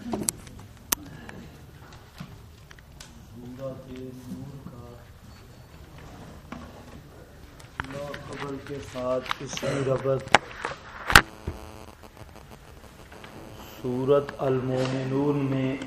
کے ساتھ اس کی ربط سورت المومنون میں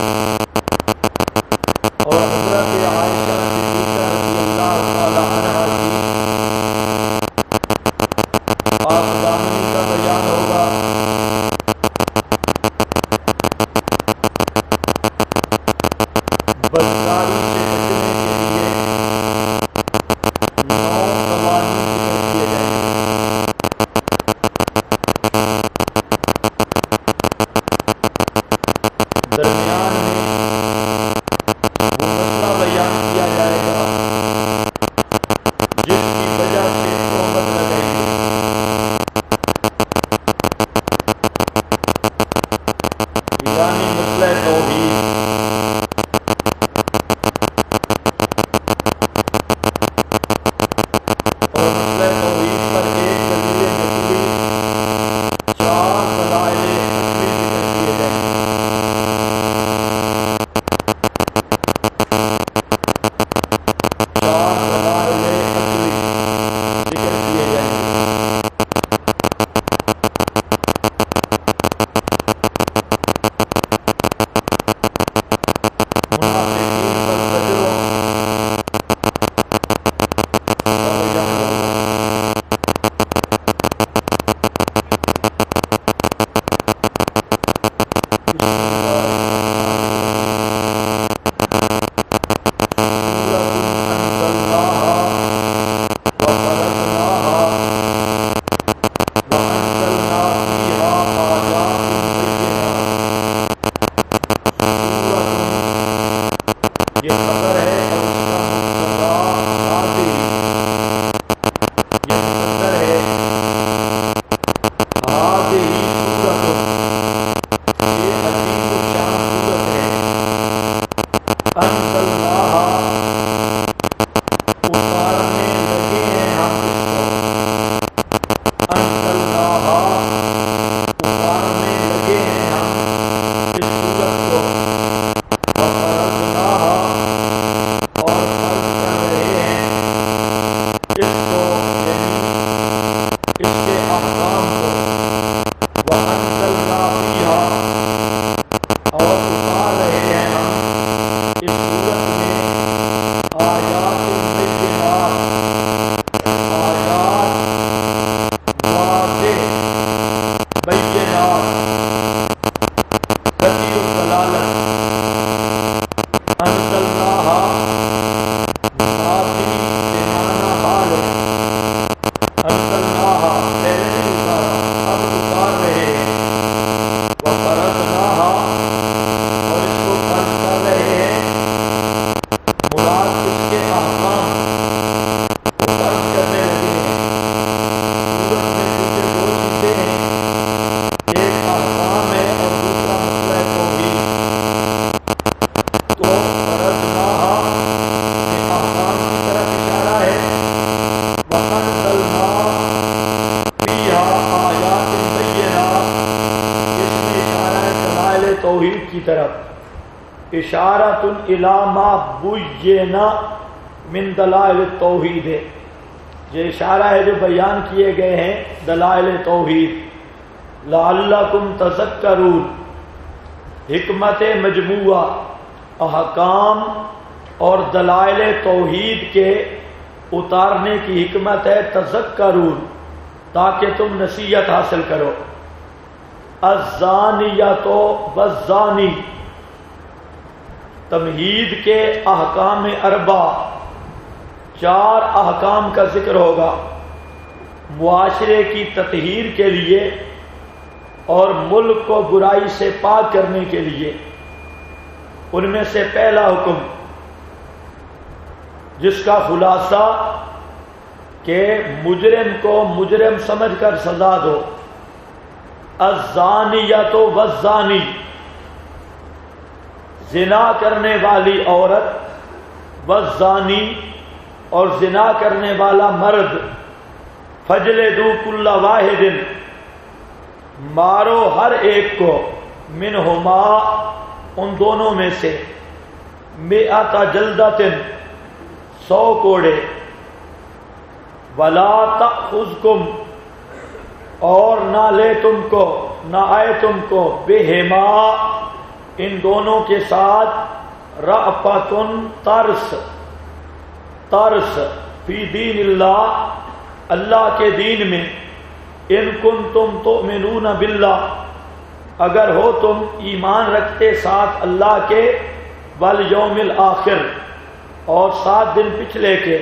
اور حضرت عائشہ صدیقہ رضی اللہ تعالی عنہا پاک دامنی کا بیان ہوگا، بدکاری سے بچنے کے لیے 9 قوانین ذکر کیے جائیں گے۔ درمیان میں وہ مسئلہ بیان کیا جائے گا جس کی وجہ سے تہمت لگے گی۔ یعنی مسئلہ توحید۔ اور مسئلہ توحید پر ایک دلیل نقلی 4 دلائل عقلی ذکر کیے جائیں گے۔ توحید کی طرف اشارۃ الی ما بینا من دلائل التوحید ہے۔ یہ اشارہ ہے جو بیان کیے گئے ہیں دلائل توحید۔ لعلکم تذکرون، حکمت مجموعہ احکام اور دلائل توحید کے اتارنے کی حکمت ہے تذکرون، تاکہ تم نصیحت حاصل کرو۔ الزانیۃ والزانی، تمہید کے احکام اربع، 4 احکام کا ذکر ہوگا معاشرے کی تطہیر کے لیے اور ملک کو برائی سے پاک کرنے کے لیے۔ ان میں سے پہلا حکم جس کا خلاصہ کہ مجرم کو مجرم سمجھ کر سزا دو۔ الزانیۃ والزانی، زنا کرنے والی عورت، والزانی اور زنا کرنے والا مرد، فجلدوا کل واحد، مارو ہر ایک کو، منہما ان دونوں میں سے، 100 جلدۃ 100 کوڑے، ولا تأخذکم اور نہ لے تم کو، نہ آئے تم کو، بہما ان دونوں کے ساتھ، رأفتن ترس فی دین اللہ اللہ کے دین میں، ان کنتم تؤمنون باللہ، اگر ہو تم ایمان رکھتے ساتھ اللہ کے، والیوم الآخر، اور 7 دن پچھلے کے،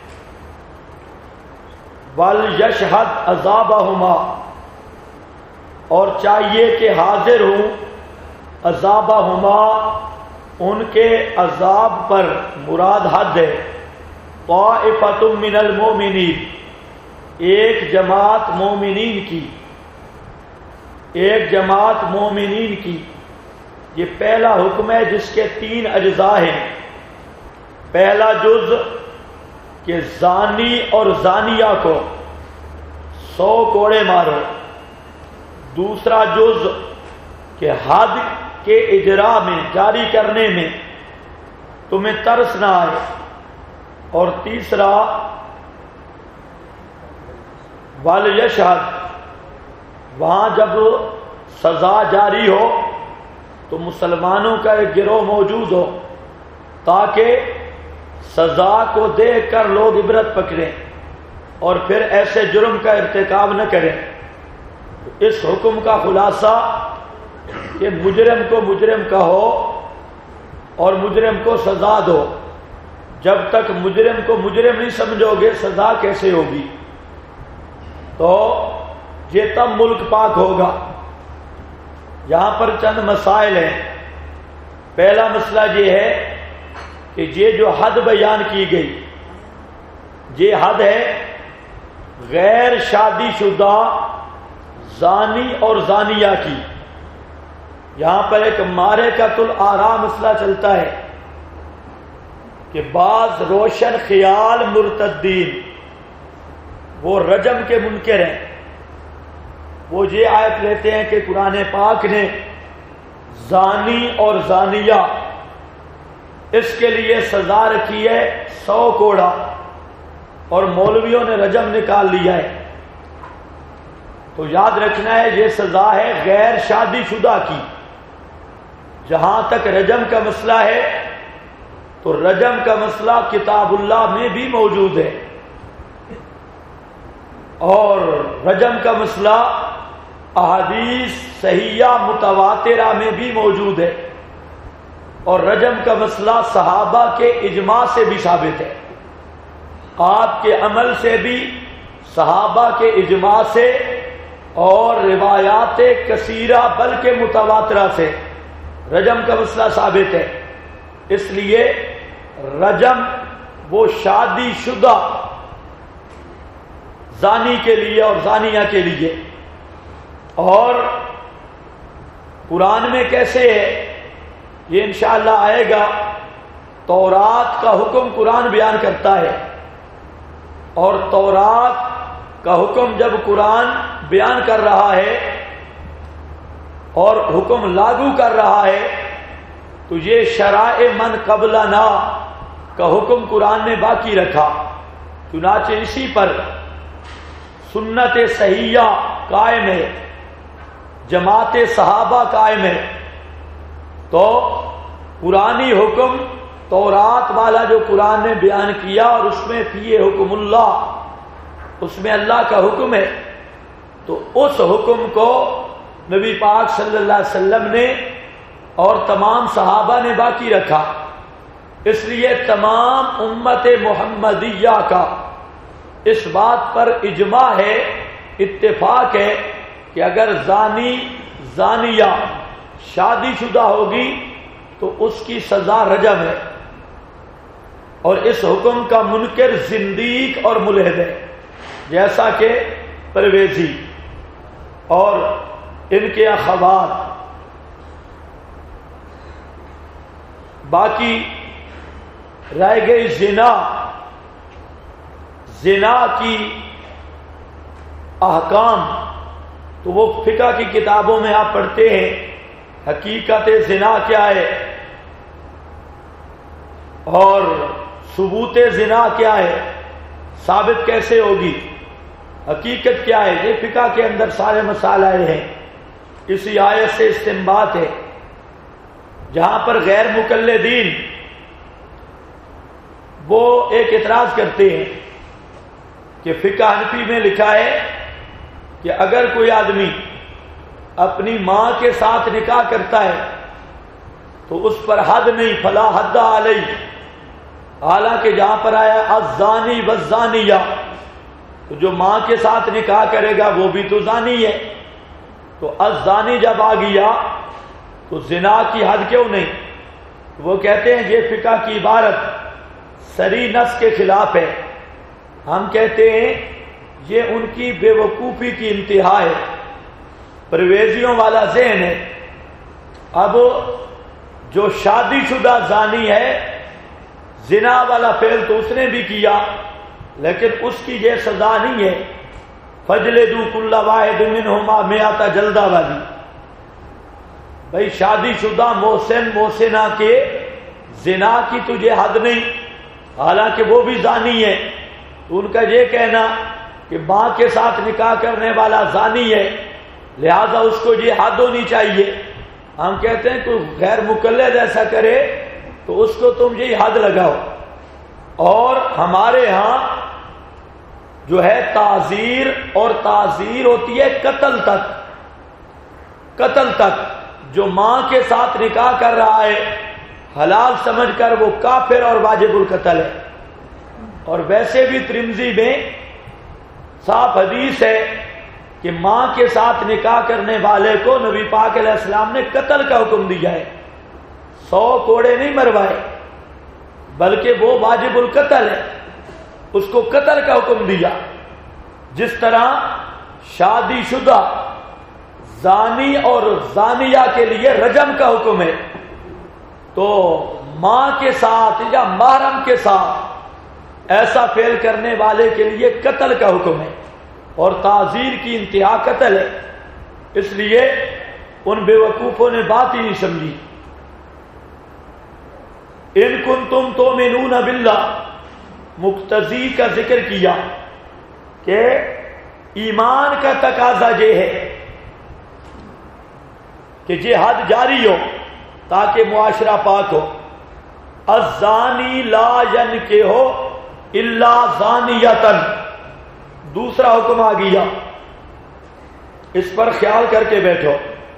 وَلْيَشْهَدْ عَذَابَهُمَا، اور چاہیے کہ حاضر ہوں عذابہما، ان کے عذاب پر، مراد حد ہے، طائفۃ من المؤمنین، ایک جماعت مومنین کی، ایک جماعت مومنین کی۔ یہ پہلا حکم ہے جس کے 3 اجزاء ہیں۔ پہلا جز کہ زانی اور زانیہ کو 100 کوڑے مارو، دوسرا جز کہ حد کے اجراء میں، جاری کرنے میں تمہیں ترس نہ آئے، اور تیسرا وَلْيَشْهَدْ، وہاں جب سزا جاری ہو تو مسلمانوں کا ایک گروہ موجود ہو تاکہ سزا کو دیکھ کر لوگ عبرت پکڑیں اور پھر ایسے جرم کا ارتکاب نہ کریں۔ اس حکم کا خلاصہ کہ مجرم کو مجرم کہو اور مجرم کو سزا دو۔ جب تک مجرم کو مجرم نہیں سمجھو گے سزا کیسے ہوگی؟ تو یہ تب ملک پاک ہوگا۔ یہاں پر چند مسائل ہیں۔ پہلا مسئلہ یہ ہے کہ یہ جو حد بیان کی گئی، یہ حد ہے غیر شادی شدہ زانی اور زانیہ کی۔ یہاں پر ایک معرکۃ الآراء مسئلہ چلتا ہے کہ بعض روشن خیال مرتدین وہ رجم کے منکر ہیں، وہ یہ آیت لیتے ہیں کہ قرآن پاک نے زانی اور زانیہ اس کے لیے سزا رکھی ہے 100 کوڑا، اور مولویوں نے رجم نکال لیا ہے۔ تو یاد رکھنا ہے یہ سزا ہے غیر شادی شدہ کی۔ جہاں تک رجم کا مسئلہ ہے تو رجم کا مسئلہ کتاب اللہ میں بھی موجود ہے، اور رجم کا مسئلہ احادیث صحیحہ متواترہ میں بھی موجود ہے، اور رجم کا مسئلہ صحابہ کے اجماع سے بھی ثابت ہے، آپ کے عمل سے بھی، صحابہ کے اجماع سے، اور روایات کثیرہ بلکہ متواترہ سے رجم کا مسئلہ ثابت ہے۔ اس لیے رجم وہ شادی شدہ زانی کے لیے اور زانیہ کے لیے۔ اور قرآن میں کیسے ہے یہ انشاءاللہ آئے گا۔ تورات کا حکم قرآن بیان کرتا ہے، اور تورات کا حکم جب قرآن بیان کر رہا ہے اور حکم لاگو کر رہا ہے تو یہ شرائع من قبلنا کا حکم قرآن نے باقی رکھا۔ چنانچہ اسی پر سنت صحیحہ قائم ہے، جماعت صحابہ قائم ہے۔ تو قرآنی حکم تورات والا جو قرآن نے بیان کیا، اور اس میں فی حکم اللہ، اس میں اللہ کا حکم ہے، تو اس حکم کو نبی پاک صلی اللہ علیہ وسلم نے اور تمام صحابہ نے باقی رکھا۔ اس لیے تمام امت محمدیہ کا اس بات پر اجماع ہے، اتفاق ہے کہ اگر زانی زانیہ شادی شدہ ہوگی تو اس کی سزا رجم ہے، اور اس حکم کا منکر زندیق اور ملحد ہے، جیسا کہ پرویزی اور ان کے اخوات۔ باقی رہ گئی زنا کی احکام، تو وہ فقہ کی کتابوں میں آپ پڑھتے ہیں حقیقت زنا کیا ہے اور ثبوت زنا کیا ہے، ثابت کیسے ہوگی، حقیقت کیا ہے، یہ فقہ کے اندر سارے مسائل آئے ہیں۔ اسی آیت سے استنباط ہے۔ جہاں پر غیر مقلدین وہ ایک اعتراض کرتے ہیں کہ فقہ حنفی میں لکھا ہے کہ اگر کوئی آدمی اپنی ماں کے ساتھ نکاح کرتا ہے تو اس پر حد نہیں، فلا حد علیہ، حالانکہ جہاں پر آیا الزانی والزانیہ، تو جو ماں کے ساتھ نکاح کرے گا وہ بھی تو زانی ہے، تو الزانی جب آ گیا تو زنا کی حد کیوں نہیں؟ وہ کہتے ہیں یہ فقہ کی عبارت سری نص کے خلاف ہے. ہم کہتے ہیں یہ ان کی بے وقوفی کی انتہا ہے، پرویزیوں والا ذہن ہے. اب جو شادی شدہ زانی ہے، زنا والا فعل تو اس نے بھی کیا، لیکن اس کی یہ سزا نہیں ہے فجلدوا کل واحد منہما مئۃ جلدہ والی. بھائی شادی شدہ محسن محسنہ کے زنا کی تجھے حد نہیں، حالانکہ وہ بھی زانی ہے. تو ان کا یہ کہنا کہ ماں کے ساتھ نکاح کرنے والا زانی ہے لہذا اس کو یہ حد ہونی چاہیے. ہم کہتے ہیں کوئی غیر مقلد ایسا کرے تو اس کو تم یہ حد لگاؤ. اور ہمارے ہاں جو ہے تعزیر، اور تعزیر ہوتی ہے قتل تک. قتل تک جو ماں کے ساتھ نکاح کر رہا ہے حلال سمجھ کر وہ کافر اور واجب القتل ہے. اور ویسے بھی ترمذی میں صاف حدیث ہے کہ ماں کے ساتھ نکاح کرنے والے کو نبی پاک علیہ السلام نے قتل کا حکم دیا ہے. 100 کوڑے نہیں مروائے بلکہ وہ واجب القتل ہے، اس کو قتل کا حکم دیا. جس طرح شادی شدہ زانی اور زانیہ کے لیے رجم کا حکم ہے، تو ماں کے ساتھ یا محرم کے ساتھ ایسا فعل کرنے والے کے لیے قتل کا حکم ہے، اور تعزیر کی انتہا قتل ہے. اس لیے ان بے وقوفوں نے بات ہی نہیں سمجھی. ان کنتم تؤمنون باللہ، مقتضی کا ذکر کیا کہ ایمان کا تقاضا یہ ہے کہ یہ حد جاری ہو تاکہ معاشرہ پاک ہو. الزانی لا ینکح الا زانیۃ، دوسرا حکم آ گیا، اس پر خیال کر کے بیٹھو.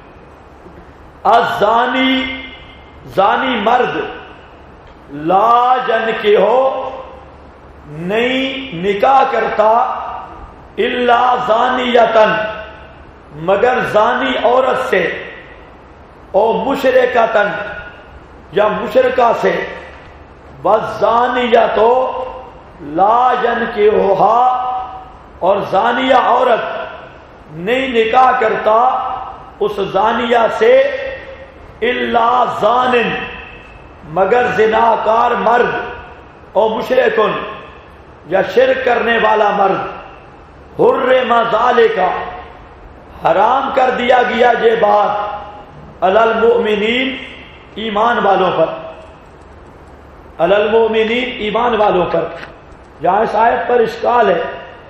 الزانی، زانی مرد، لا ینکح نہیں نکاح کرتا، الا زانیۃ مگر زانی عورت سے، اور مشرکۃ یا مشرکہ سے. والزانیۃ لا ینکحھا، اور زانیہ عورت نہیں نکاح کرتا اس زانیہ سے، الا زان مگر زناکار مرد، اور مشرکن یا شرک کرنے والا مرد. حرم ذالک، حرام کر دیا گیا یہ بات، علی المؤمنین ایمان والوں پر، علی المؤمنین ایمان والوں پر. جہاں اس آیت پر اشکال ہے،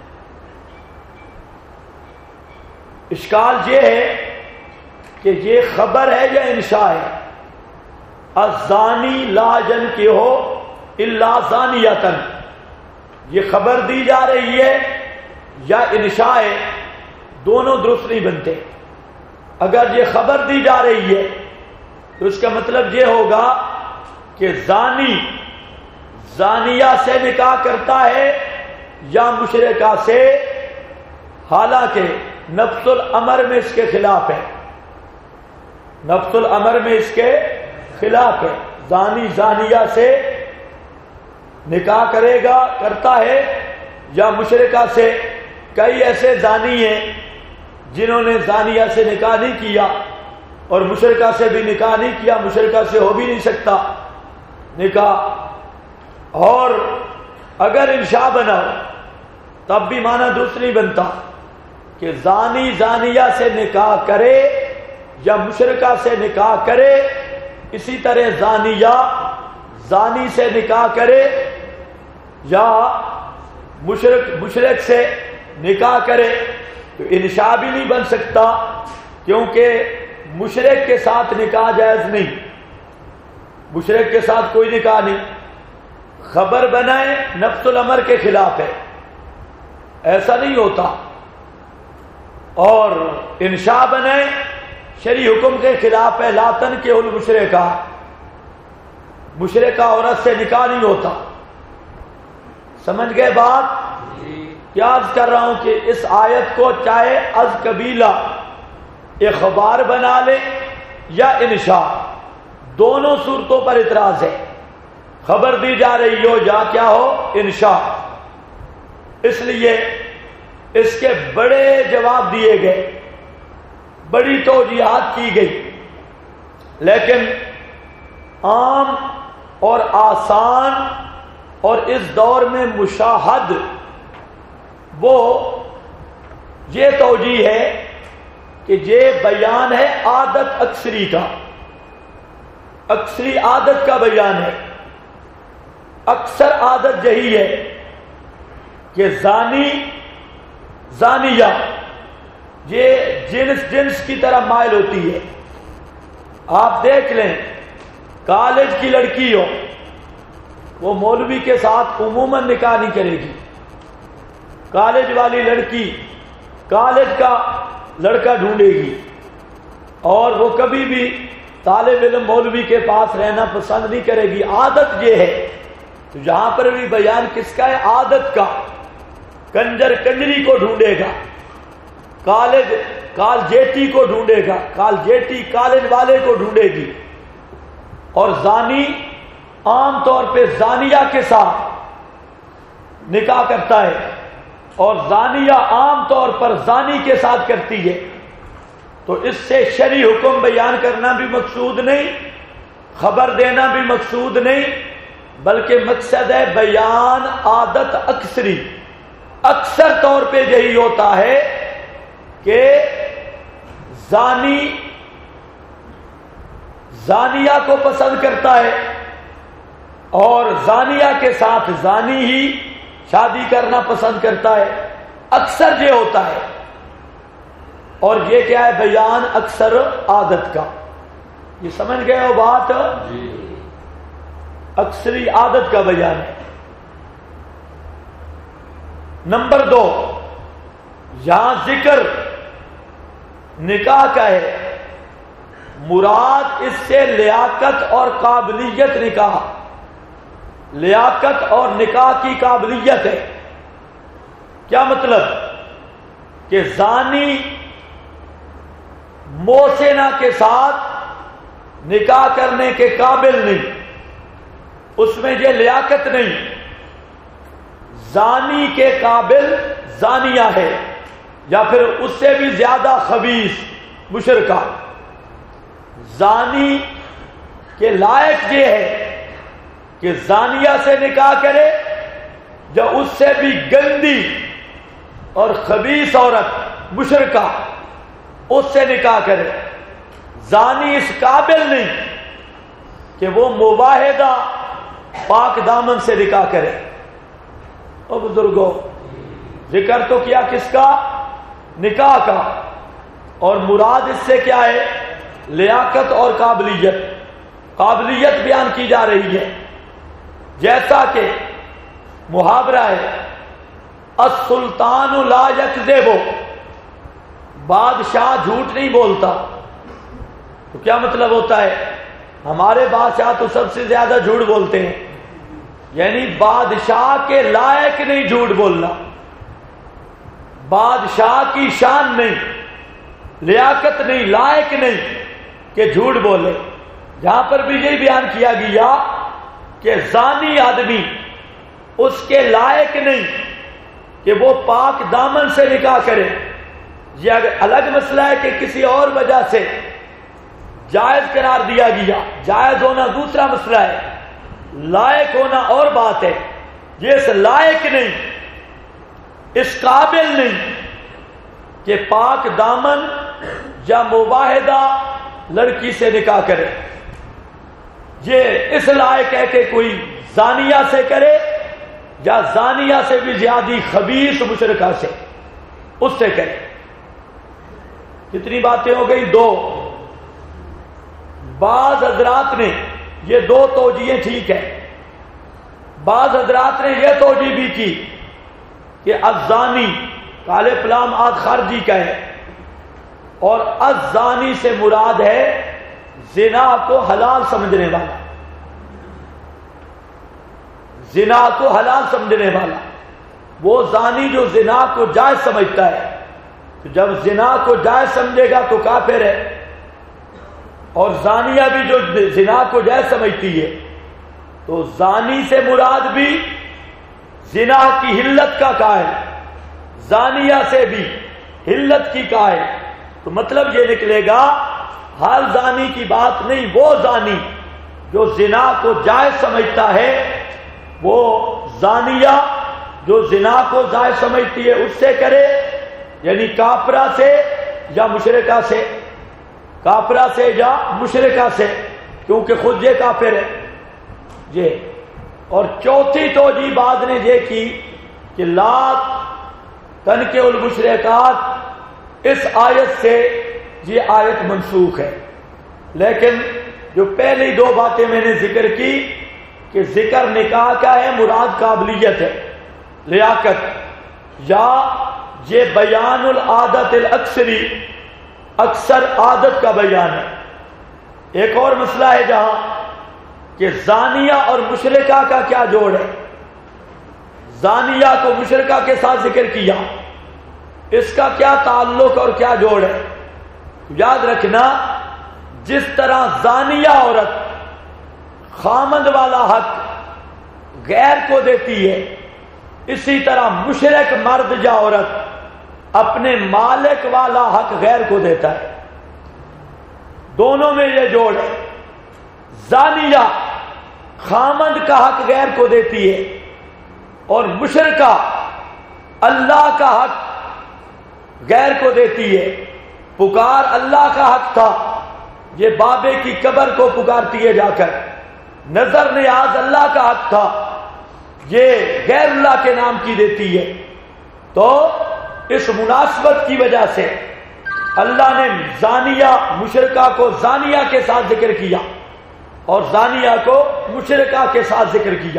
اشکال یہ ہے کہ یہ خبر ہے یا انشاء ہے. الزانی لا ینکح الا زانیۃ، یہ خبر دی جا رہی ہے یا انشاء ہے؟ دونوں درست نہیں بنتے. اگر یہ خبر دی جا رہی ہے تو اس کا مطلب یہ ہوگا کہ زانی زانیہ سے نکاح کرتا ہے یا مشرکہ سے، حالانکہ نفس الامر میں اس کے خلاف ہے، نفس الامر میں اس کے خلاف ہے. زانی زانیہ سے نکاح کرے گا، کرتا ہے، یا مشرکہ سے. کئی ایسے زانی ہیں جنہوں نے زانیہ سے نکاح نہیں کیا اور مشرکہ سے بھی نکاح نہیں کیا، مشرکہ سے ہو بھی نہیں سکتا نکاح. اور اگر انشاء بنا تب بھی معنی درست نہیں بنتا کہ زانی زانیہ سے نکاح کرے یا مشرکہ سے نکاح کرے. اسی طرح زانیہ زانی سے نکاح کرے یا مشرک سے نکاح کرے تو انشاء بھی نہیں بن سکتا، کیونکہ مشرک کے ساتھ نکاح جائز نہیں، مشرک کے ساتھ کوئی نکاح نہیں. خبر بنائے نفس الامر کے خلاف ہے، ایسا نہیں ہوتا. اور انشاء بنے شرعی حکم کے خلاف ہے، لا تنکحوا المشرکہ، مشرکہ عورت سے نکاح نہیں ہوتا۔ سمجھ گئے بات؟ کیا عرض کر رہا ہوں کہ اس آیت کو چاہے از قبیلہ اخبار بنا لے یا انشاء، دونوں صورتوں پر اعتراض ہے، خبر دی جا رہی ہو یا کیا ہو انشاء۔ اس لیے اس کے بڑے جواب دیے گئے، بڑی توجیہات کی گئی، لیکن عام اور آسان اور اس دور میں مشاہد وہ یہ توجیہ ہے کہ یہ بیان ہے عادت اکثری کا، اکثری عادت کا بیان ہے۔ اکثر عادت یہی ہے کہ زانی زانیہ یہ جنس کی طرح مائل ہوتی ہے۔ آپ دیکھ لیں، کالج کی لڑکی ہو، وہ مولوی کے ساتھ عموماً نکاح نہیں کرے گی۔ کالج والی لڑکی کالج کا لڑکا ڈھونڈے گی، اور وہ کبھی بھی طالب علم مولوی کے پاس رہنا پسند نہیں کرے گی۔ عادت یہ ہے۔ تو یہاں پر بھی بیان کس کا ہے؟ عادت کا۔ کنجر کنجری کو ڈھونڈے گا، کالجیٹی کو ڈھونڈے گا، کالجیٹی کالج والے کو ڈھونڈے گی، اور زانی عام طور پہ زانیہ کے ساتھ نکاح کرتا ہے، اور زانیہ عام طور پر زانی کے ساتھ کرتی ہے۔ تو اس سے شرعی حکم بیان کرنا بھی مقصود نہیں، خبر دینا بھی مقصود نہیں، بلکہ مقصد ہے بیان عادت اکثری۔ اکثر طور پہ یہی ہوتا ہے کہ زانی زانیہ کو پسند کرتا ہے، اور زانیہ کے ساتھ زانی ہی شادی کرنا پسند کرتا ہے۔ اکثر یہ ہوتا ہے، اور یہ کیا ہے؟ بیان اکثر عادت کا۔ یہ سمجھ گئے ہو بات؟ اکثری عادت کا بیان ہے۔ نمبر 2، یہاں ذکر نکاح کا ہے، مراد اس سے لیاقت اور قابلیت نکاح، لیاقت اور نکاح کی قابلیت ہے۔ کیا مطلب؟ کہ زانی محسنہ کے ساتھ نکاح کرنے کے قابل نہیں، اس میں یہ لیاقت نہیں۔ زانی کے قابل زانیہ ہے، یا پھر اس سے بھی زیادہ خبیث مشرکہ۔ زانی کے لائق یہ ہے کہ زانیہ سے نکاح کرے، یا اس سے بھی گندی اور خبیث عورت مشرکہ، اس سے نکاح کرے۔ زانی اس قابل نہیں کہ وہ مباہدہ پاک دامن سے نکاح کرے۔ او بزرگوں، ذکر تو کیا کس کا؟ نکاح کا، اور مراد اس سے کیا ہے؟ لیاقت اور قابلیت۔ قابلیت بیان کی جا رہی ہے، جیسا کہ محاورہ ہے السلطان لا یکذب، بادشاہ جھوٹ نہیں بولتا۔ تو کیا مطلب ہوتا ہے؟ ہمارے بادشاہ تو سب سے زیادہ جھوٹ بولتے ہیں، یعنی بادشاہ کے لائق نہیں جھوٹ بولنا، بادشاہ کی شان نہیں، لیاقت نہیں، لائق نہیں کہ جھوٹ بولے۔ یہاں پر بھی یہی بیان کیا گیا کہ زانی آدمی اس کے لائق نہیں کہ وہ پاک دامن سے نکاح کرے۔ یہ الگ مسئلہ ہے کہ کسی اور وجہ سے جائز قرار دیا گیا، جائز ہونا دوسرا مسئلہ ہے، لائق ہونا اور بات ہے۔ یہ اس لائق نہیں، اس قابل نہیں کہ پاک دامن یا مباہدہ لڑکی سے نکاح کرے۔ یہ اس لائق ہے کہ کوئی زانیہ سے کرے، یا زانیہ سے بھی زیادہ خبیث مشرکہ سے، اس سے کرے۔ کتنی باتیں ہو گئی؟ 2۔ بعض حضرات نے یہ 2 توجیہیں ٹھیک ہے، بعض حضرات نے یہ توجیہ بھی کی کہ الزانی کالے پلام آج خارجی کا ہے، اور الزانی سے مراد ہے زنا کو حلال سمجھنے والا، زنا کو حلال سمجھنے والا، وہ زانی جو زنا کو جائز سمجھتا ہے، تو جب زنا کو جائز سمجھے گا تو کافر ہے، اور زانیہ بھی جو زنا کو جائز سمجھتی ہے، تو زانی سے مراد بھی زنا کی حلت کا قائل، زانیہ سے بھی حلت کی قائل، تو مطلب یہ نکلے گا ہر زانی کی بات نہیں، وہ زانی جو زنا کو جائز سمجھتا ہے، وہ زانیہ جو زنا کو جائز سمجھتی ہے اس سے کرے، یعنی کافرہ سے یا مشرکہ سے، کافرہ سے یا مشرکہ سے، کیونکہ خود یہ کافر ہے یہ۔ اور چوتھی توجیہ بعد نے یہ کی کہ لا تنکحوا المشرکات، اس آیت سے یہ آیت منسوخ ہے، لیکن جو پہلی دو باتیں میں نے ذکر کی کہ ذکر نکاح کا ہے، مراد قابلیت ہے، لیاقت، یا یہ بیان العادت الاکثری، اکثر عادت کا بیان ہے۔ ایک اور مسئلہ ہے جہاں کہ زانیہ اور مشرکہ کا کیا جوڑ ہے، زانیہ کو مشرکہ کے ساتھ ذکر کیا، اس کا کیا تعلق اور کیا جوڑ ہے؟ یاد رکھنا، جس طرح زانیہ عورت خامند والا حق غیر کو دیتی ہے، اسی طرح مشرک مرد یا عورت اپنے مالک والا حق غیر کو دیتا ہے، دونوں میں یہ جوڑ ہے۔ زانیہ خامند کا حق غیر کو دیتی ہے، اور مشرکہ اللہ کا حق غیر کو دیتی ہے۔ پکار اللہ کا حق تھا، یہ بابے کی قبر کو پکارتی ہے جا کر، نظر نیاز اللہ کا حق تھا، یہ غیر اللہ کے نام کی دیتی ہے۔ تو اس مناسبت کی وجہ سے اللہ نے زانیہ مشرکہ کو زانیہ کے ساتھ ذکر کیا اور زانیہ کو مشرکہ کے ساتھ ذکر کیا۔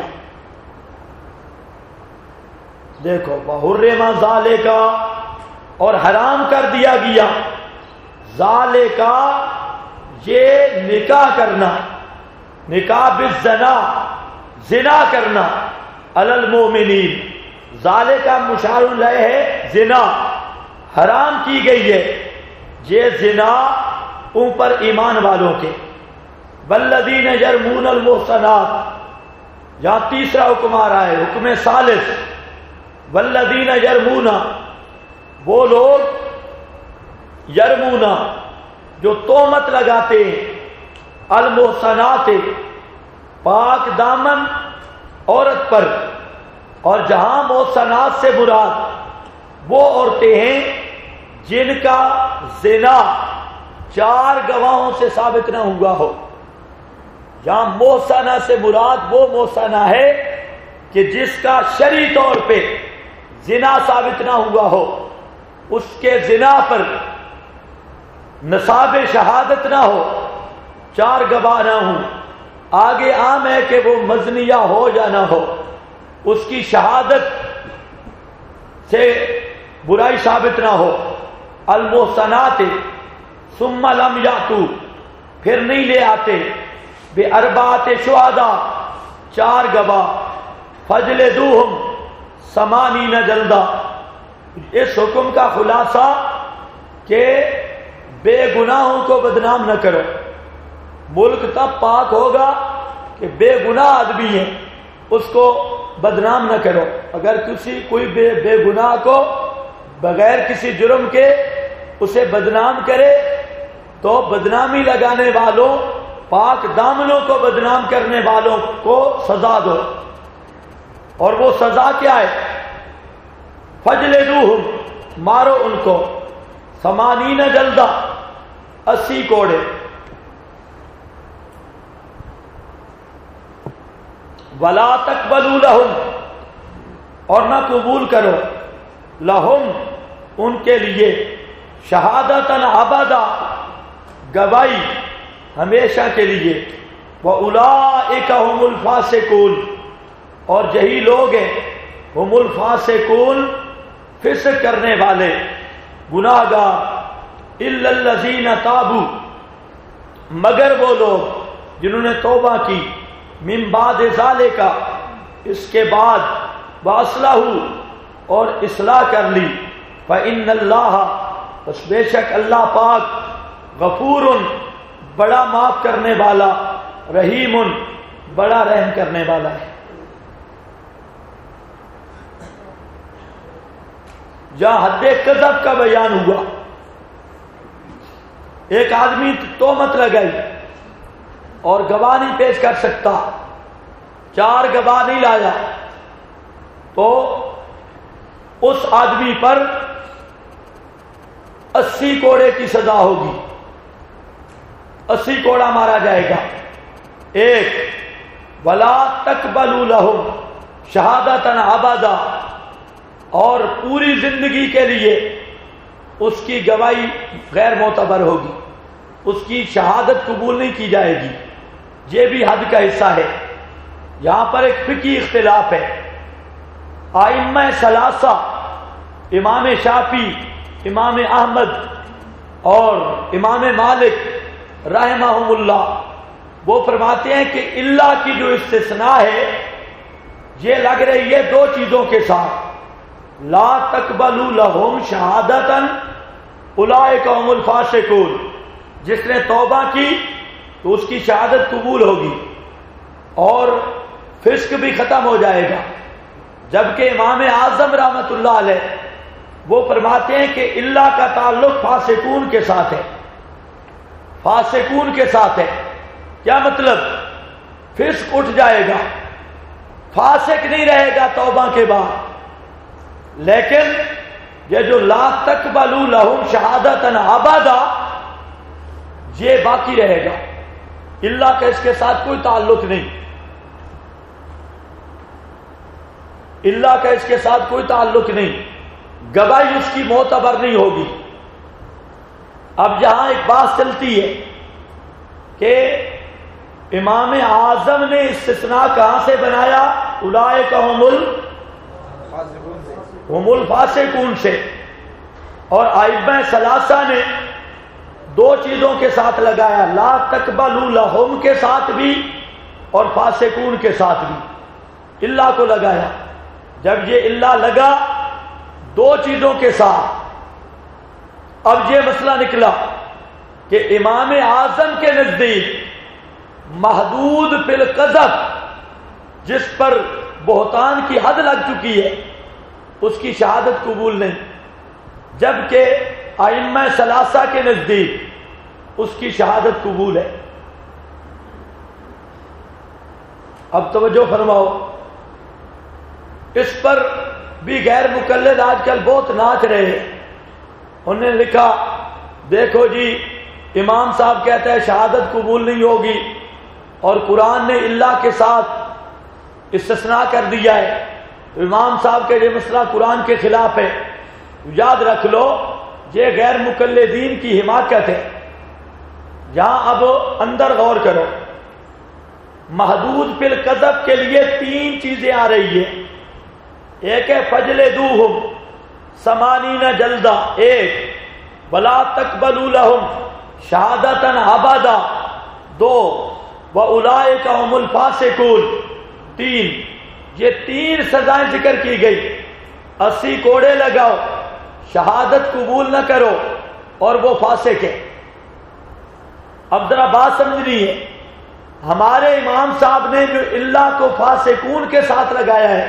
دیکھو وَحُرِّمَ ذَلِكَ، اور حرام کر دیا گیا، ذَلِكَ یہ نکاح کرنا، نکاح بالزنا، زنا کرنا، علی المؤمنین، ذَلِكَ مشار الیہ ہے زنا، حرام کی گئی ہے یہ زنا اوپر ایمان والوں کے، والذین یرمون المحصنات، یہاں تیسرا حکم آ رہا ہے، حکم ثالث، والذین یرمون، وہ لوگ یرمون جو تہمت لگاتے ہیں، المحصنات پاک دامن عورت پر، اور جہاں محصنات سے مراد وہ عورتیں ہیں جن کا زنا 4 گواہوں سے ثابت نہ ہوا ہو۔ جہاں محصنہ سے مراد وہ محصنہ ہے کہ جس کا شرعی طور پہ زنا ثابت نہ ہوا ہو، اس کے زنا پر نصاب شہادت نہ ہو، 4 گواہ نہ ہوں، آگے عام ہے کہ وہ مزنیہ ہو یا نہ ہو، اس کی شہادت سے برائی ثابت نہ ہو۔ المحصنات ثم لم یاتوا، پھر نہیں لے آتے، باربعۃ شہداء 4 گواہ، فجلدوہم 80 جلدہ۔ اس حکم کا خلاصہ کہ بے گناہوں کو بدنام نہ کرو، ملک تب پاک ہوگا کہ بے گناہ آدمی ہے اس کو بدنام نہ کرو۔ اگر کوئی بے گناہ کو بغیر کسی جرم کے اسے بدنام کرے تو بدنامی لگانے والوں، پاک دامنوں کو بدنام کرنے والوں کو سزا دو، اور وہ سزا کیا ہے؟ فجلدوہم، مارو ان کو، 80 جلدہ، 80 کوڑے۔ ولا تقبلوا لہم، اور نہ قبول کرو، لہم ان کے لیے، شہادتاً ابدا، گواہی ہمیشہ کے لیے، وَأُولَئِكَ هُمُ الْفَاسِقُونَ، اور یہی لوگ ہیں، ہم الفاسقون، فسق کرنے والے، گناہ گار، الا الذین تابوا، مگر وہ لوگ جنہوں نے توبہ کی، من بعد ذالک، اس کے بعد، واصلحوا، اور اصلاح کر لی، فإن اللہ، بس بے شک اللہ پاک، غفور، بڑا معاف کرنے والا، رحیم، بڑا رحم کرنے والا ہے۔ جہاں حد قذف کا بیان ہوا، ایک آدمی تہمت لگائی اور گواہ نہیں پیش کر سکتا، 4 گواہ نہیں لایا، تو اس آدمی پر 80 کوڑے کی سزا ہوگی، 80 کوڑا مارا جائے گا۔ ایک، ولا تقبلوا لهم شہادۃ ابدا، اور پوری زندگی کے لیے اس کی گواہی غیر معتبر ہوگی، اس کی شہادت قبول نہیں کی جائے گی۔ یہ بھی حد کا حصہ ہے۔ یہاں پر ایک فقہی اختلاف ہے۔ ائمہ ثلاثہ، امام شافعی، امام احمد اور امام مالک رحمہم اللہ، وہ فرماتے ہیں کہ اللہ کی جو استثناء ہے یہ لگ رہی ہے 2 چیزوں کے ساتھ، لا تقبلوا لهم شہادۃ اولئک هم الفاسقون، جس نے توبہ کی تو اس کی شہادت قبول ہوگی اور فسق بھی ختم ہو جائے گا۔ جبکہ امام اعظم رحمۃ اللہ علیہ وہ فرماتے ہیں کہ اللہ کا تعلق فاسقون کے ساتھ ہے، فاسقون کے ساتھ ہے۔ کیا مطلب؟ فسق اٹھ جائے گا، فاسق نہیں رہے گا توبہ کے بعد، لیکن یہ جو لا تقبلوا لهم شہادۃ ابدا، یہ باقی رہے گا، اللہ کا اس کے ساتھ کوئی تعلق نہیں، اللہ کا اس کے ساتھ کوئی تعلق نہیں، گواہی اس کی معتبر نہیں ہوگی۔ اب یہاں ایک بات چلتی ہے کہ امام اعظم نے استثناء کہاں سے بنایا؟ اولئک هم الفاسقون سے، اور ائمہ ثلاثہ نے 2 چیزوں کے ساتھ لگایا، لا تقبلوا لهم کے ساتھ بھی اور فاسقون کے ساتھ بھی، اللہ کو لگایا۔ جب یہ اللہ لگا 2 چیزوں کے ساتھ، اب یہ مسئلہ نکلا کہ امام اعظم کے نزدیک محدود بالقذف، جس پر بہتان کی حد لگ چکی ہے، اس کی شہادت قبول نہیں، جبکہ ائمہ ثلاثہ کے نزدیک اس کی شہادت قبول ہے۔ اب توجہ فرماؤ، اس پر بھی غیر مقلد آج کل بہت ناچ رہے ہیں۔ انہوں نے لکھا، دیکھو جی امام صاحب کہتا ہے شہادت قبول نہیں ہوگی، اور قرآن نے اللہ کے ساتھ استثناء کر دیا ہے، امام صاحب کا یہ مسئلہ قرآن کے خلاف ہے۔ یاد رکھ لو یہ غیر مقلدین کی حماقت ہے۔ یہاں اب اندر غور کرو، محدود بالقذف کے لیے 3 چیزیں آ رہی ہیں۔ ایک ہے فجلدوہم 80 جلدہ، ایک ولا تقبلوا لهم شہادۃ ابدا، 2 واولئک هم الفاسقون، 3۔ یہ 3 سزائیں ذکر کی گئی۔ 80 کوڑے لگاؤ، شہادت قبول نہ کرو، اور وہ فاسق ہے۔ اب ذرا بات سمجھنی ہے، ہمارے امام صاحب نے جو اللہ کو فاسقون کے ساتھ لگایا ہے،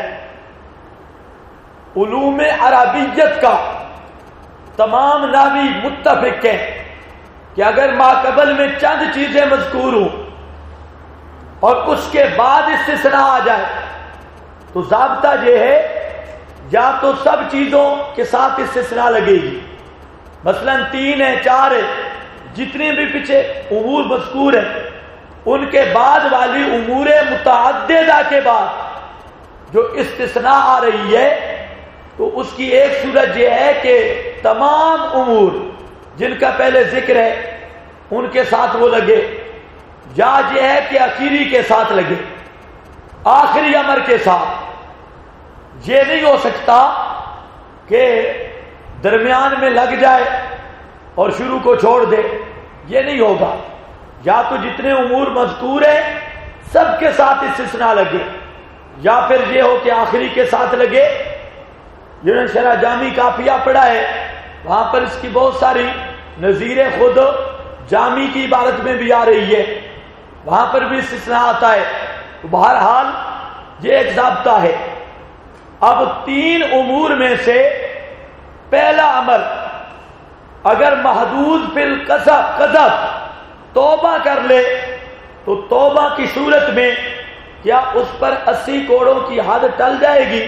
علوم عربیت کا تمام ناوی متفق ہیں کہ اگر ماقبل میں چند چیزیں مذکور ہوں اور اس کے بعد استثناء آ جائے تو ضابطہ یہ ہے یا تو سب چیزوں کے ساتھ استثناء لگے گی، مثلا 3 ہے 4 ہے، جتنے بھی پیچھے امور مذکور ہیں ان کے بعد والی امور متعددہ کے بعد جو استثناء آ رہی ہے تو اس کی ایک صورت یہ ہے کہ تمام امور جن کا پہلے ذکر ہے ان کے ساتھ وہ لگے، یا یہ ہے کہ اخیری کے ساتھ لگے، آخری امر کے ساتھ۔ یہ نہیں ہو سکتا کہ درمیان میں لگ جائے اور شروع کو چھوڑ دے، یہ نہیں ہوگا۔ یا تو جتنے امور مذکور ہیں سب کے ساتھ استثناء لگے، یا پھر یہ ہو کہ آخری کے ساتھ لگے۔ جنہوں نے شرح جامی کافیہ پڑھا ہے وہاں پر اس کی بہت ساری نظیریں خود جامی کی عبارت میں بھی آ رہی ہے، وہاں پر بھی استثناء آتا ہے۔ تو بہرحال یہ ایک ضابطہ ہے۔ اب 3 امور میں سے پہلا امر اگر محدود بالقذف توبہ کر لے تو توبہ کی صورت میں کیا اس پر 80 کوڑوں کی حد ٹل جائے گی؟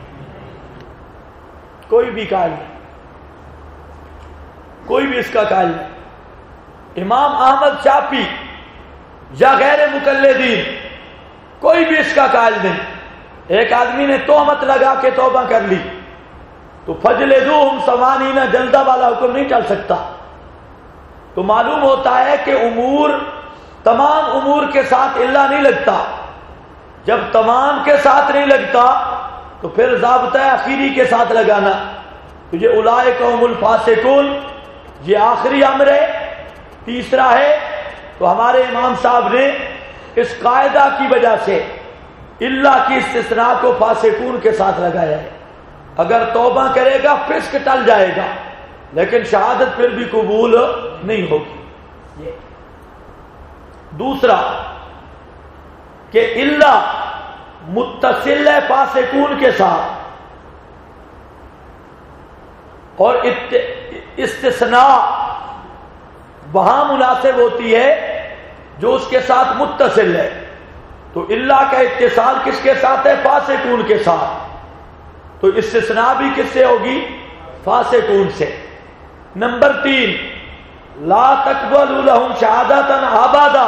کوئی بھی قائل نہیں، کوئی بھی اس کا قائل نہیں۔ امام احمد شافعی یا غیر مقلدین کوئی بھی اس کا قائل نہیں۔ ایک آدمی نے تہمت لگا کے توبہ کر لی تو فجلدوہم 80 جلدہ والا حکم نہیں چل سکتا۔ تو معلوم ہوتا ہے کہ امور تمام امور کے ساتھ الا نہیں لگتا۔ جب تمام کے ساتھ نہیں لگتا تو پھر ضابطہ اخیری کے ساتھ لگانا۔ تو یہ اولئک هم الفاسقون یہ آخری امر ہے۔ تیسرا ہے تو ہمارے امام صاحب نے اس قاعدہ کی وجہ سے اللہ کی استثناء کو فاسقون کے ساتھ لگایا ہے۔ اگر توبہ کرے گا فسق ٹل جائے گا، لیکن شہادت پھر بھی قبول نہیں ہوگی۔ دوسرا کہ اللہ متصل ہے فاسقون کے ساتھ، اور استثناء وہاں مناسب ہوتی ہے جو اس کے ساتھ متصل ہے۔ تو اللہ کا اتصال کس کے ساتھ ہے؟ فاسقون کے ساتھ۔ تو استثناء بھی کس سے ہوگی؟ فاسقون سے۔ نمبر 3 لا تقبلوا لهم شہادة ابدا،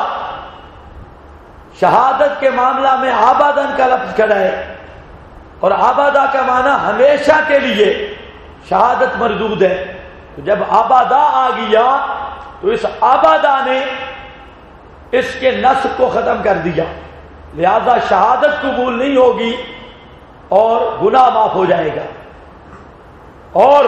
شہادت کے معاملہ میں آبادن کا لفظ کھڑا ہے، اور آبادہ کا معنی ہمیشہ کے لیے شہادت مردود ہے۔ تو جب آبادہ آ گیا تو اس آبادہ نے اس کے نسب کو ختم کر دیا، لہذا شہادت قبول نہیں ہوگی اور گناہ معاف ہو جائے گا۔ اور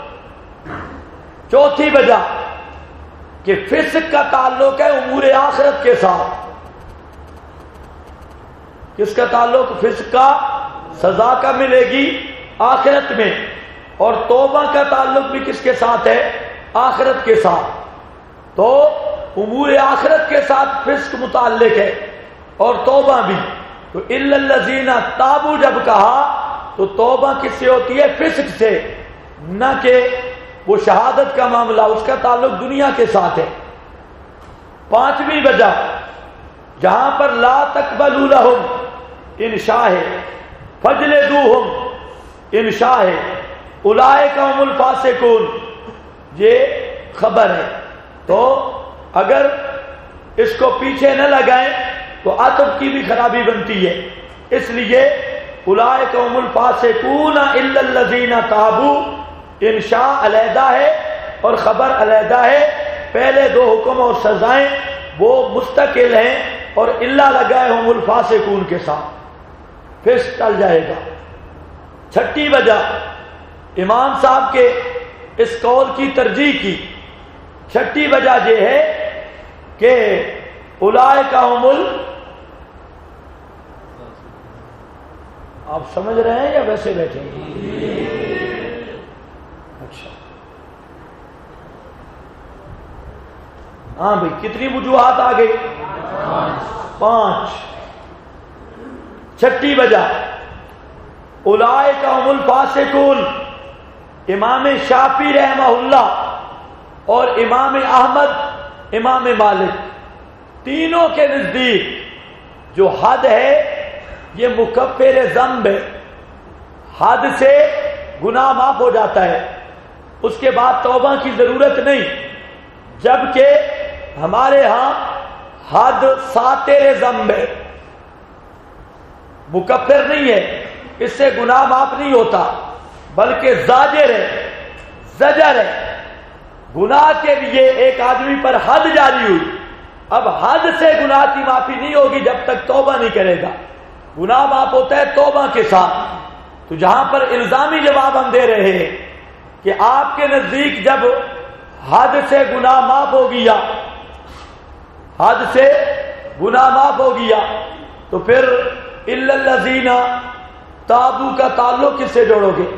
چوتھی وجہ کہ فسق کا تعلق ہے امور آخرت کے ساتھ۔ کس کا تعلق؟ فسق کا سزا کا ملے گی آخرت میں، اور توبہ کا تعلق بھی کس کے ساتھ ہے؟ آخرت کے ساتھ۔ تو امور آخرت کے ساتھ فسق متعلق ہے اور توبہ بھی۔ تو الا الذین تابوا جب کہا تو توبہ کس سے ہوتی ہے؟ فسق سے، نہ کہ وہ شہادت کا معاملہ، اس کا تعلق دنیا کے ساتھ ہے۔ 5ویں وجہ جہاں پر لا تقبلوا لهم انشاء ہے، فجلدوہم انشاء ہے، اولئک هم الفاسقون یہ خبر ہے۔ تو اگر اس کو پیچھے نہ لگائیں تو عطف کی بھی خرابی بنتی ہے، اس لیے اولئک هم الفاسقون الا الذین تابوا انشاء علیحدہ ہے اور خبر علیحدہ ہے۔ پہلے 2 حکم اور سزائیں وہ مستقل ہیں، اور الا لگائے هم الفاسقون کے ساتھ پھر ٹل جائے گا۔ 6ٹھی وجہ امام صاحب کے اس قول کی ترجیح کی 6ٹھی وجہ یہ ہے کہ اولئک هم آپ سمجھ رہے ہیں یا ویسے بیٹھے ہیں؟ اچھا ہاں بھائی، کتنی وجوہات آ گئی؟ 5۔ 6ٹھی وجہ اولئک هم الفاسقون امام شافعی رحمہ اللہ اور امام احمد، امام مالک، تینوں کے نزدیک جو حد ہے یہ مکفر ذنب ہے۔ حد سے گناہ معاف ہو جاتا ہے، اس کے بعد توبہ کی ضرورت نہیں، جبکہ ہمارے ہاں حد ساتر ذنب ہے، مکفر نہیں ہے، اس سے گناہ معاف نہیں ہوتا، بلکہ زاجر ہے، زجر ہے۔ گناہ کے لیے ایک آدمی پر حد جاری ہوئی، اب حد سے گناہ کی معافی نہیں ہوگی جب تک توبہ نہیں کرے گا۔ گناہ معاف ہوتا ہے توبہ کے ساتھ۔ تو جہاں پر الزامی جواب ہم دے رہے ہیں کہ آپ کے نزدیک جب حد سے گناہ معاف ہو گیا، حد سے گناہ معاف ہو گیا، تو پھر الا الذین تابوا کا تعلق کس سے جوڑو گے؟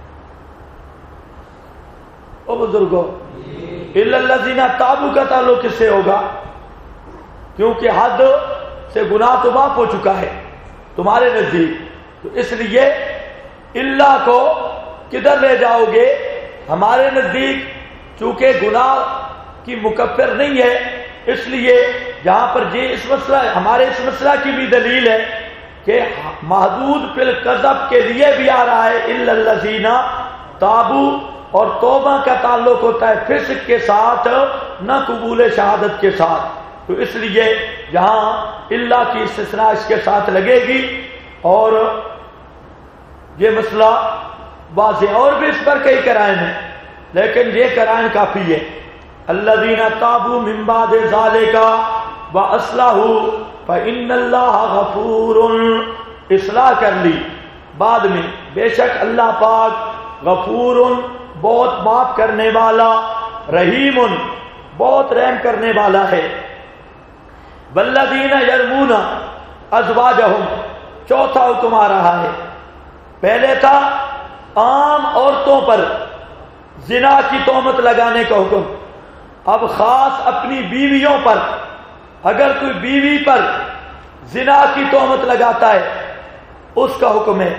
او بزرگوں، الا الذین تابوا کا تعلق کس سے ہوگا؟ کیونکہ حد سے گناہ تو معاف ہو چکا ہے تمہارے نزدیک، تو اس لیے اللہ کو کدھر لے جاؤ گے؟ ہمارے نزدیک چونکہ گناہ کی مکفر نہیں ہے، اس لیے جہاں پر اس مسئلہ ہمارے اس مسئلہ کی بھی دلیل ہے کہ محدود فی القذف کے لیے بھی آ رہا ہے الا الذین تابوا، اور توبہ کا تعلق ہوتا ہے فسق کے ساتھ، نہ قبول شہادت کے ساتھ، تو اس لیے جہاں اللہ کی استثناء اس کے ساتھ لگے گی، اور یہ مسئلہ واضح، اور بھی اس پر کئی قرائن ہیں لیکن یہ قرائن کافی ہے۔ الذین تابوا من بعد ذلک واصلحوا فإن اللہ غفور، اصلاح کر لی بعد میں، بے شک اللہ پاک غفور بہت معاف کرنے والا، رحیم بہت رحم کرنے والا ہے۔ والذین یرمون ازواجہم، چوتھا حکم آ رہا ہے۔ پہلے تھا عام عورتوں پر زنا کی تہمت لگانے کا حکم، اب خاص اپنی بیویوں پر، اگر کوئی بیوی پر زنا کی تہمت لگاتا ہے اس کا حکم ہے۔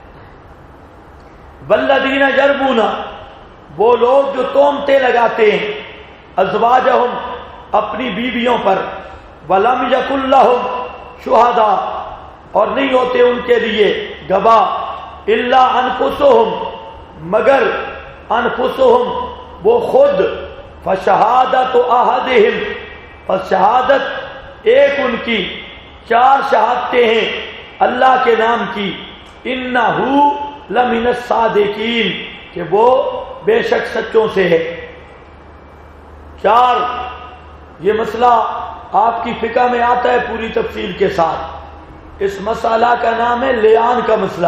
والذین یرمون، وہ لوگ جو تہمتیں لگاتے ہیں ازواجہم، اپنی بیویوں پر، ولم یکن لہم شہداء، اور نہیں ہوتے ان کے لیے گواہ، الا انفسہم، مگر انفسہم وہ خود، فشہادت احدہم، پس شہادت ایک ان کی، 4 شہادتیں ہیں اللہ کے نام کی، انہ لمن الصادقین، کہ وہ بے شک سچوں سے ہے۔ 4 یہ مسئلہ آپ کی فقہ میں آتا ہے پوری تفصیل کے ساتھ، اس مسئلہ کا نام ہے لیان کا مسئلہ۔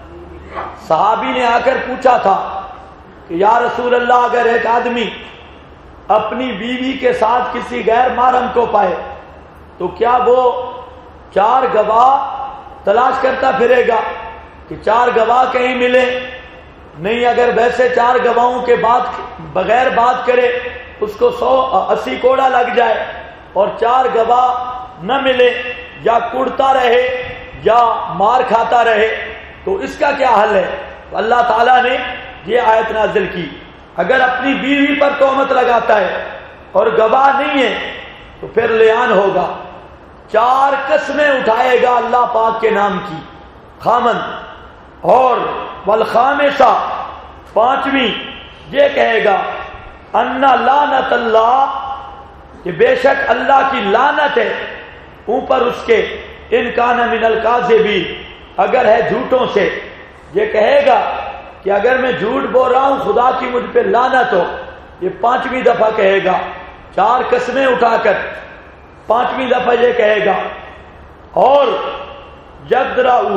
صحابی نے آ کر پوچھا تھا کہ یا رسول اللہ، اگر ایک آدمی اپنی بیوی کے ساتھ کسی غیر محرم کو پائے تو کیا وہ 4 گواہ تلاش کرتا پھرے گا کہ 4 گواہ کہیں ملے؟ نہیں، اگر ویسے 4 گواہوں کے بغیر بات کرے اس کو 180 کوڑا لگ جائے اور 4 گواہ نہ ملے، یا کڑتا رہے یا مار کھاتا رہے، تو اس کا کیا حل ہے؟ تو اللہ تعالیٰ نے یہ آیت نازل کی، اگر اپنی بیوی پر تہمت لگاتا ہے اور گواہ نہیں ہے تو پھر لیان ہوگا، 4 قسمیں اٹھائے گا اللہ پاک کے نام کی خامن، اور والخامسہ، 5ویں یہ کہے گا ان لعنت اللہ، کہ بے شک اللہ کی لعنت ہے اوپر اس کے، ان کان من الکاذبین، اگر ہے جھوٹوں سے، یہ کہے گا کہ اگر میں جھوٹ بول رہا ہوں خدا کی مجھ پہ لعنت ہو، یہ 5ویں دفعہ کہے گا، 4 قسمیں اٹھا کر 5ویں دفعہ یہ کہے گا، اور یدرؤ،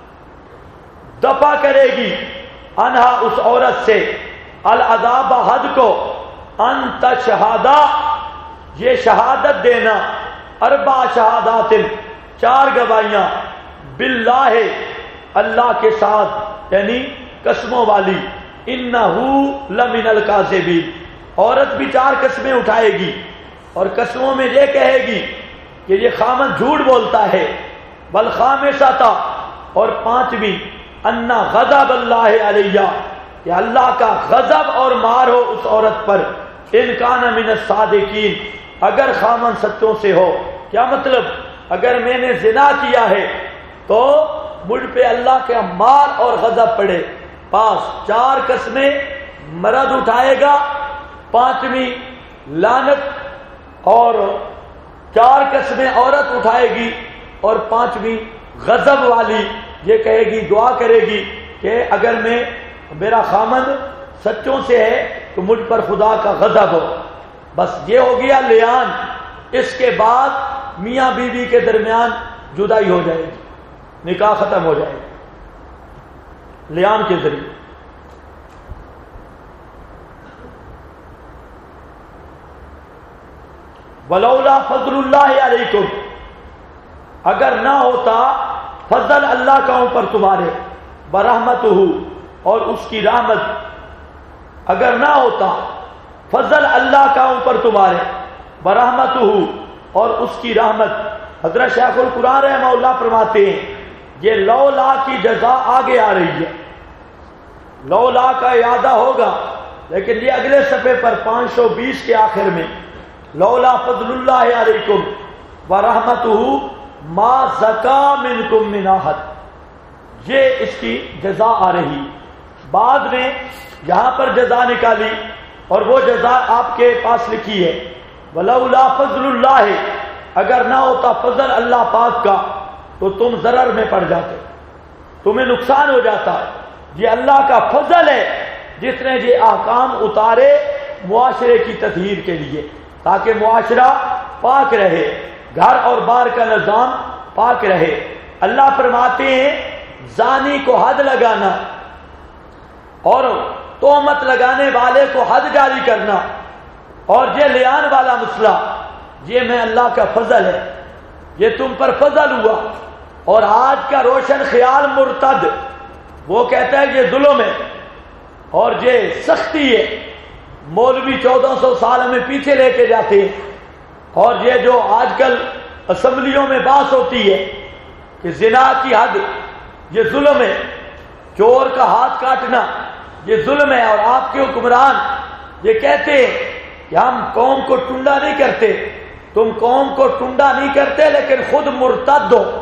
دفع کرے گی، انہا اس عورت سے، العذاب حد کو، انت شہادہ، یہ شہادت دینا، 4 شہادات، 4 گواہیاں، باللہ، اللہ کے ساتھ، یعنی قسموں والی، انہ لمن الکاذبین، عورت بھی 4 قسمیں اٹھائے گی اور قسموں میں یہ کہے گی کہ یہ خامن جھوٹ بولتا ہے، والخامسہ، اور 5ویں، ان غضب اللہ علیہ، کہ اللہ کا غضب اور مار ہو اس عورت پر، ان کان من الصادقین، اگر خامن سچوں سے ہو۔ کیا مطلب؟ اگر میں نے زنا کیا ہے تو مجھ پہ اللہ کا مار اور غضب پڑے، پاس 4 قسمیں مرد اٹھائے گا، 5ویں لعنت، اور 4 قسمیں عورت اٹھائے گی، اور 5ویں غضب والی، یہ کہے گی، دعا کرے گی کہ اگر میرا خامد سچوں سے ہے تو مجھ پر خدا کا غضب ہو۔ بس یہ ہو گیا لیان، اس کے بعد میاں بیوی کے درمیان جدائی ہو جائے گی، نکاح ختم ہو جائے گا لیان کے ذریعے۔ ولولا فضل اللہ علیکم، اگر نہ ہوتا فضل اللہ کا اوپر تمہارے، برحمتہ، اور اس کی رحمت، اگر نہ ہوتا فضل اللہ کا اوپر تمہارے، برحمتہ، اور اس کی رحمت۔ حضرت شیخ القرآن رحمہ اللہ فرماتے ہیں یہ لولا کی جزا آگے آ رہی ہے، لولا کا اعادہ ہوگا، لیکن یہ اگلے صفحے پر 520 کے آخر میں لولا فضل اللہ علیکم ورحمتہ ما زکا منکم من احد، یہ اس کی جزا آ رہی۔ بعد میں یہاں پر جزا نکالی اور وہ جزا آپ کے پاس لکھی ہے، ولولا فضل اللہ، اگر نہ ہوتا فضل اللہ پاک کا تو تم ضرر میں پڑ جاتے، تمہیں نقصان ہو جاتا۔ یہ اللہ کا فضل ہے جس نے یہ احکام اتارے معاشرے کی تطہیر کے لیے، تاکہ معاشرہ پاک رہے، گھر اور بار کا نظام پاک رہے۔ اللہ فرماتے ہیں زانی کو حد لگانا اور تہمت لگانے والے کو حد جاری کرنا اور یہ لیان والا مسئلہ، یہ میں اللہ کا فضل ہے، یہ تم پر فضل ہوا۔ اور آج کا روشن خیال مرتد وہ کہتا ہے یہ ظلم ہے اور یہ سختی ہے، مولوی 1400 سال ہمیں پیچھے لے کے جاتے ہیں، اور یہ جو آج کل اسمبلیوں میں بحث ہوتی ہے کہ زنا کی حد یہ ظلم ہے، چور کا ہاتھ کاٹنا یہ ظلم ہے، اور آپ کے حکمران یہ کہتے ہیں کہ ہم قوم کو ٹنڈا نہیں کرتے۔ تم قوم کو ٹنڈا نہیں کرتے لیکن خود مرتد ہو۔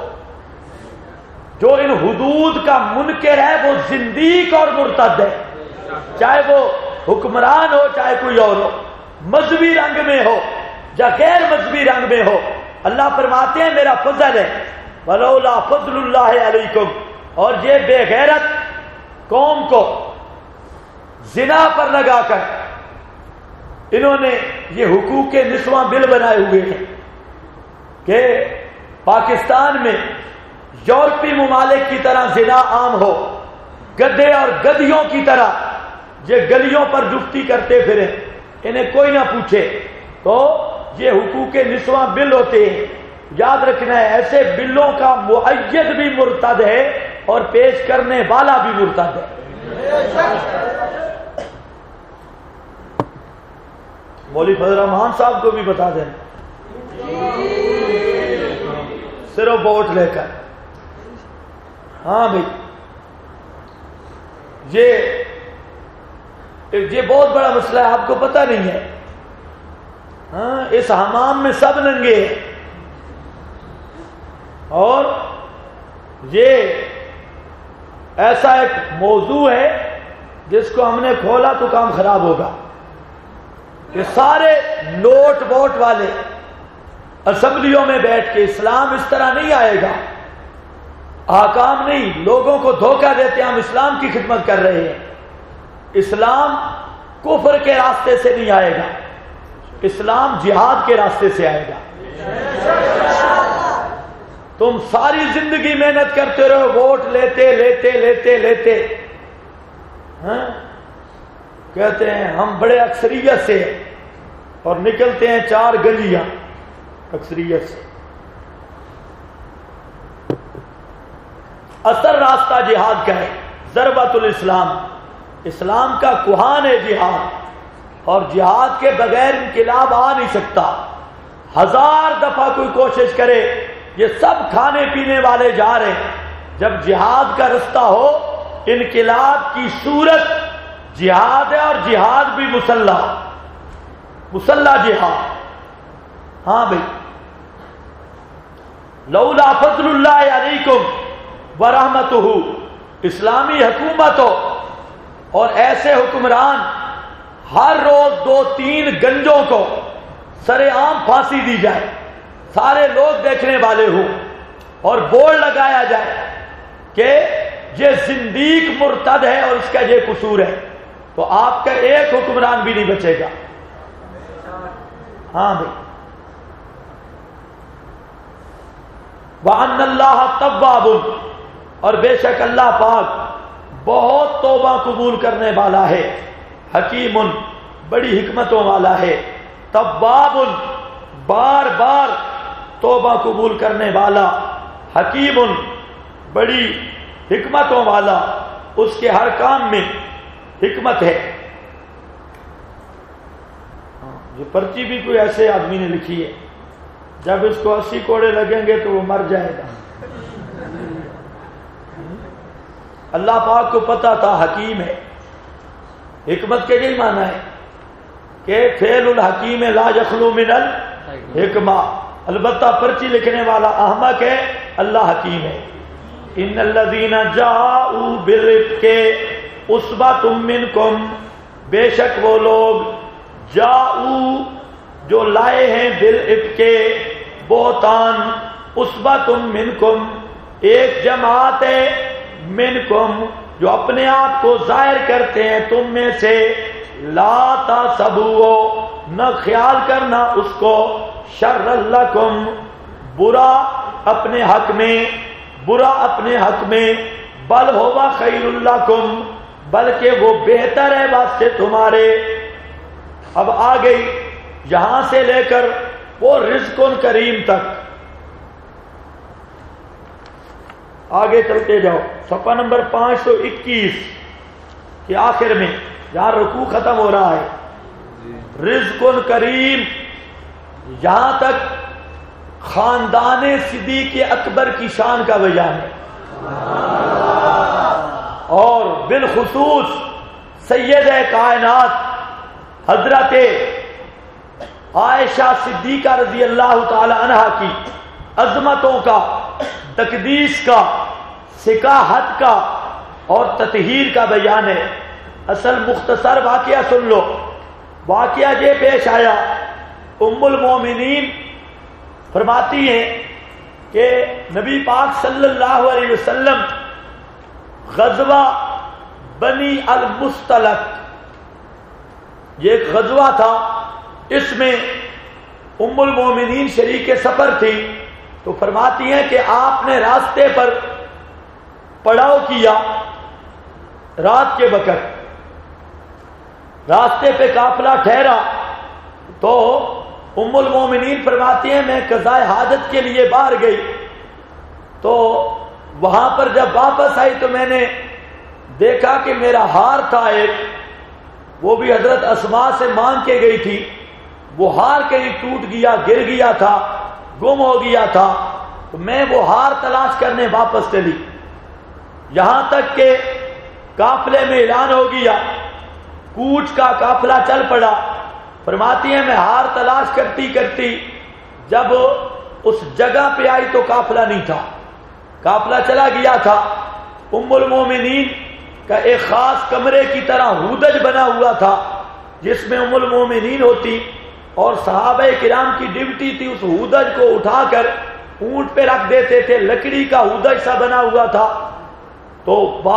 جو ان حدود کا منکر ہے وہ زندیق اور مرتد ہے، چاہے وہ حکمران ہو چاہے کوئی اور ہو، مذہبی رنگ میں ہو یا غیر مذہبی رنگ میں ہو۔ اللہ فرماتے ہیں میرا فضل ہے، ولولا فضل اللہ علیکم، اور یہ بے غیرت قوم کو زنا پر لگا کر انہوں نے یہ حقوق نسواں بل بنائے ہوئے ہیں کہ پاکستان میں یورپی ممالک کی طرح زنا عام ہو، گدھے اور گدھیوں کی طرح یہ گلیوں پر جفتی کرتے پھریں، انہیں کوئی نہ پوچھے، تو یہ حقوق نسواں بل ہوتے ہیں۔ یاد رکھنا ہے ایسے بلوں کا مؤید بھی مرتد ہے اور پیش کرنے والا بھی مرتد ہے۔ مولوی فضل الرحمان صاحب کو بھی بتا دیں، صرف ووٹ لے کر۔ ہاں بھائی یہ بہت بڑا مسئلہ ہے، آپ کو پتہ نہیں ہے۔ ہاں اس حمام میں سب ننگے ہیں، اور یہ ایسا ایک موضوع ہے جس کو ہم نے کھولا تو کام خراب ہوگا۔ کہ سارے نوٹ ووٹ والے اسمبلیوں میں بیٹھ کے اسلام اس طرح نہیں آئے گا، احکام نہیں، لوگوں کو دھوکہ دیتے ہم اسلام کی خدمت کر رہے ہیں۔ اسلام کفر کے راستے سے نہیں آئے گا، اسلام جہاد کے راستے سے آئے گا۔ تم ساری زندگی محنت کرتے رہو، ووٹ لیتے لیتے لیتے لیتے، ہاں کہتے ہیں ہم بڑے اکثریت سے، اور نکلتے ہیں 4 گلیاں اکثریت سے۔ اصل راستہ جہاد کا ہے، ضربۃ الاسلام، اسلام کا کوہان ہے جہاد، اور جہاد کے بغیر انقلاب آ نہیں سکتا۔ 1000 دفعہ کوئی کوشش کرے، یہ سب کھانے پینے والے جا رہے ہیں، جب جہاد کا رستہ ہو، انقلاب کی صورت جہاد ہے، اور جہاد بھی مسلح جہاد۔ ہاں بھائی لولا فضل اللہ علیکم ورحمتہ، اسلامی حکومت ہو اور ایسے حکمران ہر روز 2-3 گنجوں کو سر عام پھانسی دی جائے، سارے لوگ دیکھنے والے ہوں، اور بورڈ لگایا جائے کہ یہ زندیق مرتد ہے اور اس کا یہ قصور ہے، تو آپ کا ایک حکمران بھی نہیں بچے گا۔ ہاں بھائی وَأَنَّ اللَّهَ تَوَّابٌ، اور بے شک اللہ پاک بہت توبہ قبول کرنے والا ہے، حکیم بڑی حکمتوں والا ہے، تواب بار بار توبہ قبول کرنے والا، حکیم بڑی حکمتوں والا، اس کے ہر کام میں حکمت ہے۔ یہ پرچی بھی کوئی ایسے آدمی نے لکھی ہے، جب اس کو 80 کوڑے لگیں گے تو وہ مر جائے گا۔ اللہ پاک کو پتا تھا حکیم ہے۔ حکمت کے یہی معنی ہے کہ فعل الحکیم لا یخلو من الحکمہ، البتہ پرچی لکھنے والا احمق ہے، اللہ حکیم ہے۔ ان الذین جاءوا بالرفق عصبۃ منکم، بے شک وہ لوگ جاؤ جو لائے ہیں بالرفق بہتان، عصبۃ منکم ایک جماعت ہے، منکم جو اپنے آپ کو ظاہر کرتے ہیں تم میں سے، لا تحسبوا نہ خیال کرنا اس کو، شر لکم برا اپنے حق میں، برا اپنے حق میں، بل ہوا خیر لکم بلکہ وہ بہتر ہے واسطے تمہارے۔ اب آ گئی یہاں سے لے کر وہ رزق کریم تک، آگے چلتے جاؤ صفحہ نمبر 521 کے آخر میں جہاں رکوع ختم ہو رہا ہے، رزق کریم، یہاں تک خاندان صدیق اکبر کی شان کا بیان ہے، اور بالخصوص سید کائنات حضرت عائشہ صدیقہ رضی اللہ تعالی عنہا کی عظمتوں کا، تقدیس کا، سکاحت کا اور تطہیر کا بیان ہے۔ اصل مختصر واقعہ سن لو۔ واقعہ یہ پیش آیا، ام المومنین فرماتی ہیں کہ نبی پاک صلی اللہ علیہ وسلم غزوہ بنی المستلق، یہ ایک غزوہ تھا، اس میں ام المومنین شریک سفر تھی، تو فرماتی ہیں کہ آپ نے راستے پر پڑاؤ کیا، رات کے وقت راستے پہ قافلہ ٹھہرا، تو ام المومنین فرماتی ہیں میں قضاء حاجت کے لیے باہر گئی، تو وہاں پر جب واپس آئی تو میں نے دیکھا کہ میرا ہار تھا ایک، وہ بھی حضرت اسماء سے مانگ کے گئی تھی، وہ ہار کہیں ٹوٹ گیا، گر گیا تھا، گم ہو گیا تھا، تو میں وہ ہار تلاش کرنے واپس چلی، یہاں تک کہ قافلے میں اعلان ہو گیا، کوچ کا قافلہ چل پڑا۔ فرماتی ہیں میں ہار تلاش کرتی کرتی جب اس جگہ پہ آئی تو قافلہ نہیں تھا، قافلہ چلا گیا تھا۔ ام المومنین کا ایک خاص کمرے کی طرح ہودج بنا ہوا تھا جس میں ام المومنین ہوتی، اور صحابہ کرام کی ڈیوٹی تھی اس ہودج کو اٹھا کر اونٹ پہ رکھ دیتے تھے، لکڑی کا ہودج سا بنا ہوا تھا تو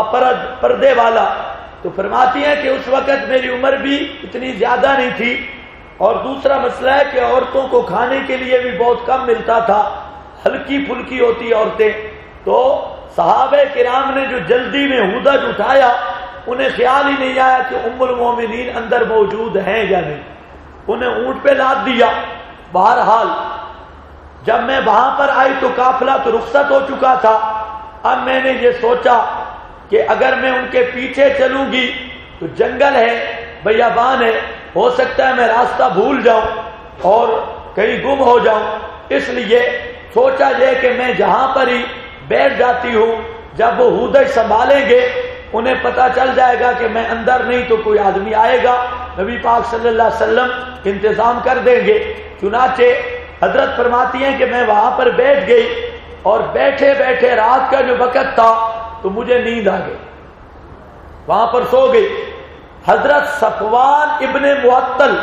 پردے والا۔ تو فرماتی ہیں کہ اس وقت میری عمر بھی اتنی زیادہ نہیں تھی، اور دوسرا مسئلہ ہے کہ عورتوں کو کھانے کے لیے بھی بہت کم ملتا تھا، ہلکی پھلکی ہوتی عورتیں، تو صحابہ کرام نے جو جلدی میں ہودج اٹھایا انہیں خیال ہی نہیں آیا کہ ام المومنین اندر موجود ہیں یا نہیں، انہیں اونٹ پہ لاد دیا۔ بہرحال جب میں وہاں پر آئی تو قافلہ تو رخصت ہو چکا تھا، اب میں نے یہ سوچا کہ اگر میں ان کے پیچھے چلوں گی تو جنگل ہے، بیابان ہے، ہو سکتا ہے میں راستہ بھول جاؤں اور کہیں گم ہو جاؤں، اس لیے سوچا یہ کہ میں جہاں پر ہی بیٹھ جاتی ہوں، جب وہ ہودج سنبھالیں گے انہیں پتا چل جائے گا کہ میں اندر نہیں تو کوئی آدمی آئے گا، نبی پاک صلی اللہ علیہ وسلم انتظام کر دیں گے۔ چنانچہ حضرت فرماتی ہیں کہ میں وہاں پر بیٹھ گئی، اور بیٹھے بیٹھے رات کا جو وقت تھا تو مجھے نیند آ گئی، وہاں پر سو گئی۔ حضرت صفوان ابن معطل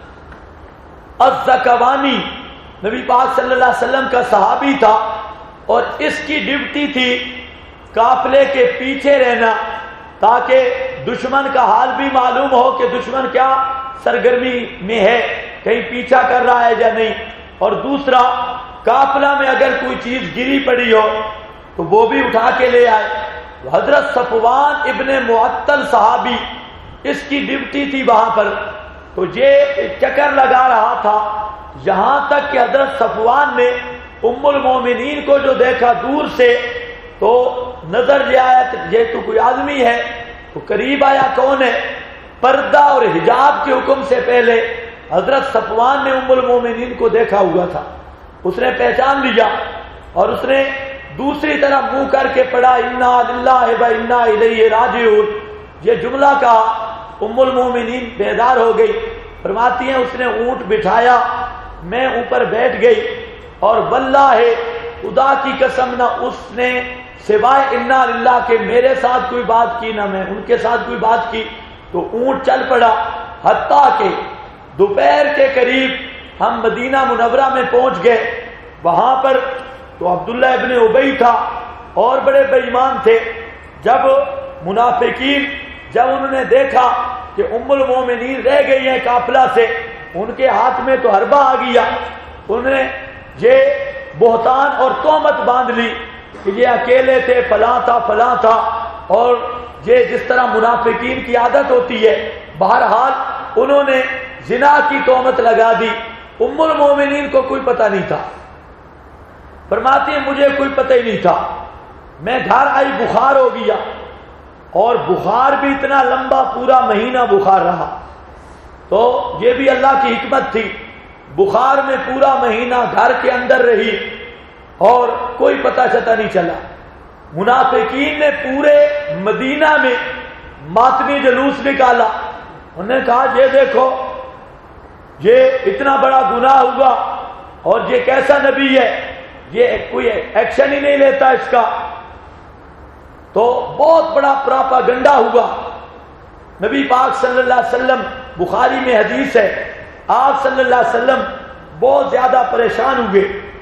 الزکوانی نبی پاک صلی اللہ علیہ وسلم کا صحابی تھا، اور اس کی ڈیوٹی تھی قافلے کے پیچھے رہنا تاکہ دشمن کا حال بھی معلوم ہو کہ دشمن کیا سرگرمی میں ہے، کہیں پیچھا کر رہا ہے یا نہیں، اور دوسرا قافلہ میں اگر کوئی چیز گری پڑی ہو تو وہ بھی اٹھا کے لے آئے۔ حضرت صفوان ابن معطل صحابی، اس کی ڈیوٹی تھی وہاں پر، تو یہ چکر لگا رہا تھا، یہاں تک کہ حضرت صفوان نے ام المومنین کو جو دیکھا دور سے تو نظر لے آیا یہ تو کوئی آدمی ہے، تو قریب آیا کون ہے؟ پردہ اور حجاب کے حکم سے پہلے حضرت صفوان نے ام المومنین کو دیکھا ہوا تھا، اس نے پہچان لیا اور اس نے دوسری طرف منہ کر کے پڑھا انا للہ و انا الیہ راجعون، یہ جملہ کہا، ام المومنین بیدار ہو گئی۔ فرماتی ہیں اس نے اونٹ بٹھایا، میں اوپر بیٹھ گئی، اور واللہ ہے خدا کی قسم نہ اس نے سوائے انا للہ کے میرے ساتھ کوئی بات کی نہ میں ان کے ساتھ کوئی بات کی۔ تو اونٹ چل پڑا، حتیٰ کہ دوپہر کے قریب ہم مدینہ منورہ میں پہنچ گئے۔ وہاں پر تو عبداللہ ابن ابی تھا اور بڑے بے ایمان تھے۔ جب منافقین جب انہوں نے دیکھا کہ ام المومنین رہ گئی ہیں قافلہ سے، ان کے ہاتھ میں تو حربہ آ گیا، انہوں نے یہ بہتان اور تہمت باندھ لی کہ یہ اکیلے تھے، فلاں تھا، اور یہ جس طرح منافقین کی عادت ہوتی ہے۔ بہرحال انہوں نے زنا کی تہمت لگا دی۔ ام المومنین کو کوئی پتہ نہیں تھا، فرماتی ہیں مجھے کوئی پتہ ہی نہیں تھا، میں گھر آئی بخار ہو گیا، اور بخار بھی اتنا لمبا پورا مہینہ بخار رہا۔ تو یہ بھی اللہ کی حکمت تھی، بخار میں پورا مہینہ گھر کے اندر رہی اور کوئی پتہ چتا نہیں چلا۔ منافقین نے پورے مدینہ میں ماتمی جلوس نکالا، انہوں نے کہا یہ دیکھو یہ اتنا بڑا گناہ ہوا اور یہ کیسا نبی ہے، یہ کوئی ایکشن ہی نہیں لیتا اس کا۔ تو بہت بڑا پراپاگنڈا ہوا۔ نبی پاک صلی اللہ علیہ وسلم، بخاری میں حدیث ہے، آپ صلی اللہ علیہ وسلم بہت زیادہ پریشان ہوئے،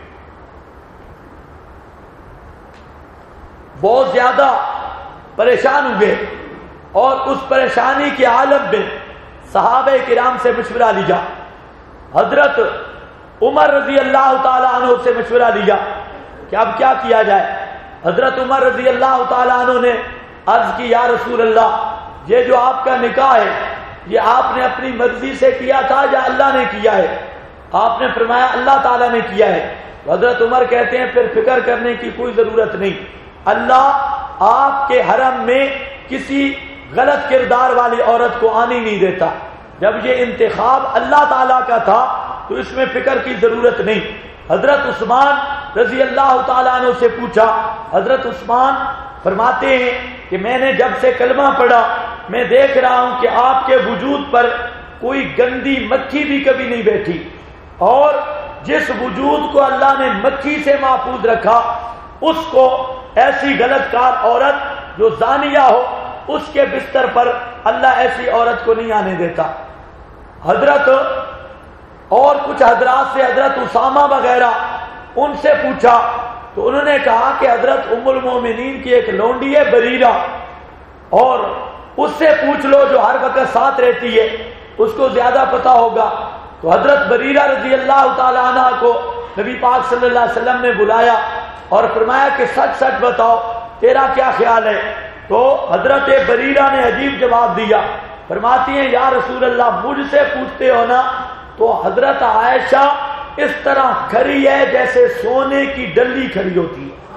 بہت زیادہ پریشان ہوئے، اور اس پریشانی کے عالم میں صحابہ کرام سے مشورہ لیا، حضرت عمر رضی اللہ تعالی عنہ سے مشورہ لیا کہ اب کیا کیا جائے۔ حضرت عمر رضی اللہ تعالی عنہ نے عرض کی یا رسول اللہ، یہ جو آپ کا نکاح ہے یہ آپ نے اپنی مرضی سے کیا تھا یا اللہ نے کیا ہے؟ آپ نے فرمایا اللہ تعالیٰ نے کیا ہے۔ حضرت عمر کہتے ہیں پھر فکر کرنے کی کوئی ضرورت نہیں، اللہ آپ کے حرم میں کسی غلط کردار والی عورت کو آنے نہیں دیتا، جب یہ انتخاب اللہ تعالیٰ کا تھا تو اس میں فکر کی ضرورت نہیں۔ حضرت عثمان رضی اللہ تعالیٰ عنہ سے پوچھا، حضرت عثمان فرماتے ہیں کہ میں نے جب سے کلمہ پڑھا میں دیکھ رہا ہوں کہ آپ کے وجود پر کوئی گندی مکھی بھی کبھی نہیں بیٹھی، اور جس وجود کو اللہ نے مکھی سے محفوظ رکھا اس کو ایسی غلط کار عورت جو زانیہ ہو اس کے بستر پر اللہ ایسی عورت کو نہیں آنے دیتا۔ حضرت اور کچھ حضرات سے، حضرت اسامہ وغیرہ، ان سے پوچھا تو انہوں نے کہا کہ حضرت ام المومنین کی ایک لونڈی ہے بریرہ، اور اس سے پوچھ لو جو ہر وقت ساتھ رہتی ہے، اس کو زیادہ پتا ہوگا۔ تو حضرت بریرہ رضی اللہ تعالی عنہ کو نبی پاک صلی اللہ علیہ وسلم نے بلایا اور فرمایا کہ سچ سچ بتاؤ تیرا کیا خیال ہے؟ تو حضرت بریرہ نے عجیب جواب دیا، فرماتی ہیں یا رسول اللہ مجھ سے پوچھتے ہو نا تو حضرت عائشہ اس طرح کھڑی ہے جیسے سونے کی ڈلی کھڑی ہوتی ہے،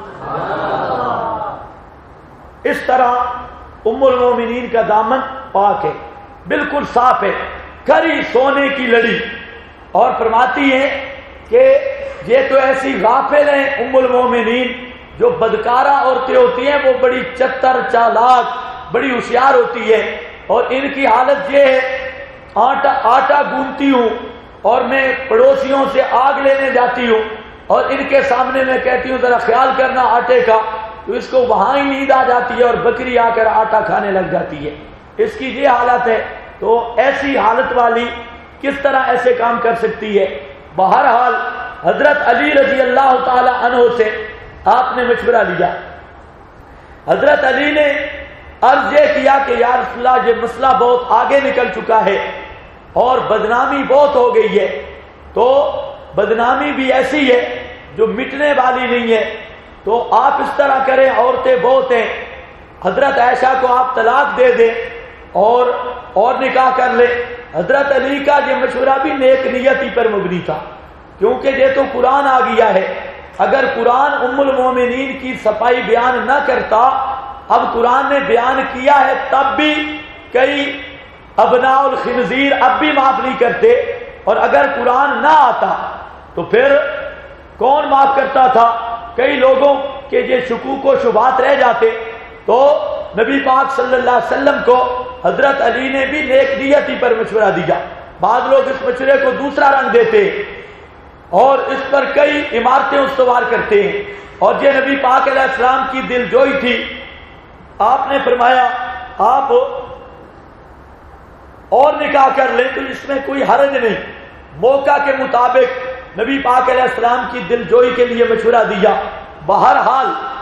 اس طرح ام المومنین کا دامن پاک ہے، بالکل صاف ہے، کھری سونے کی لڑی۔ اور فرماتی ہیں کہ یہ تو ایسی غافل ہیں ام المومنین، جو بدکارہ عورتیں ہوتی ہیں وہ بڑی چتر چالاک، بڑی ہوشیار ہوتی ہے، اور ان کی حالت یہ ہے آٹا گوندتی ہوں اور میں پڑوسیوں سے آگ لینے جاتی ہوں اور ان کے سامنے میں کہتی ہوں ذرا خیال کرنا آٹے کا، تو اس کو وہاں ہی نیند آ جاتی ہے اور بکری آ کر آٹا کھانے لگ جاتی ہے، اس کی یہ حالت ہے۔ تو ایسی حالت والی کس طرح ایسے کام کر سکتی ہے؟ بہرحال حضرت علی رضی اللہ تعالی عنہ سے آپ نے مشورہ لیا۔ حضرت علی نے عرض یہ کیا کہ یا رسول اللہ یہ مسئلہ بہت آگے نکل چکا ہے اور بدنامی بہت ہو گئی ہے، تو بدنامی بھی ایسی ہے جو مٹنے والی نہیں ہے، تو آپ اس طرح کریں، عورتیں بہت ہیں، حضرت عائشہ کو آپ طلاق دے دیں اور نکاح کر لیں۔ حضرت علی کا یہ مشورہ بھی نیک نیتی پر مبنی تھا، کیونکہ یہ تو قرآن آ گیا ہے، اگر قرآن ام المومنین کی صفائی بیان نہ کرتا، اب قرآن نے بیان کیا ہے تب بھی کئی ابناء الخنزیر اب بھی معاف نہیں کرتے، اور اگر قرآن نہ آتا تو پھر کون معاف کرتا تھا؟ کئی لوگوں کے یہ شکوک و شبہات رہ جاتے تو نبی پاک صلی اللہ علیہ وسلم کو حضرت علی نے بھی نیک نیتی پر مشورہ دیا۔ بعض لوگ اس مشورے کو دوسرا رنگ دیتے اور اس پر کئی عمارتیں استوار کرتے ہیں، اور یہ نبی پاک علیہ السلام کی دل جوئی تھی۔ آپ نے فرمایا آپ اور نکاح کر لیں تو اس میں کوئی حرج نہیں۔ موقع کے مطابق نبی پاک علیہ السلام کی دل جوئی کے لیے مشورہ دیا۔ بہرحال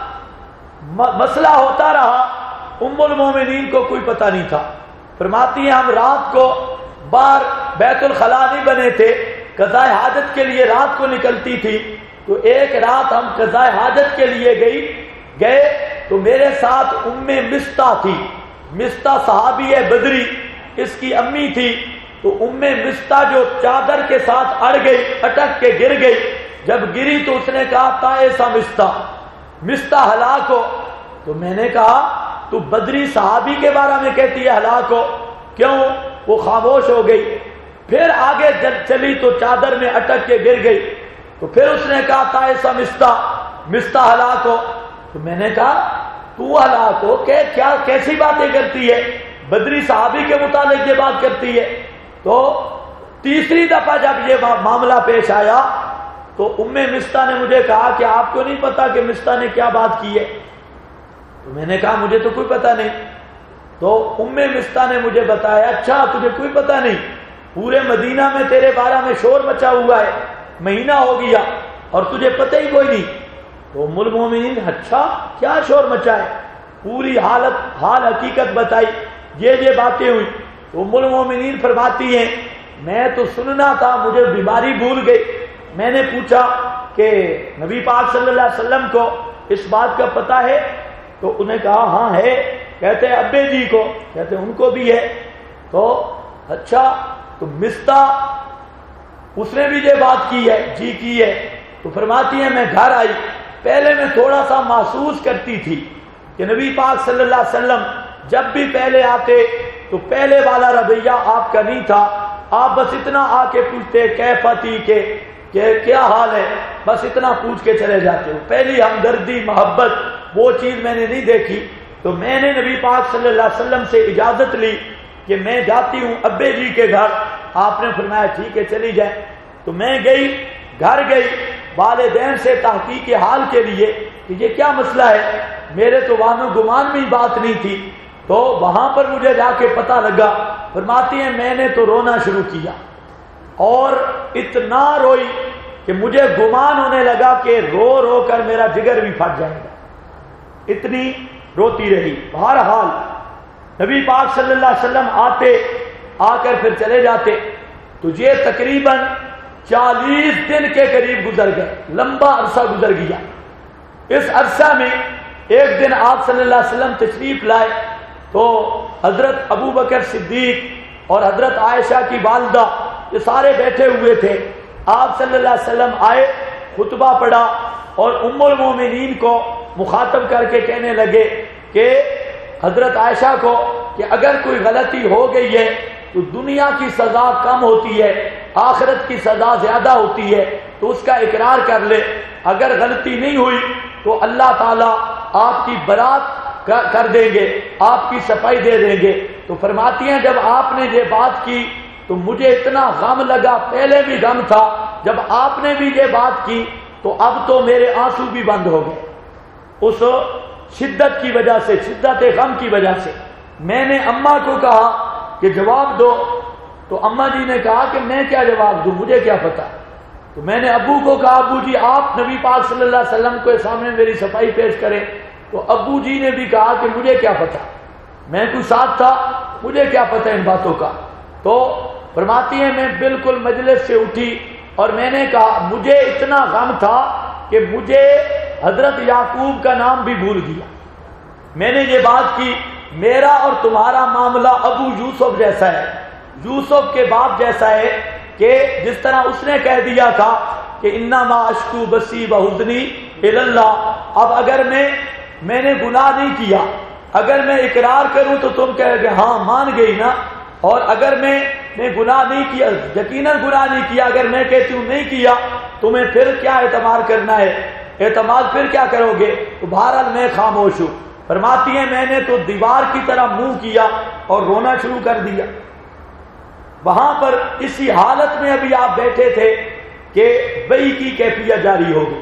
مسئلہ ہوتا رہا، ام المومنین کو کوئی پتہ نہیں تھا۔ فرماتی ہیں ہم رات کو باہر بیت الخلا نہیں بنے تھے، قضاء حاجت کے لیے رات کو نکلتی تھی، تو ایک رات ہم قضاء حاجت کے لیے گئے تو میرے ساتھ ام مستہ تھی۔ مستہ صحابی ہے بدری، اس کی امی تھی، تو ام مستہ جو چادر کے ساتھ اڑ گئی، اٹک کے گر گئی۔ جب گری تو اس نے کہا تا ایسا مستہ ہلاک ہو۔ تو میں نے کہا تو بدری صحابی کے بارے میں کہتی ہے ہلاک ہو، کیوں؟ وہ خاموش ہو گئی۔ پھر آگے جب چلی تو چادر میں اٹک کے گر گئی، تو پھر اس نے کہا تا ایسا مستہ ہلاک ہو۔ تو میں نے کہا تو ہلاک ہو کہ کیا کیسی باتیں کرتی ہے؟ بدری صحابی کے متعلق یہ بات کرتی ہے۔ تو تیسری دفعہ جب یہ معاملہ پیش آیا تو ام مستہ نے مجھے کہا کہ آپ کو نہیں پتا کہ مستہ نے کیا بات کی ہے؟ تو میں نے کہا مجھے تو کوئی پتا نہیں۔ تو ام مستہ نے مجھے بتایا اچھا تجھے کوئی پتا نہیں، پورے مدینہ میں تیرے بارے میں شور مچا ہوا ہے، مہینہ ہو گیا اور تجھے پتہ ہی کوئی نہیں۔ تو ام المومنین اچھا کیا شور مچا ہے؟ پوری حال حقیقت بتائی، یہ باتیں ہوئی۔ تو ام المومنین فرماتی ہیں میں تو سننا تھا، مجھے بیماری بھول گئی۔ میں نے پوچھا کہ نبی پاک صلی اللہ علیہ وسلم کو اس بات کا پتہ ہے؟ تو انہیں کہا ہاں ہے۔ کہتے ہیں ابے جی کو؟ کہتے ہیں ان کو بھی ہے۔ تو اچھا تو مستہ اس نے بھی یہ بات کی ہے؟ جی کی ہے۔ تو فرماتی ہیں میں گھر آئی، پہلے میں تھوڑا سا محسوس کرتی تھی کہ نبی پاک صلی اللہ علیہ وسلم جب بھی پہلے آتے تو پہلے والا رویہ آپ کا نہیں تھا، آپ بس اتنا آ کے پوچھتے کیفاتی کہ کیا حال ہے، بس اتنا پوچھ کے چلے جاتے ہو۔ پہلی ہمدردی محبت وہ چیز میں نے نہیں دیکھی۔ تو میں نے نبی پاک صلی اللہ علیہ وسلم سے اجازت لی کہ میں جاتی ہوں ابے جی کے گھر۔ آپ نے فرمایا ٹھیک ہے چلی جائیں۔ تو میں گھر گئی والدین سے تحقیق حال کے لیے کہ یہ کیا مسئلہ ہے، میرے تو وہاں گمان میں بات نہیں تھی۔ تو وہاں پر مجھے جا کے پتہ لگا۔ فرماتی ہیں میں نے تو رونا شروع کیا اور اتنا روئی کہ مجھے گمان ہونے لگا کہ رو رو کر میرا جگر بھی پھٹ جائے گا، اتنی روتی رہی۔ بہرحال نبی پاک صلی اللہ علیہ وسلم آ کر پھر چلے جاتے، تو یہ تقریباً 40 دن کے قریب گزر گئے، لمبا عرصہ گزر گیا۔ اس عرصہ میں ایک دن آپ صلی اللہ علیہ وسلم تشریف لائے تو حضرت ابو بکر صدیق اور حضرت عائشہ کی والدہ یہ سارے بیٹھے ہوئے تھے۔ آپ صلی اللہ علیہ وسلم آئے، خطبہ پڑھا اور ام المومنین کو مخاطب کر کے کہنے لگے کہ حضرت عائشہ کو کہ اگر کوئی غلطی ہو گئی ہے تو دنیا کی سزا کم ہوتی ہے، آخرت کی سزا زیادہ ہوتی ہے، تو اس کا اقرار کر لے۔ اگر غلطی نہیں ہوئی تو اللہ تعالیٰ آپ کی برات کر دیں گے، آپ کی صفائی دے دیں گے۔ تو فرماتی ہیں جب آپ نے یہ بات کی تو مجھے اتنا غم لگا، پہلے بھی غم تھا، جب آپ نے بھی یہ بات کی تو اب تو میرے آنسو بھی بند ہو گئے اس شدت کی وجہ سے، شدت غم کی وجہ سے۔ میں نے اماں کو کہا کہ جواب دو، تو اماں جی نے کہا کہ میں کیا جواب دوں، مجھے کیا پتا۔ تو میں نے ابو کو کہا ابو جی آپ نبی پاک صلی اللہ علیہ وسلم کے سامنے میری صفائی پیش کریں۔ تو ابو جی نے بھی کہا کہ مجھے کیا پتا، میں کوئی ساتھ تھا، مجھے کیا پتا ان باتوں کا۔ تو فرماتی ہیں میں بالکل مجلس سے اٹھی اور میں نے کہا مجھے اتنا غم تھا کہ مجھے حضرت یعقوب کا نام بھی بھول گیا۔ میں نے یہ بات کی میرا اور تمہارا معاملہ ابو یوسف جیسا ہے، یوسف کے باپ جیسا ہے کہ جس طرح اس نے کہہ دیا تھا کہ انما اشکو بسی وحزنی الی اللہ، اب اگر میں نے گناہ نہیں کیا، اگر میں اقرار کروں تو تم کہے کہ ہاں مان گئی نا، اور اگر میں گناہ نہیں کیا، یقیناً گناہ نہیں کیا، اگر میں کہتی ہوں نہیں کیا، تمہیں پھر کیا اعتماد کرنا ہے، اعتماد پھر کیا کرو گے؟ تو بہرحال میں خاموش ہوں۔ فرماتی ہیں میں نے تو دیوار کی طرح منہ کیا اور رونا شروع کر دیا۔ وہاں پر اسی حالت میں ابھی آپ بیٹھے تھے کہ وحی کی کیفیت جاری ہوگی،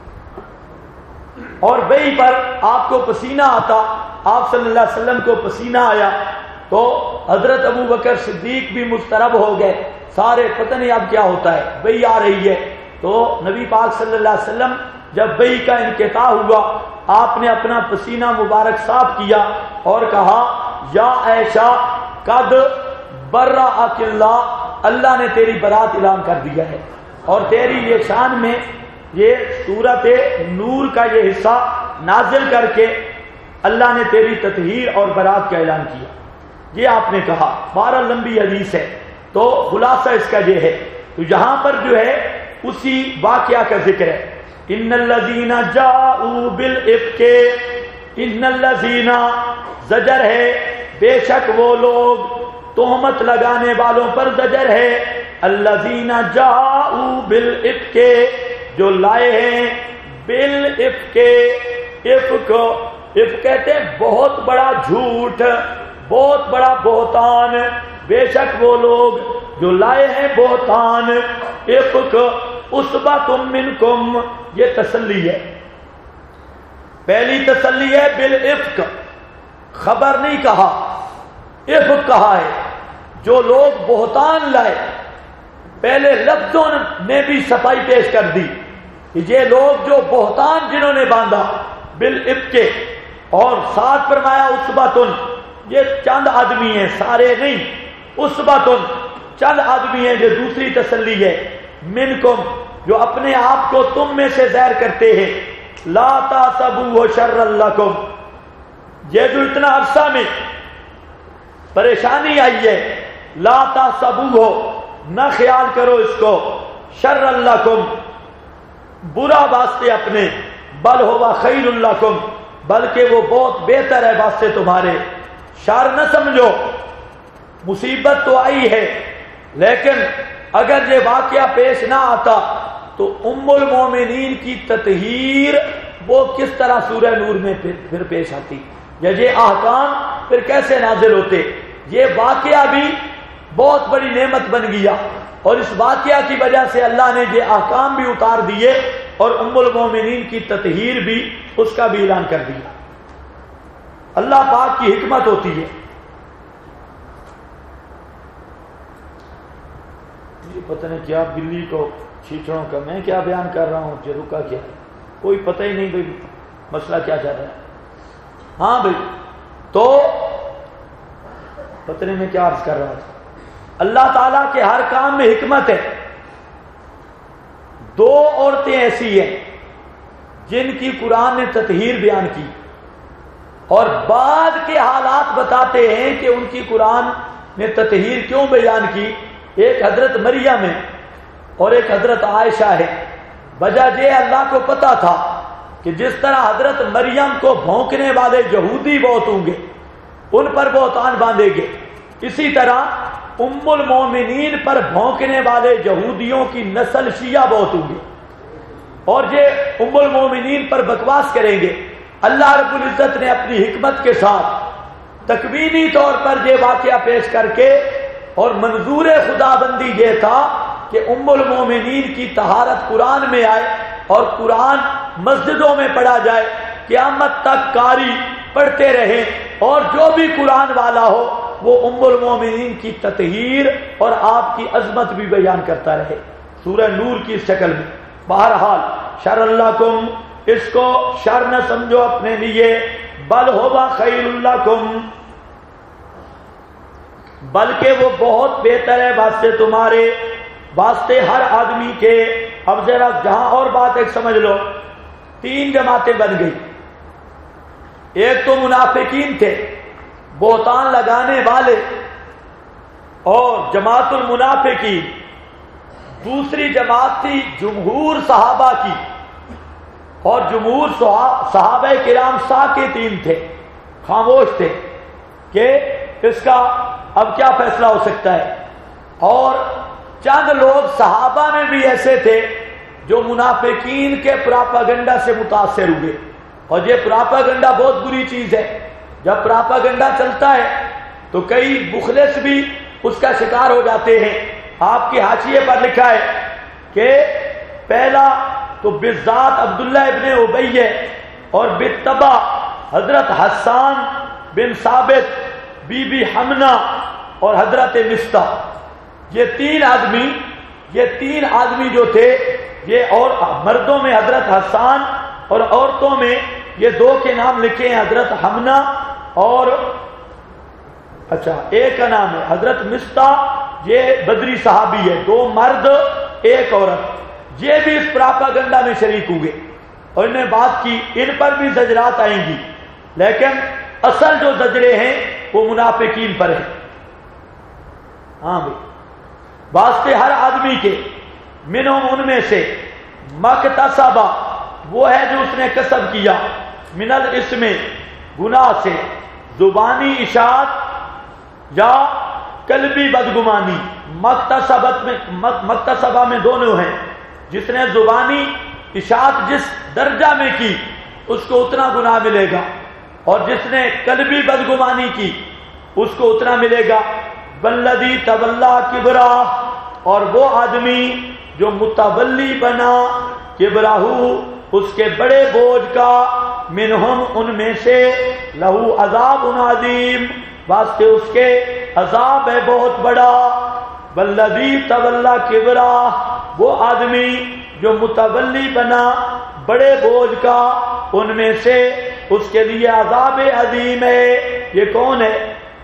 اور وحی پر آپ کو پسینہ آتا، آپ صلی اللہ علیہ وسلم کو پسینہ آیا تو حضرت ابو بکر صدیق بھی مضطرب ہو گئے، سارے پتہ نہیں اب کیا ہوتا ہے، وحی آ رہی ہے۔ تو نبی پاک صلی اللہ علیہ وسلم جب وحی کا انقطاع ہوا، آپ نے اپنا پسینہ مبارک صاف کیا اور کہا یا عائشہ قد برأک اللہ، اللہ نے تیری برات اعلان کر دیا ہے، اور تیری یہ شان میں یہ سورت نور کا یہ حصہ نازل کر کے اللہ نے تیری تطہیر اور برات کا اعلان کیا، یہ آپ نے کہا۔ 12 لمبی حدیث ہے، تو خلاصہ اس کا یہ ہے۔ تو یہاں پر جو ہے اسی واقعہ کا ذکر ہے، ان الذین جاءوا بالافک، ان الذین زجر ہے بے شک وہ لوگ، تہمت لگانے والوں پر زجر ہے، الذین جاءوا بالافک، جو لائے ہیں بالافک، افک کہتے ہیں بہت بڑا جھوٹ، بہت بڑا بہتان، بے شک وہ لوگ جو لائے ہیں بہتان، افک، عصبۃ منکم، یہ تسلی ہے۔ پہلی تسلی ہے بالافک، خبر نہیں کہا، افک کہا ہے، جو لوگ بہتان لائے، پہلے لفظوں نے بھی صفائی پیش کر دی کہ یہ لوگ جو بہتان جنہوں نے باندھا بالافک، اور ساتھ فرمایا عصبۃ، یہ چند آدمی ہیں، سارے نہیں، عصبۃ چند آدمی ہیں، جو دوسری تسلی ہے، منکم، جو اپنے آپ کو تم میں سے ظاہر کرتے ہیں، لا تحسبوہ شرا لکم، یہ جو اتنا عرصہ میں پریشانی آئی ہے، لا تحسبوہ، نہ خیال کرو اس کو، شرا لکم، برا واسطے اپنے، بل ہوا خیر لکم، بلکہ وہ بہت بہتر ہے واسطے تمہارے، شر نہ سمجھو، مصیبت تو آئی ہے، لیکن اگر یہ واقعہ پیش نہ آتا تو ام المومنین کی تطہیر وہ کس طرح سورہ نور میں پھر پیش آتی، یا یہ احکام پھر کیسے نازل ہوتے؟ یہ واقعہ بھی بہت بڑی نعمت بن گیا، اور اس واقعہ کی وجہ سے اللہ نے یہ احکام بھی اتار دیے اور ام المومنین کی تطہیر بھی، اس کا بھی اعلان کر دیا۔ اللہ پاک کی حکمت ہوتی ہے۔ یہ پتہ نہیں کیا بلی کو چیچڑوں کا، میں کیا بیان کر رہا ہوں، رکا کیا، کوئی پتہ ہی نہیں بھائی مسئلہ کیا چل رہا ہے۔ ہاں بھائی، تو پتہ نہیں میں کیا عرض کر رہا تھا۔ اللہ تعالیٰ کے ہر کام میں حکمت ہے۔ 2 عورتیں ایسی ہیں جن کی قرآن نے تطہیر بیان کی، اور بعد کے حالات بتاتے ہیں کہ ان کی قرآن نے تطہیر کیوں بیان کی۔ ایک حضرت مریم ہے اور ایک حضرت عائشہ ہے۔ وجہ یہ اللہ کو پتا تھا کہ جس طرح حضرت مریم کو بھونکنے والے یہودی بہت ہوں گے، ان پر بہتان باندھیں گے، اسی طرح ام المومنین پر بھونکنے والے یہودیوں کی نسل شیعہ بہت ہوں گے، اور یہ ام المومنین پر بکواس کریں گے۔ اللہ رب العزت نے اپنی حکمت کے ساتھ تکوینی طور پر یہ واقعہ پیش کر کے، اور منظور خدا بندی یہ تھا کہ ام المومنین کی طہارت قرآن میں آئے اور قرآن مسجدوں میں پڑھا جائے، قیامت تک قاری پڑھتے رہیں، اور جو بھی قرآن والا ہو وہ ام المومنین کی تطہیر اور آپ کی عظمت بھی بیان کرتا رہے سورہ نور کی شکل میں۔ بہرحال شر لکم، اس کو شر نہ سمجھو اپنے لیے، بل ہوا خیر لکم، بلکہ وہ بہت بہتر ہے واسطے تمہارے، واسطے ہر آدمی کے۔ اب ذرا جہاں اور بات ایک سمجھ لو، 3 جماعتیں بن گئی۔ ایک تو منافقین تھے، بہتان لگانے والے، اور جماعت المنافقین۔ دوسری جماعت تھی جمہور صحابہ کی، اور جمہور صحابہ کرام ساکتین تھے، خاموش تھے کہ اس کا اب کیا فیصلہ ہو سکتا ہے۔ اور چند لوگ صحابہ میں بھی ایسے تھے جو منافقین کے پراپاگنڈا سے متاثر ہوئے، اور یہ پراپاگنڈا بہت بری چیز ہے۔ جب پراپاگنڈا چلتا ہے تو کئی مخلص بھی اس کا شکار ہو جاتے ہیں۔ آپ کی حاشیے پر لکھا ہے کہ پہلا تو بالذات عبداللہ ابن ابی اور بالتبع حضرت حسان بن ثابت، بی بی حمنہ اور حضرت مصطح، یہ تین آدمی جو تھے، یہ اور مردوں میں حضرت حسان اور عورتوں میں یہ دو کے نام لکھے ہیں، حضرت حمنہ اور ایک کا نام ہے حضرت مصطح، یہ بدری صحابی ہے، دو مرد ایک عورت، یہ بھی اس پراپاگنڈا میں شریک ہوئے اور انہیں بات کی۔ ان پر بھی زجرات آئیں گی، لیکن اصل جو زجرے ہیں وہ منافقین پر ہیں۔ ہاں بھائی، واسطے ہر آدمی کے منہم ان میں سے مکتسبہ وہ ہے جو اس نے کسب کیا، من الاسم گناہ سے، زبانی اشاعت یا قلبی بدگمانی۔ مکتسبہ میں دونوں ہیں، جس نے زبانی اشاعت جس درجہ میں کی اس کو اتنا گناہ ملے گا، اور جس نے قلبی بدگمانی کی اس کو اتنا ملے گا۔ والذی تولا کبرا، اور وہ آدمی جو متولی بنا کبراہو اس کے بڑے بوجھ کا، منہم ان میں سے، لہو عذاب عظیم واسطے اس کے عذاب ہے بہت بڑا۔ والذی تولا کبرا، وہ آدمی جو متولی بنا بڑے بوجھ کا، ان میں سے اس کے لیے عذاب عظیم ہے۔ یہ کون ہے؟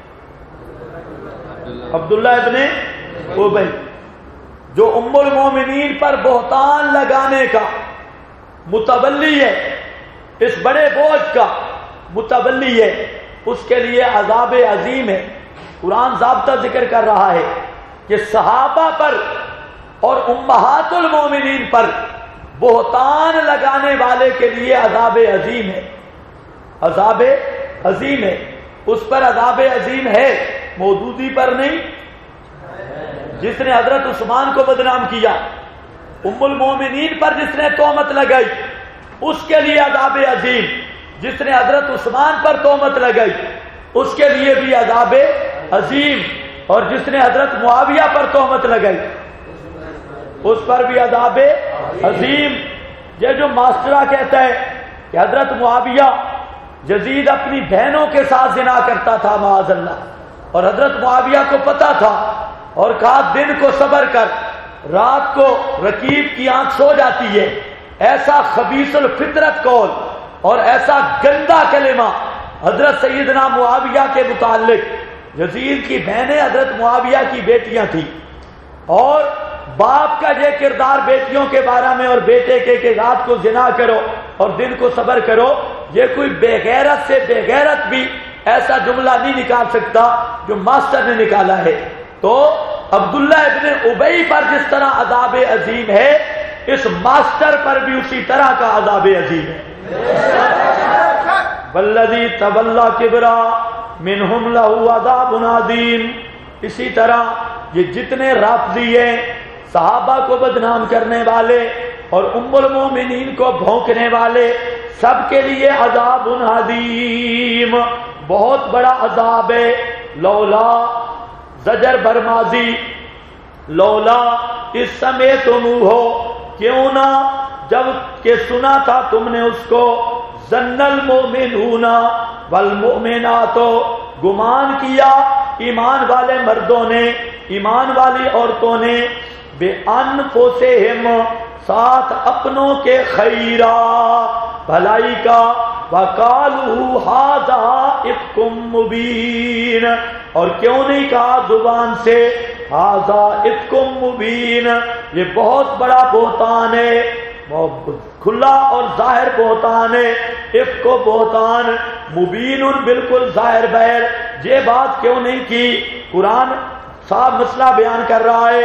عبداللہ ابن ابی، جو ام المومنین پر بہتان لگانے کا متولی ہے، اس بڑے بوجھ کا متولی ہے، اس کے لیے عذاب عظیم ہے۔ قرآن ضابطہ ذکر کر رہا ہے کہ صحابہ پر اور امہات المومنین پر بہتان لگانے والے کے لیے عذاب عظیم ہے، عذاب عظیم ہے۔ اس پر عذاب عظیم ہے، مودودی پر نہیں۔ جس نے حضرت عثمان کو بدنام کیا، ام المومنین پر جس نے تہمت لگائی، اس کے لیے عذاب عظیم۔ جس نے حضرت عثمان پر تہمت لگائی اس کے لیے بھی عذاب عظیم، اور جس نے حضرت معاویہ پر تہمت لگائی اس پر بھی عذاب عظیم۔ یہ جو ماسٹرہ کہتا ہے کہ حضرت معاویہ یزید اپنی بہنوں کے ساتھ زنا کرتا تھا معاذ اللہ، اور حضرت معاویہ کو پتا تھا اور کہا دن کو صبر کر، رات کو رقیب کی آنکھ سو جاتی ہے، ایسا خبیث الفطرت قول اور ایسا گندا کلمہ حضرت سیدنا معاویہ کے متعلق۔ یزید کی بہنیں حضرت معاویہ کی بیٹیاں تھیں، اور باپ کا یہ کردار بیٹیوں کے بارے میں اور بیٹے کے کہ رات کو زنا کرو اور دن کو صبر کرو، یہ کوئی بے غیرت سے بے غیرت بھی ایسا جملہ نہیں نکال سکتا جو ماسٹر نے نکالا ہے۔ تو عبداللہ ابن ابی پر جس طرح عذاب عظیم ہے، اس ماسٹر پر بھی اسی طرح کا عذاب عظیم ہے۔ والذی تولا کبرا منہم لہو عذاب عظیم۔ اسی طرح یہ جتنے رافضی ہیں، صحابہ کو بدنام کرنے والے اور ام المومنین کو بھونکنے والے، سب کے لیے عذاب عظیم، بہت بڑا عذاب ہے۔ لولا زجر برمازی، لولا اس سمے تم ہو، کیوں نہ جب کہ سنا تھا تم نے اس کو، ظن المؤمنون والمؤمنات، گمان کیا ایمان والے مردوں نے ایمان والی عورتوں نے، بے انفسہم ساتھ اپنوں کے خیرا بھلائی کا، وقالوا ھذا افک مبین، اور کیوں نہیں کہا زبان سے ھذا افک مبین، یہ بہت بڑا بہتان ہے، کھلا اور ظاہر بہتان ہے۔ افک و بہتان مبین، بالکل ظاہر بہر، یہ بات کیوں نہیں کی؟ قرآن صاحب مسئلہ بیان کر رہا ہے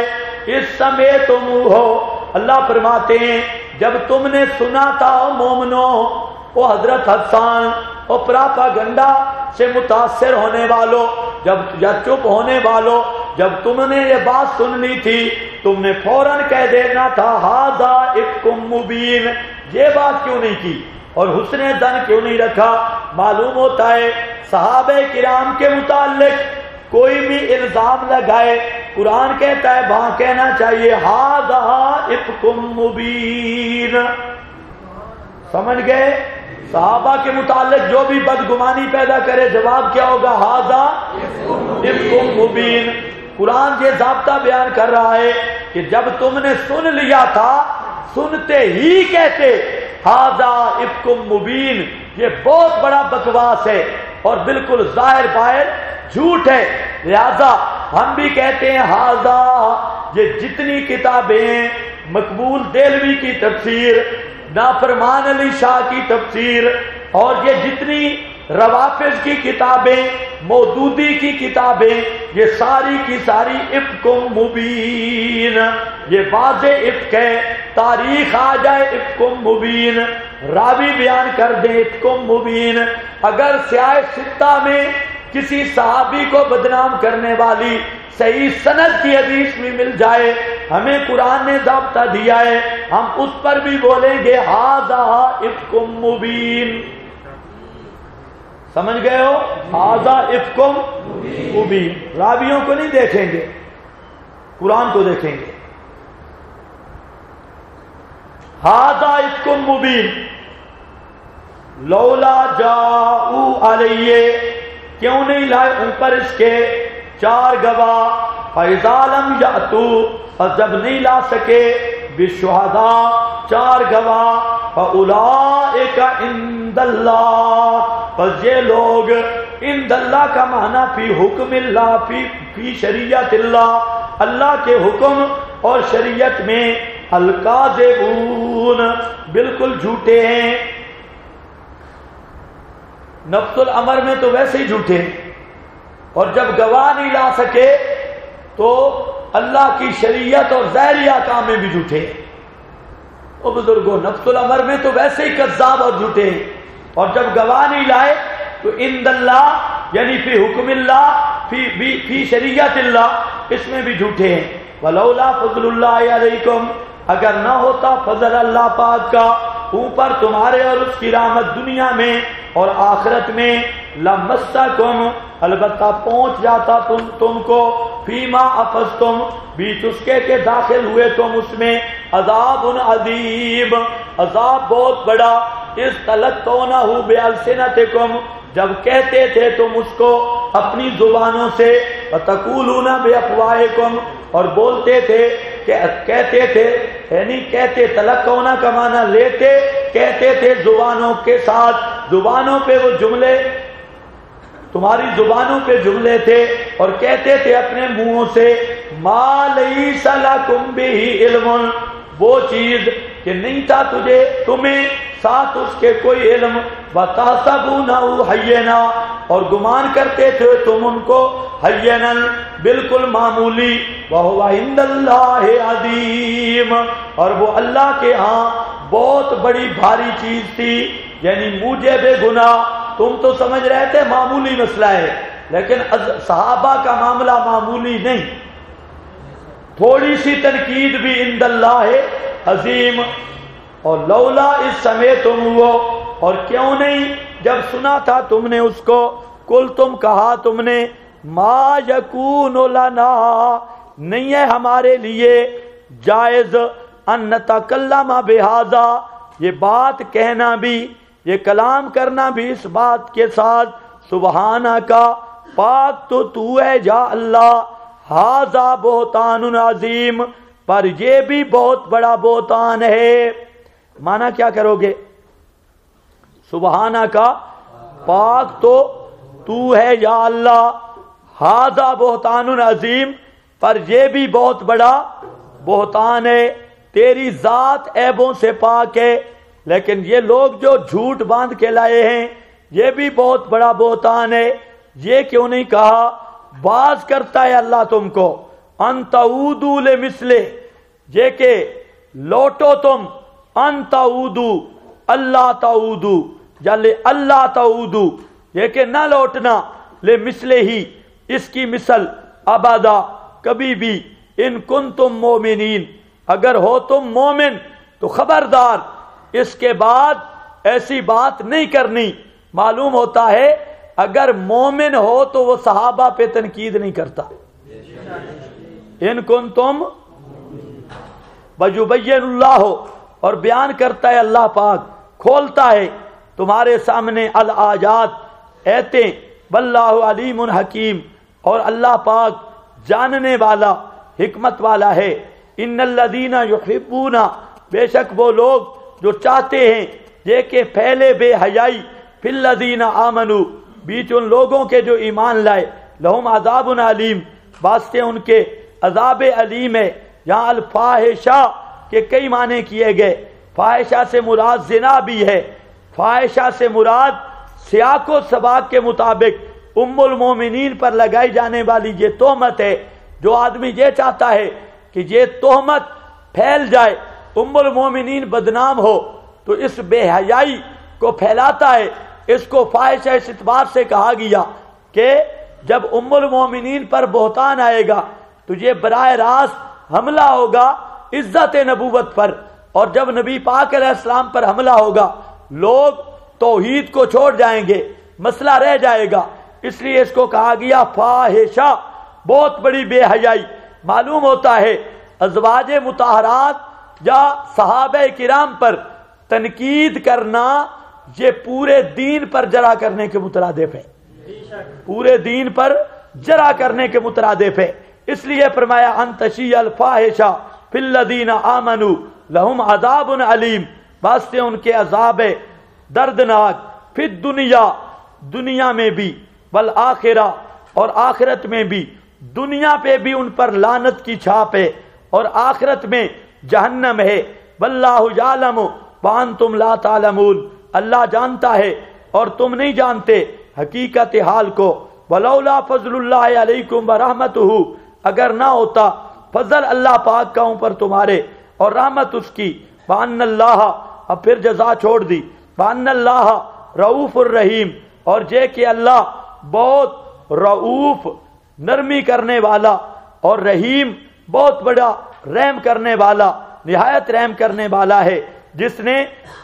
اس سمے تم ہو. اللہ فرماتے ہیں جب تم نے سنا تھا مومنو، وہ حضرت حسان اور پراپاگنڈا سے متاثر ہونے والوں، جب چپ ہونے والوں، جب تم نے یہ بات سن لی تھی تم نے فوراً کہہ دینا تھا ھذا افکم مبین. یہ بات کیوں نہیں کی اور حسن ظن کیوں نہیں رکھا؟ معلوم ہوتا ہے صحابہ کرام کے متعلق کوئی بھی الزام لگائے قرآن کہتا ہے وہاں کہنا چاہیے ھذا افکم مبین. سمجھ گئے؟ صحابہ کے متعلق جو بھی بدگمانی پیدا کرے جواب کیا ہوگا؟ ھذا افکم مبین. قرآن یہ ضابطہ بیان کر رہا ہے کہ جب تم نے سن لیا تھا سنتے ہی کہتے ھذا افکم مبین، یہ بہت بڑا بکواس ہے اور بالکل ظاہر باہر جھوٹ ہے. لہذا ہم بھی کہتے ہیں ھذا، یہ جتنی کتابیں مقبول دہلوی کی تفسیر، نافرمان علی شاہ کی تفسیر اور یہ جتنی روافض کی کتابیں، مودودی کی کتابیں، یہ ساری کی ساری افکم مبین، یہ واضح افک ہے. تاریخ آ جائے افکم مبین، راوی بیان کر دیں افکم مبین. اگر سیاہ ستہ میں کسی صحابی کو بدنام کرنے والی صحیح سند کی حدیث بھی مل جائے، ہمیں قرآن نے ضابطہ دیا ہے ہم اس پر بھی بولیں گے ھذا افکم مبین. سمجھ گئے ہو؟ ھذا افکم مبین. راویوں کو نہیں دیکھیں گے، قرآن کو دیکھیں گے. ھذا افکم مبین لولا جاؤ علیہ، کیوں نہیں لائے ان پر اس کے 4 گواہ. فَإِذَا لَمْ يَأْتُوا، اور جب نہیں لا سکے بِالشُّهَدَاء 4 گواہ، فَأُولَٰئِكَ عِندَ اللَّهِ، پس یہ لوگ عند اللہ کا معنی فی حکم اللہ، فی شریعت اللہ، اللہ کے حکم اور شریعت میں الکاذبون، بالکل جھوٹے ہیں. نفس الامر میں تو ویسے ہی جھوٹے ہیں، اور جب گواہ نہیں لا سکے تو اللہ کی شریعت اور ظاہری احکام میں بھی جھوٹے ہیں. او بزرگوں، نفس الامر میں تو ویسے ہی کذاب اور جھوٹے ہیں، اور جب گواہ نہیں لائے تو عند اللہ یعنی فی حکم اللہ، فی شریعت اللہ، اس میں بھی جھوٹے ہیں. ولولا فضل اللہ علیکم، اگر نہ ہوتا فضل اللہ پاک کا اوپر تمہارے اور اس کی رحمت دنیا میں اور آخرت میں، لمسکم، البتہ پہنچ جاتا تم کو، فیما افضتم، بیچ اس کے داخل ہوئے تم اس میں، عذاب عظیم، عذاب بہت بڑا. اس تلقونہ بألسنتکم، جب کہتے تھے تم اس کو اپنی زبانوں سے، وتقولون بافواہکم، اور بولتے تھے کہتے تھے، یعنی کہتے، تلقونہ کا معنی لیتے، کہتے تھے زبانوں کے ساتھ، زبانوں پہ وہ جملے، تمہاری زبانوں پہ جملے تھے، اور کہتے تھے اپنے منہوں سے ما لیس لکم بہ علم، وہ چیز کہ نہیں تھا تمہیں ساتھ اس کے کوئی علم. وتحسبونہ حینا، اور گمان کرتے تھے تم ان کو حینا، بالکل معمولی. وہو عند اللہ عظیم، اور وہ اللہ کے ہاں بہت بڑی بھاری چیز تھی، یعنی موجب گناہ. تم تو سمجھ رہے تھے معمولی مسئلہ ہے، لیکن صحابہ کا معاملہ معمولی نہیں، تھوڑی سی تنقید بھی عند اللہ عظیم. اور لولا اس سمے تم ہو، اور کیوں نہیں جب سنا تھا تم نے اس کو، کل تم کہا تم نے ما یکون لنا، نہیں ہے ہمارے لیے جائز ان نتکلم بہذا، یہ بات کہنا بھی، یہ کلام کرنا بھی اس بات کے ساتھ، سبحانہ کا، پاک تو ہے یا اللہ، ھذا بہتان عظیم، پر یہ بھی بہت بڑا بہتان ہے. معنی کیا کرو گے؟ سبحانہ کا، پاک تو ہے یا اللہ، ھذا بہتان عظیم، پر یہ بھی بہت بڑا بہتان ہے. تیری ذات عیبوں سے پاک ہے، لیکن یہ لوگ جو جھوٹ باندھ کے لائے ہیں یہ بھی بہت بڑا بہتان ہے. یہ کیوں نہیں کہا؟ باز کرتا ہے اللہ تم کو، ان تعودوا لمثلہ، یہ کہ لوٹو تم، ان تعودوا اللہ تعودوا یا لے اللہ تعودوا، یہ کہ نہ لوٹنا، لمثلہ ہی اس کی مثل، ابدا کبھی بھی، ان کنتم مومنین اگر ہو تم مومن تو خبردار اس کے بعد ایسی بات نہیں کرنی۔ معلوم ہوتا ہے اگر مومن ہو تو وہ صحابہ پہ تنقید نہیں کرتا۔ ان کنتم ویبین اللہ، اور بیان کرتا ہے اللہ پاک، کھولتا ہے تمہارے سامنے الآیات ایتیں، واللہ علیم حکیم، اور اللہ پاک جاننے والا حکمت والا ہے۔ ان الذین یحبون، بے شک وہ لوگ جو چاہتے ہیں یہ کہ پھیلے بے حیائی، فی الذین آمنوا بیچ ان لوگوں کے جو ایمان لائے، لہم عذاب علیم واسطے ان کے عذاب علیم ہے۔ یہاں الفاحشہ کے کئی معنی کیے گئے، فاحشہ سے مراد زنا بھی ہے، فاحشہ سے مراد سیاق و سباق کے مطابق ام المومنین پر لگائی جانے والی یہ تہمت ہے۔ جو آدمی یہ چاہتا ہے کہ یہ تہمت پھیل جائے، ام المومنین بدنام ہو، تو اس بے حیائی کو پھیلاتا ہے۔ اس کو فاحشہ اس اعتبار سے کہا گیا کہ جب ام المومنین پر بہتان آئے گا تو یہ براہ راست حملہ ہوگا عزت نبوت پر، اور جب نبی پاک علیہ السلام پر حملہ ہوگا لوگ توحید کو چھوڑ جائیں گے، مسئلہ رہ جائے گا۔ اس لیے اس کو کہا گیا فاحشہ، بہت بڑی بے حیائی۔ معلوم ہوتا ہے ازواج مطہرات یا صحابہ کرام پر تنقید کرنا یہ پورے دین پر جرا کرنے کے مترادف ہے، پورے دین پر جرا کرنے کے مترادف ہے۔ اس لیے فرمایا ان تشیع الفاحشہ فی الذین آمنوا لہم عذاب علیم، واسطے ان کے عذاب دردناک، فی الدنیا دنیا میں بھی، والآخرہ اور آخرت میں بھی۔ دنیا پہ بھی ان پر لعنت کی چھاپ ہے اور آخرت میں جہنم ہے۔ واللہ یعلم وانتم لا تعلمون، اللہ جانتا ہے اور تم نہیں جانتے حقیقت حال کو۔ ولولا فضل اللہ علیکم ورحمتہ، اگر نہ ہوتا فضل اللہ پاک کا اوپر تمہارے اور رحمت اس کی، وان اللہ، اب پھر جزا چھوڑ دی، وان اللہ رؤوف الرحیم، اور یہ کہ اللہ بہت رؤوف نرمی کرنے والا اور رحیم بہت بڑا رحم کرنے والا، نہایت رحم کرنے والا ہے۔ جس نے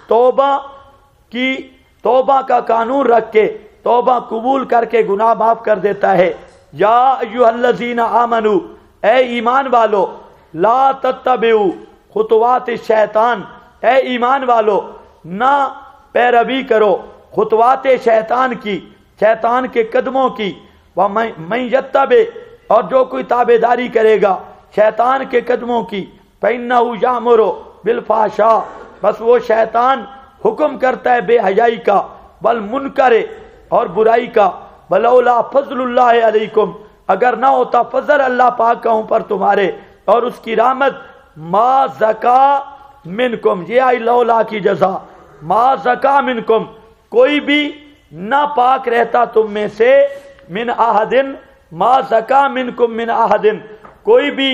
توبہ کا قانون رکھ کے توبہ قبول کر کے گناہ معاف کر دیتا ہے۔ یا ایھا الذین آمنو، اے ایمان والو، لا تتبعوا خطوات الشیطان، اے ایمان والو نہ پیروی کرو خطوات شیطان کی، شیطان کے قدموں کی۔ وَمَن یتبع، اور جو کوئی تابع داری کرے گا شیطان کے قدموں کی، فَإِنَّهُ یأمر بالفحشاء، بس وہ شیطان حکم کرتا ہے بے حیائی کا، والمنکر، اور برائی کا۔ ولولا فضل اللہ علیکم، اگر نہ ہوتا فضل اللہ پاک کا اوپر تمہارے اور اس کی رحمت، ما زکا منکم، یہ آئی لولا کی جزا، ما زکا منکم، کوئی بھی نہ پاک رہتا تم میں سے، من احدن، ما زکا منکم من احدن، کوئی بھی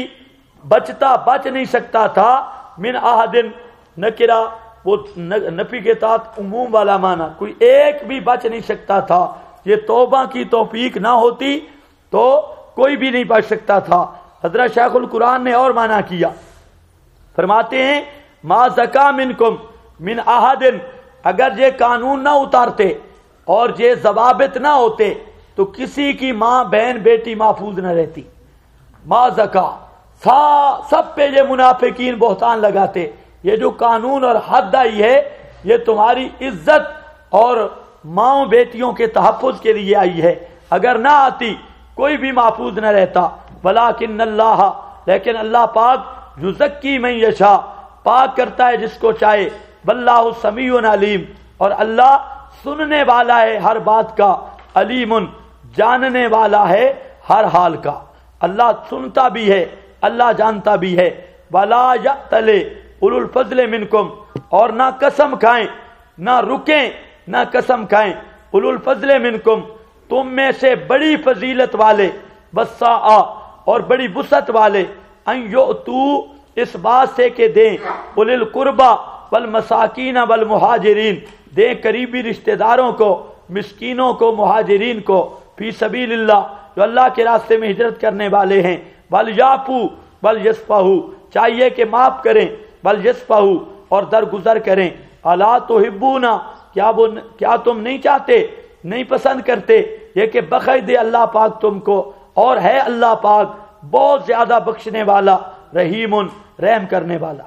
بچ نہیں سکتا تھا، من احدن نکرہ، وہ نفی کے ساتھ عموم والا معنی، کوئی ایک بھی بچ نہیں سکتا تھا۔ یہ توبہ کی توفیق نہ ہوتی تو کوئی بھی نہیں بچ سکتا تھا۔ حضرت شیخ القرآن نے اور معنی کیا، فرماتے ہیں ما زکا منکم من احدن، اگر یہ قانون نہ اتارتے اور یہ ضوابط نہ ہوتے تو کسی کی ماں بہن بیٹی محفوظ نہ رہتی۔ ما زکا، سب پہ یہ منافقین بہتان لگاتے، یہ جو قانون اور حد آئی ہے یہ تمہاری عزت اور ماں بیٹیوں کے تحفظ کے لیے آئی ہے، اگر نہ آتی کوئی بھی محفوظ نہ رہتا۔ ولیکن اللہ، لیکن اللہ پاک یزکی من یشاء، پاک کرتا ہے جس کو چاہے، واللہ سمیع علیم، اور اللہ سننے والا ہے ہر بات کا، علیم، جاننے والا ہے ہر حال کا۔ اللہ سنتا بھی ہے، اللہ جانتا بھی ہے۔ ولا یأتل اولو الفضل منکم، اور نہ قسم کھائیں، نہ رکیں، نہ قسم کھائیں، اولو الفضل منکم، تم میں سے بڑی فضیلت والے، والسعہ، اور بڑی وسعت والے، ان یؤتو اس بات سے کہ دیں، اولی القربا والمساکین والمہاجرین دیں قریبی رشتہ داروں کو، مسکینوں کو، مہاجرین کو، فی سبیل اللہ جو اللہ کے راستے میں ہجرت کرنے والے ہیں، ولیعفو ولیصفحوا چاہیے کہ معاف کریں، ولیصفحوا اور درگزر کریں، الا تحبون کیا تم نہیں چاہتے، نہیں پسند کرتے یہ کہ بخش دے اللہ پاک تم کو، اور ہے اللہ پاک بہت زیادہ بخشنے والا، رحیم رحم کرنے والا۔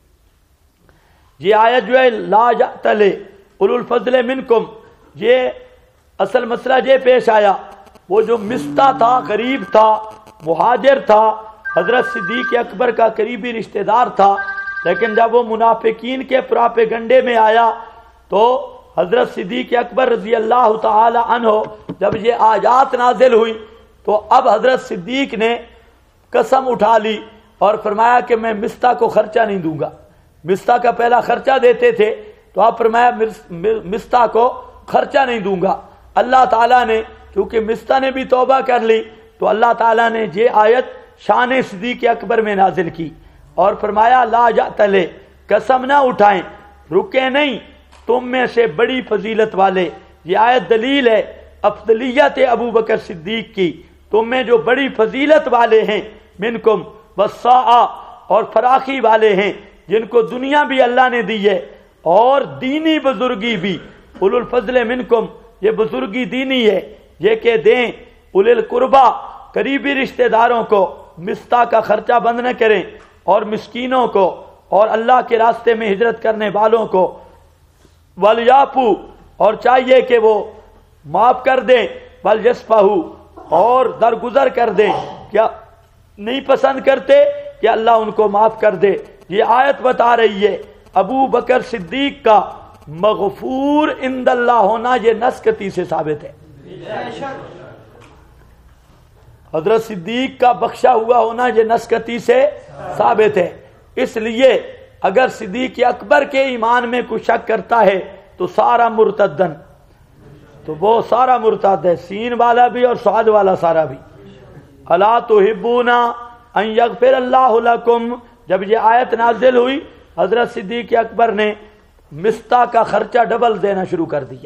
یہ آیت جو ہے لا یأتل اولو الفضل منکم، یہ اصل مسئلہ یہ پیش آیا، وہ جو مستا تھا، غریب تھا، مہاجر تھا، حضرت صدیق اکبر کا قریبی رشتہ دار تھا، لیکن جب وہ منافقین کے پراپیگنڈے میں آیا تو حضرت صدیق اکبر رضی اللہ تعالی عنہ جب یہ آیات نازل ہوئی تو اب حضرت صدیق نے قسم اٹھا لی اور فرمایا کہ میں مستا کو خرچہ نہیں دوں گا۔ مستا کا پہلا خرچہ دیتے تھے تو آپ فرمایا مستا کو خرچہ نہیں دوں گا۔ اللہ تعالیٰ نے کیونکہ مستا نے بھی توبہ کر لی تو اللہ تعالیٰ نے یہ آیت شان صدیق اکبر میں نازل کی اور فرمایا لا یأتل قسم نہ اٹھائیں، رکے نہیں تم میں سے بڑی فضیلت والے۔ یہ آیت دلیل ہے افضلیت ابو بکر صدیق کی، تم میں جو بڑی فضیلت والے ہیں، منکم وسعہ اور فراخی والے ہیں، جن کو دنیا بھی اللہ نے دی ہے اور دینی بزرگی بھی۔ اولو الفضل منکم یہ بزرگی دینی ہے، یہ کہ دیں اولی القربا قریبی رشتہ داروں کو، مستا کا خرچہ بند نہ کریں، اور مسکینوں کو اور اللہ کے راستے میں ہجرت کرنے والوں کو، ولیعفو اور چاہیے کہ وہ معاف کر دیں، ولیصفحوا اور درگزر کر دیں، کیا نہیں پسند کرتے کہ اللہ ان کو معاف کر دے۔ یہ آیت بتا رہی ہے ابو بکر صدیق کا مغفور عند اللہ ہونا، یہ نسکتی سے ثابت ہے۔ حضرت صدیق کا بخشا ہوا ہونا یہ نسکتی سے ثابت ہے۔ اس لیے اگر صدیق اکبر کے ایمان میں کوئی شک کرتا ہے تو سارا مرتدن، تو وہ سارا مرتد ہے، سین والا بھی اور صاد والا سارا بھی۔ الا تحبون ان یغفر اللہ لکم، جب یہ آیت نازل ہوئی حضرت صدیق اکبر نے مستا کا خرچہ ڈبل دینا شروع کر دیا۔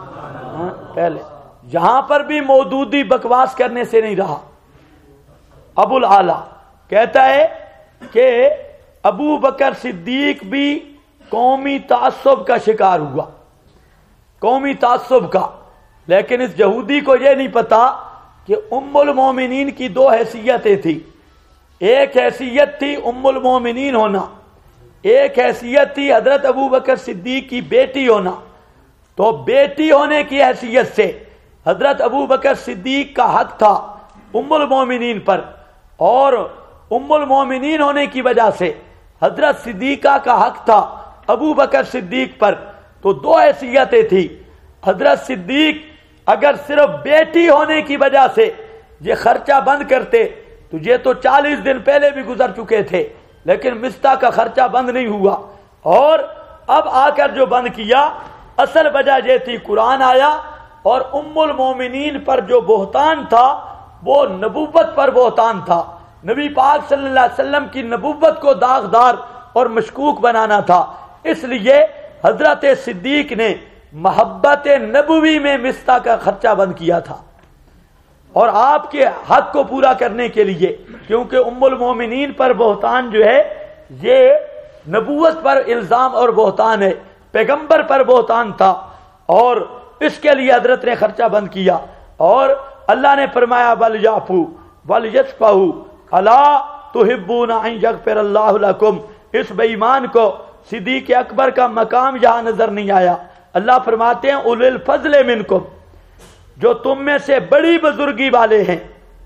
پہلے یہاں پر بھی مودودی بکواس کرنے سے نہیں رہا۔ ابو العالی کہتا ہے کہ ابو بکر صدیق بھی قومی تعصب کا شکار ہوا، قومی تعصب کا، لیکن اس یہودی کو یہ نہیں پتا کہ ام المومنین کی دو حیثیتیں تھیں۔ ایک حیثیت تھی ام المومنین ہونا، ایک حیثیت تھی حضرت ابو بکر صدیق کی بیٹی ہونا۔ تو بیٹی ہونے کی حیثیت سے حضرت ابو بکر صدیق کا حق تھا ام المومنین پر، اور ام المومنین ہونے کی وجہ سے حضرت صدیقہ کا حق تھا ابو بکر صدیق پر۔ تو دو حیثیتیں تھی۔ حضرت صدیق اگر صرف بیٹی ہونے کی وجہ سے یہ خرچہ بند کرتے تو یہ تو 40 دن پہلے بھی گزر چکے تھے، لیکن مستا کا خرچہ بند نہیں ہوا، اور اب آ کر جو بند کیا اصل وجہ یہ تھی قرآن آیا، اور ام المومنین پر جو بہتان تھا وہ نبوت پر بہتان تھا، نبی پاک صلی اللہ علیہ وسلم کی نبوت کو داغدار اور مشکوک بنانا تھا۔ اس لیے حضرت صدیق نے محبت نبوی میں مستا کا خرچہ بند کیا تھا، اور آپ کے حق کو پورا کرنے کے لیے، کیونکہ ام المومنین پر بہتان جو ہے یہ نبوت پر الزام اور بہتان ہے، پیغمبر پر بہتان تھا، اور اس کے لیے حضرت نے خرچہ بند کیا۔ اور اللہ نے فرمایا ولیعفو ولیصفحوا الا تحبون ان یغفر اللہ لکم۔ اس بے ایمان کو صدیق اکبر کا مقام یہاں نظر نہیں آیا۔ اللہ فرماتے ہیں اولو الفضل منکم، جو تم میں سے بڑی بزرگی والے ہیں،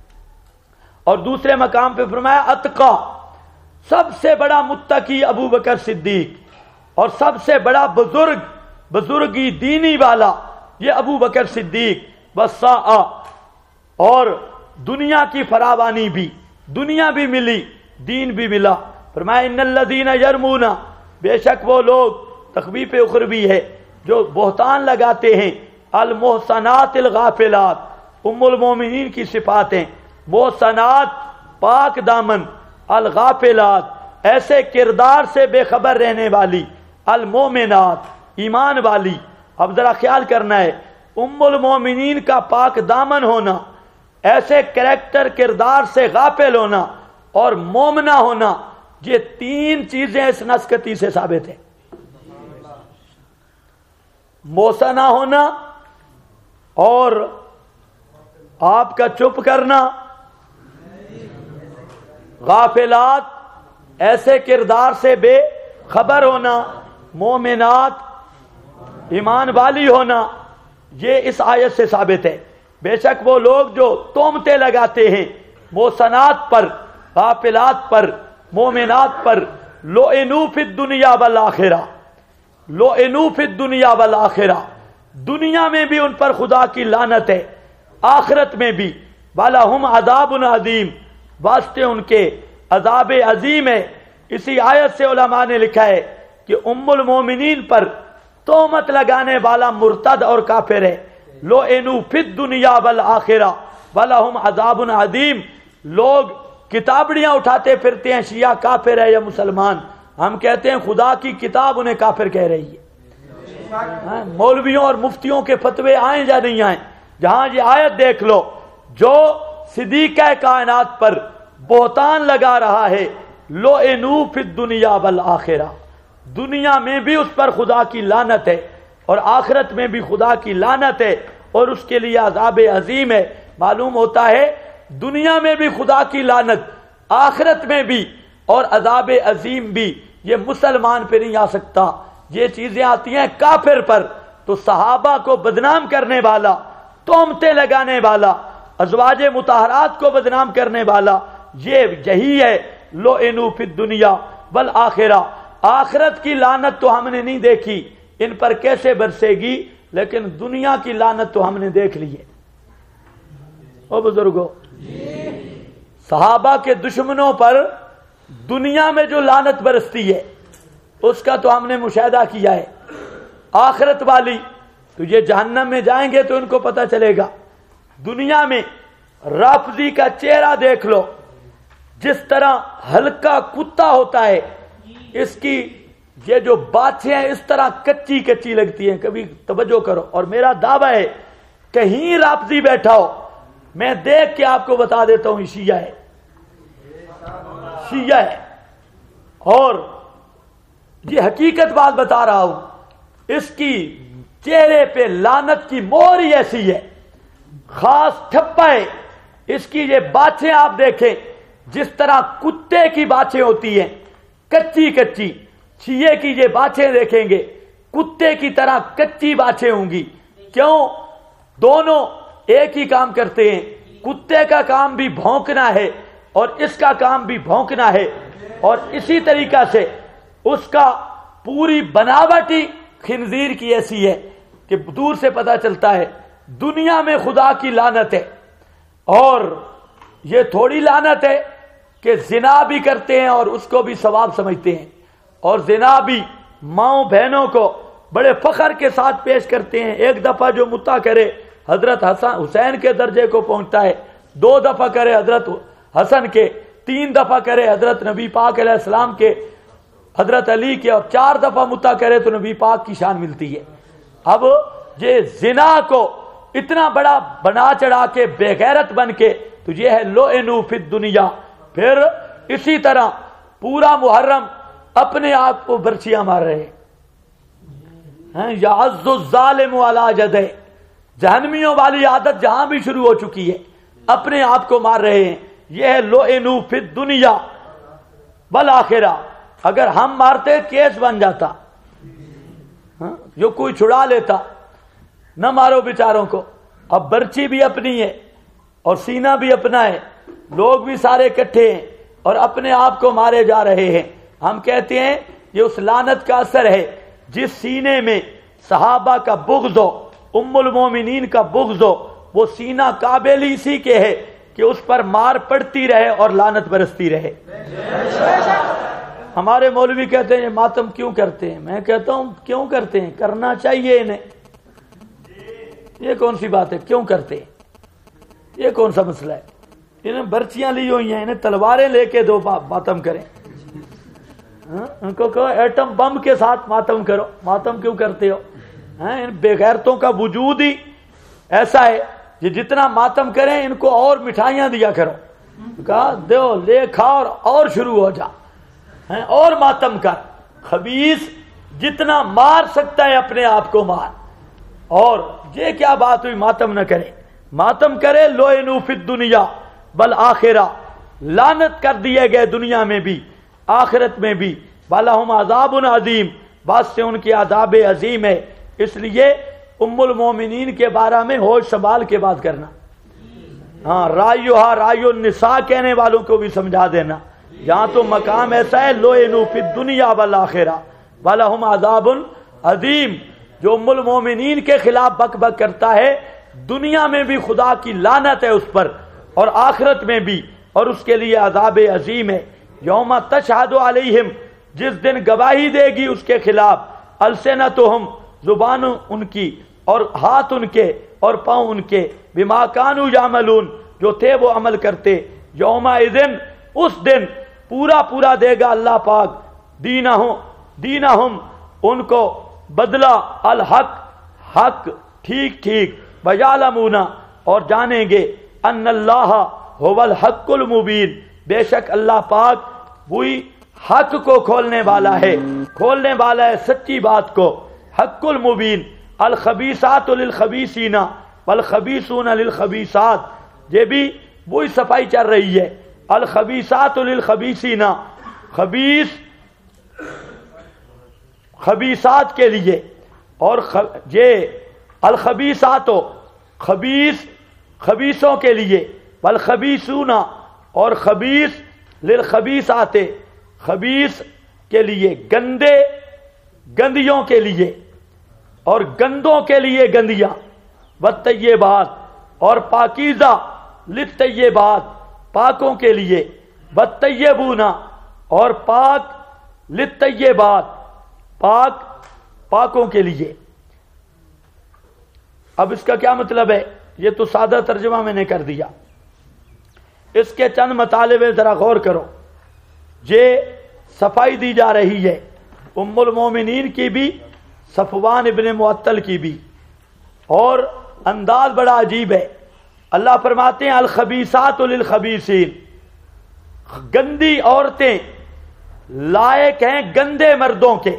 اور دوسرے مقام پہ فرمایا اتقا، سب سے بڑا متقی ابو بکر صدیق، اور سب سے بڑا بزرگی دینی والا یہ ابو بکر صدیق، وسعہ اور دنیا کی فراوانی بھی، دنیا بھی ملی دین بھی ملا۔ فرمایا ان الذین یرمون، بے شک وہ لوگ، تخویف اخروی ہے، جو بہتان لگاتے ہیں، المحصنات الغافلات، ام المومنین کی صفات ہیں، محصنات پاک دامن، الغافلات ایسے کردار سے بے خبر رہنے والی، المومنات ایمان والی. اب ذرا خیال کرنا ہے، ام المومنین کا پاک دامن ہونا، ایسے کریکٹر کردار سے غافل ہونا اور مومنہ ہونا، یہ تین چیزیں اس نسکتی سے ثابت ہیں. موسنہ ہونا اور آپ کا چپ کرنا، غافلات ایسے کردار سے بے خبر ہونا، مومنات ایمان والی ہونا، یہ اس آیت سے ثابت ہے. بے شک وہ لوگ جو تہمتیں لگاتے ہیں محسنات پر، غافلات پر، مومنات پر، لعنوا فی الدنیا والآخرہ، لعنوا فی الدنیا والآخرہ، دنیا میں بھی ان پر خدا کی لعنت ہے، آخرت میں بھی. وَلَهُمْ عَذَابٌ عَظِيمٌ، واسطے ان کے عذاب عظیم ہے. اسی آیت سے علماء نے لکھا ہے کہ ام المومنین پر تہمت لگانے والا مرتد اور کافر ہے. لعنوا فی الدنیا والآخرہ وَلَهُمْ عَذَابٌ عَظِيمٌ. لوگ کتابڑیاں اٹھاتے پھرتے ہیں شیعہ کافر ہے یا مسلمان، ہم کہتے ہیں خدا کی کتاب انہیں کافر کہہ رہی ہے. مولویوں اور مفتیوں کے فتوے آئیں یا نہیں آئیں، جہاں یہ آیت دیکھ لو، جو صدیقہ کائنات پر بہتان لگا رہا ہے، لعنوا فی الدنیا والآخرہ، دنیا میں بھی اس پر خدا کی لعنت ہے اور آخرت میں بھی خدا کی لعنت ہے اور اس کے لیے عذاب عظیم ہے. معلوم ہوتا ہے دنیا میں بھی خدا کی لعنت، آخرت میں بھی اور عذاب عظیم بھی. یہ مسلمان پہ نہیں آ سکتا، یہ چیزیں آتی ہیں کافر پر. تو صحابہ کو بدنام کرنے والا، تہمتیں لگانے والا، ازواج مطہرات کو بدنام کرنے والا، یہی ہے لعنوا فی الدنیا والآخرہ. آخرت کی لعنت تو ہم نے نہیں دیکھی ان پر کیسے برسے گی، لیکن دنیا کی لعنت تو ہم نے دیکھ لی ہے. او بزرگوں، صحابہ کے دشمنوں پر دنیا میں جو لعنت برستی ہے اس کا تو ہم نے مشاہدہ کیا ہے. آخرت والی تو یہ جہنم میں جائیں گے تو ان کو پتہ چلے گا. دنیا میں رافضی کا چہرہ دیکھ لو، جس طرح ہلکا کتا ہوتا ہے، اس کی یہ جو باتیں ہیں اس طرح کچی کچی لگتی ہیں. کبھی توجہ کرو، اور میرا دعویٰ ہے کہیں رافضی بیٹھا ہو، میں دیکھ کے آپ کو بتا دیتا ہوں شیعہ ہے، شیعہ ہے. اور یہ حقیقت بات بتا رہا ہوں، اس کی چہرے پہ لعنت کی مہر ہی ایسی ہے، خاص ٹھپا ہے. اس کی یہ باتیں آپ دیکھیں جس طرح کتے کی باتیں ہوتی ہیں، کچی کچی. شیعے کی یہ باتیں دیکھیں گے کتے کی طرح کچی باتیں ہوں گی. کیوں؟ دونوں ایک ہی کام کرتے ہیں. کتے کا کام بھی بھونکنا ہے اور اس کا کام بھی بھونکنا ہے، اور اسی طریقہ سے اس کا پوری بناوٹ ہی خنزیر کی ایسی ہے کہ دور سے پتہ چلتا ہے دنیا میں خدا کی لعنت ہے. اور یہ تھوڑی لعنت ہے کہ زنا بھی کرتے ہیں اور اس کو بھی ثواب سمجھتے ہیں، اور زنا بھی ماؤں بہنوں کو بڑے فخر کے ساتھ پیش کرتے ہیں. ایک دفعہ جو متا کرے حضرت حسین کے درجے کو پہنچتا ہے، 2 دفعہ کرے حضرت حسن کے، 3 دفعہ کرے حضرت نبی پاک علیہ السلام کے، حضرت علی کے، اور 4 دفعہ متا کرے تو نبی پاک کی شان ملتی ہے. اب یہ زنا کو اتنا بڑا بنا چڑھا کے بے غیرت بن کے، تو یہ ہے لعنوا فی الدنیا. پھر اسی طرح پورا محرم اپنے آپ کو برچیاں مار رہے ہیں. یعض الظالم علی جدہ، جہنمیوں والی عادت جہاں بھی شروع ہو چکی ہے، اپنے آپ کو مار رہے ہیں. یہ ہے لعنوا فی الدنیا والآخرہ. اگر ہم مارتے کیس بن جاتا، جو کوئی چھڑا لیتا، نہ مارو بیچاروں کو. اب برچی بھی اپنی ہے اور سینہ بھی اپنا ہے، لوگ بھی سارے اکٹھے ہیں اور اپنے آپ کو مارے جا رہے ہیں. ہم کہتے ہیں یہ اس لعنت کا اثر ہے جس سینے میں صحابہ کا بغض ہو، ام المومنین کا بغض ہو، وہ سینہ قابل اسی کے ہے کہ اس پر مار پڑتی رہے اور لعنت برستی رہے. ہمارے مولوی کہتے ہیں یہ ماتم کیوں کرتے ہیں؟ میں کہتا ہوں کیوں کرتے ہیں، کرنا چاہیے انہیں. یہ کون سی بات ہے، کیوں کرتے ہیں؟ یہ کون سا مسئلہ ہے؟ انہیں برچیاں لی ہوئی ہیں، انہیں تلواریں لے کے دو ماتم کریں، ان کو کہو ایٹم بم کے ساتھ ماتم کرو، ماتم کیوں کرتے ہو؟ ان بے غیرتوں کا وجود ہی ایسا ہے کہ جتنا ماتم کریں ان کو اور مٹھائیاں دیا کرو، کہا دو لے کھا اور شروع ہو جا، اور ماتم کر، خبیث جتنا مار سکتا ہے اپنے آپ کو مار، اور یہ کیا بات ہوئی ماتم نہ کرے، ماتم کرے لوئنوا فی الدنیا بالآخرہ، لعنت کر دیے گئے دنیا میں بھی آخرت میں بھی، وَلَهُمْ عَذَابٌ عَظِيمٌ، بات سے ان کی عذاب عظیم ہے، اس لیے ام المومنین کے بارے میں ہوش سنبھال کے بات کرنا، ہاں رایوہا رایو النساء کہنے والوں کو بھی سمجھا دینا، یہاں تو مقام ایسا ہے لوئنوا فی الدنیا والآخرہ وَلَهُمْ عَذَابٌ عَظِيمٌ، جو ام المومنین کے خلاف بک بک کرتا ہے دنیا میں بھی خدا کی لعنت ہے اس پر اور آخرت میں بھی، اور اس کے لیے عذاب عظیم ہے۔ یوم تشہد علیہم، جس دن گواہی دے گی اس کے خلاف، السنتہم، زبان ان کی اور ہاتھ ان کے اور پاؤں ان کے، بما کانوا یعملون، جو تھے وہ عمل کرتے، یومئذ، اس دن پورا پورا دے گا اللہ پاک، دینہم ان کو بدلہ، الحق حق ٹھیک ٹھیک، ویعلمون اور جانیں گے، ان اللہ هو الحق المبین، بے شک اللہ پاک وہی حق کو کھولنے والا ہے، کھولنے والا ہے سچی بات کو، حق المبین۔ الخبیثات للخبیثین والخبیثون للخبیثات، یہ بھی وہی صفائی چل رہی ہے، الخبیثات للخبیثین، خبیث خبیثات کے لیے، اور یہ الخبیثات خبیث خبیثوں کے لیے، والخبیثون اور خبیث للخبیثات، خبیث کے لیے، گندے گندیوں کے لیے اور گندوں کے لیے گندیاں، والطیبات اور پاکیزہ للطیبات، پاکوں کے لیے، والطیبون اور پاک للطیبات، پاک پاکوں کے لیے۔ اب اس کا کیا مطلب ہے؟ یہ تو سادہ ترجمہ میں نے کر دیا، اس کے چند مطالبے ذرا غور کرو۔ یہ صفائی دی جا رہی ہے ام المومنین کی بھی، صفوان ابن معطل کی بھی، اور انداز بڑا عجیب ہے۔ اللہ فرماتے ہیں الخبیثات للخبیثین، گندی عورتیں لائق ہیں گندے مردوں کے،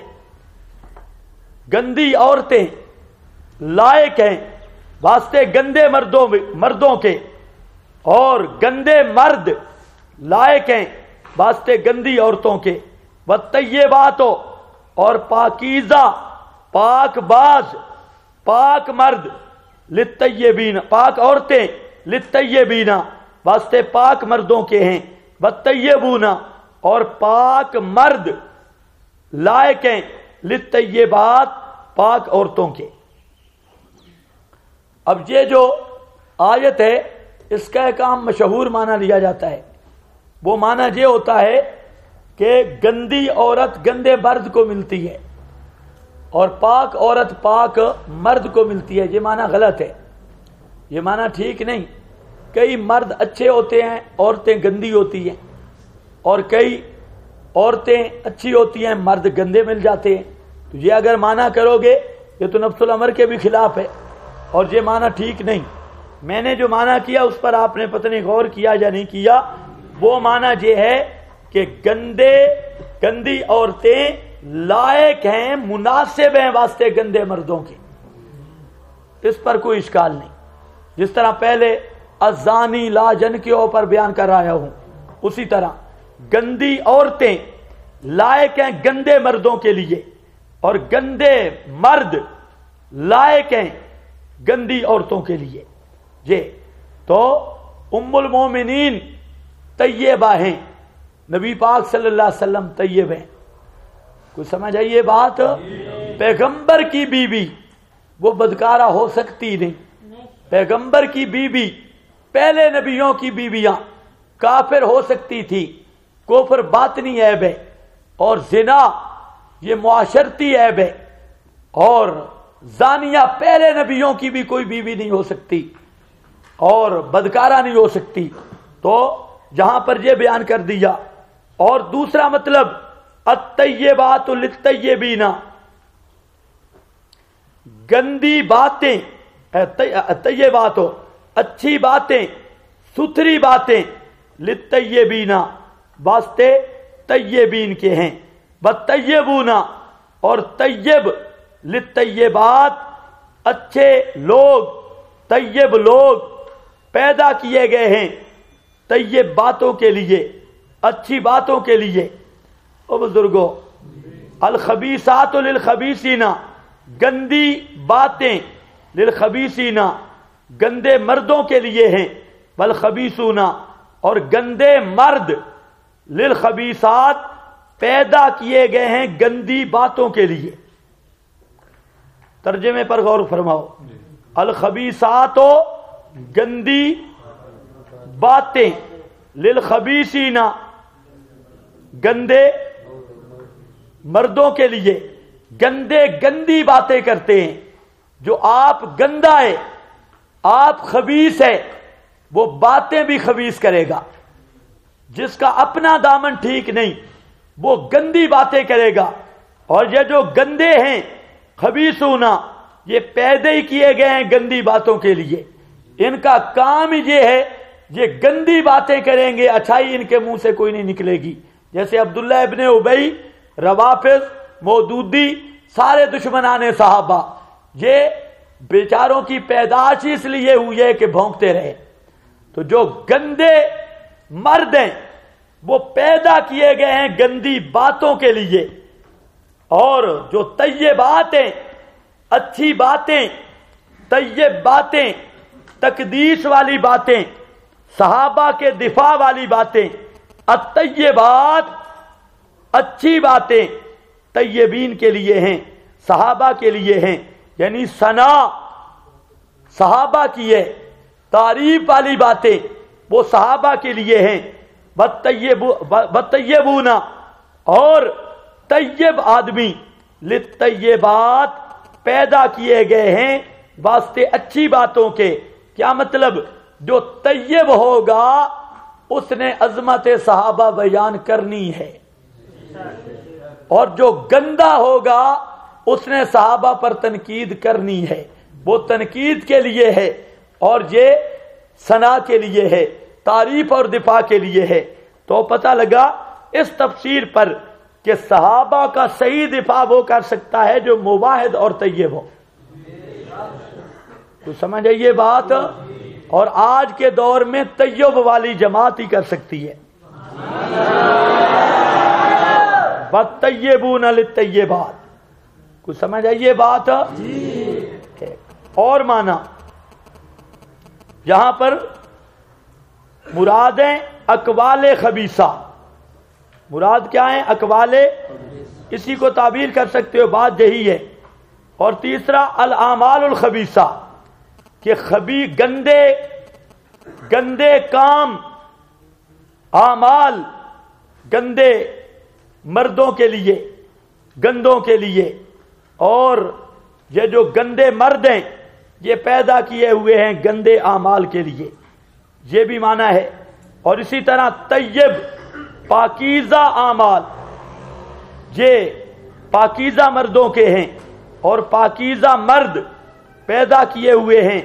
گندی عورتیں لائق ہیں واسطے گندے مردوں کے، اور گندے مرد لائق ہیں واسطے گندی عورتوں کے، والطیبات اور پاکیزہ پاک باز پاک مرد، للطیبین پاک عورتیں، للطیبین واسطے پاک مردوں کے ہیں، والطیبون اور پاک مرد لائق ہیں، للطیبات پاک عورتوں کے۔ اب یہ جو آیت ہے اس کا ایک عام مشہور معنی لیا جاتا ہے، وہ معنی یہ ہوتا ہے کہ گندی عورت گندے مرد کو ملتی ہے اور پاک عورت پاک مرد کو ملتی ہے، یہ معنی غلط ہے، یہ معنی ٹھیک نہیں۔ کئی مرد اچھے ہوتے ہیں، عورتیں گندی ہوتی ہیں، اور کئی عورتیں اچھی ہوتی ہیں، مرد گندے مل جاتے ہیں، تو یہ اگر معنی کرو گے یہ تو نفس الامر کے بھی خلاف ہے، اور یہ معنی ٹھیک نہیں۔ میں نے جو معنی کیا اس پر آپ نے پتہ نہیں غور کیا یا نہیں کیا، وہ معنی یہ ہے کہ گندی عورتیں لائق ہیں، مناسب ہیں واسطے گندے مردوں کے، اس پر کوئی اشکال نہیں۔ جس طرح پہلے الزانی لا جن کے اوپر بیان کر رہا ہوں، اسی طرح گندی عورتیں لائق ہیں گندے مردوں کے لیے، اور گندے مرد لائق ہیں گندی عورتوں کے لیے۔ یہ تو ام المومنین طیبہ ہیں، نبی پاک صلی اللہ علیہ وسلم طیب ہیں، کوئی سمجھ آئیے بات؟ پیغمبر کی بیوی وہ بدکارہ ہو سکتی نہیں، پیغمبر کی بیوی، پہلے نبیوں کی بیویاں کافر ہو سکتی تھی، کفر باطنی عیب ہے، اور زنا یہ معاشرتی عیب ہے، اور زانیہ پہلے نبیوں کی بھی کوئی بیوی نہیں ہو سکتی، اور بدکارہ نہیں ہو سکتی۔ تو یہاں پر یہ بیان کر دیا. اور دوسرا مطلب الطیبات للطیبین، گندی باتیں، طیبات اچھی باتیں، ستھری باتیں، للطیبین واسطے طیبین کے ہیں. والطیبون اور طیب، للطیبات اچھے لوگ، طیب لوگ پیدا کیے گئے ہیں طیب باتوں کے لیے، اچھی باتوں کے لیے. او بزرگوں، الخبیثات للخبیثین، گندی باتیں للخبیثین گندے مردوں کے لیے ہیں. والخبیثون اور گندے مرد للخبیثات پیدا کیے گئے ہیں گندی باتوں کے لیے. ترجمے پر غور فرماؤ. الخبیثات گندی باتیں، للخبیثین گندے مردوں کے لیے. گندی باتیں کرتے ہیں. جو آپ گندا ہے، آپ خبیث ہے، وہ باتیں بھی خبیث کرے گا. جس کا اپنا دامن ٹھیک نہیں وہ گندی باتیں کرے گا. اور یہ جو گندے ہیں خبیثون، یہ پیدا ہی کیے گئے ہیں گندی باتوں کے لیے. ان کا کام یہ ہے، یہ گندی باتیں کریں گے، اچھائی ان کے منہ سے کوئی نہیں نکلے گی. جیسے عبداللہ ابن ابی، روافض، مودودی، سارے دشمنان صحابہ، یہ بیچاروں کی پیدائش اس لیے ہوئی ہے کہ بھونکتے رہے. تو جو گندے مرد ہیں وہ پیدا کیے گئے ہیں گندی باتوں کے لیے. اور جو طیبات ہیں، اچھی باتیں، طیب باتیں، تقدیس والی باتیں، صحابہ کے دفاع والی باتیں، الطیبات اچھی باتیں طیبین کے لیے ہیں، صحابہ کے لیے ہیں. یعنی ثنا صحابہ کی ہے، تعریف والی باتیں وہ صحابہ کے لیے ہیں. والطیبون اور طیب آدمی، للطیبات پیدا کیے گئے ہیں واسطے اچھی باتوں کے. کیا مطلب؟ جو طیب ہوگا اس نے عظمت صحابہ بیان کرنی ہے، اور جو گندا ہوگا اس نے صحابہ پر تنقید کرنی ہے. وہ تنقید کے لیے ہے اور یہ ثنا کے لیے ہے، تعریف اور دفاع کے لیے ہے. تو پتہ لگا اس تفسیر پر کہ صحابہ کا صحیح دفاع وہ کر سکتا ہے جو مواحد اور طیب ہو. تو سمجھ آئیے بات. اور آج کے دور میں طیب والی جماعت ہی کر سکتی ہے. والطیبون للطیبات. کچھ سمجھ آئیے بات. اور مانا یہاں پر مرادیں اقوال خبیثہ. مراد کیا ہیں؟ اقوال، اسی کو تعبیر کر سکتے ہو، بات یہی ہے. اور تیسرا الاعمال الخبیثہ، کہ گندے کام، اعمال گندے مردوں کے لیے، گندوں کے لیے. اور یہ جو گندے مرد ہیں یہ پیدا کیے ہوئے ہیں گندے اعمال کے لیے. یہ بھی معنی ہے. اور اسی طرح طیب پاکیزہ اعمال، یہ پاکیزہ مردوں کے ہیں اور پاکیزہ مرد پیدا کیے ہوئے ہیں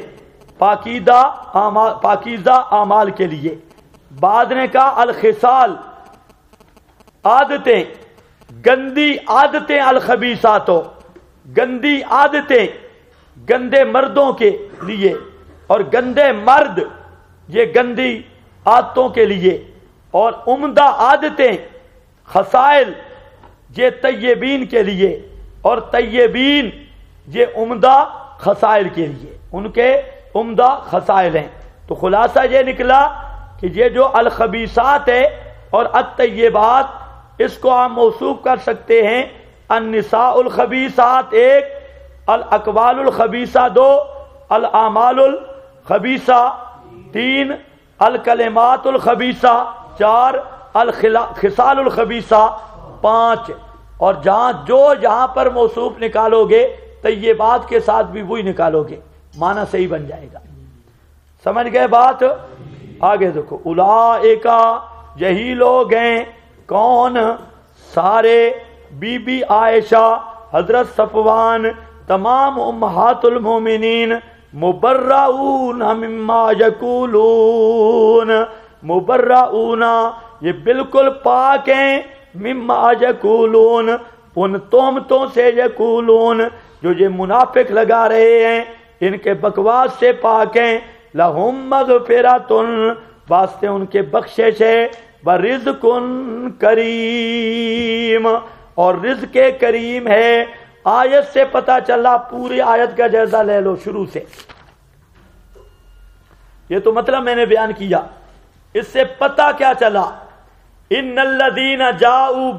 پاکیزہ اعمال کے لیے. بعد نے کہا الخصال، عادتیں، گندی عادتیں، الخبیثات گندی عادتیں گندے مردوں کے لیے، اور گندے مرد یہ گندی عادتوں کے لیے. اور عمدہ عادتیں خصائل یہ طیبین کے لیے، اور طیبین یہ عمدہ خصائل کے لیے، ان کے عمدہ خصائل ہیں. تو خلاصہ یہ نکلا کہ یہ جو الخبیثات ہے اور الطیبات، اس کو ہم موصوف کر سکتے ہیں النساء الخبیثات 1، الاقوال الخبیثہ 2، الاعمال الخبیثہ 3، الکلمات الخبیثہ 4، الخصال الخبیثہ 5. اور جہاں پر موصوف نکالو گے طیبات کے ساتھ بھی وہی نکالو گے، معنی صحیح بن جائے گا. سمجھ گئے بات؟ آگے دیکھو، اولئکا یہی لوگ ہیں، کون؟ سارے بی بی عائشہ، حضرت صفوان، تمام امہات المومنین، مبرؤون مما یقولون، مبرؤون یہ بالکل پاک ہیں، مما یقولون ان تہمتوں سے، یقولون جو یہ منافق لگا رہے ہیں ان کے بکواس سے پاک ہیں، لہم مغفرۃ واسطے ان کے بخشش ہے، ورزق کریم اور رزق کریم ہے۔ آیت سے پتہ چلا، پوری آیت کا جائزہ لے لو شروع سے، یہ تو مطلب میں نے بیان کیا، اس سے پتہ کیا چلا؟ ان الذین جاؤوا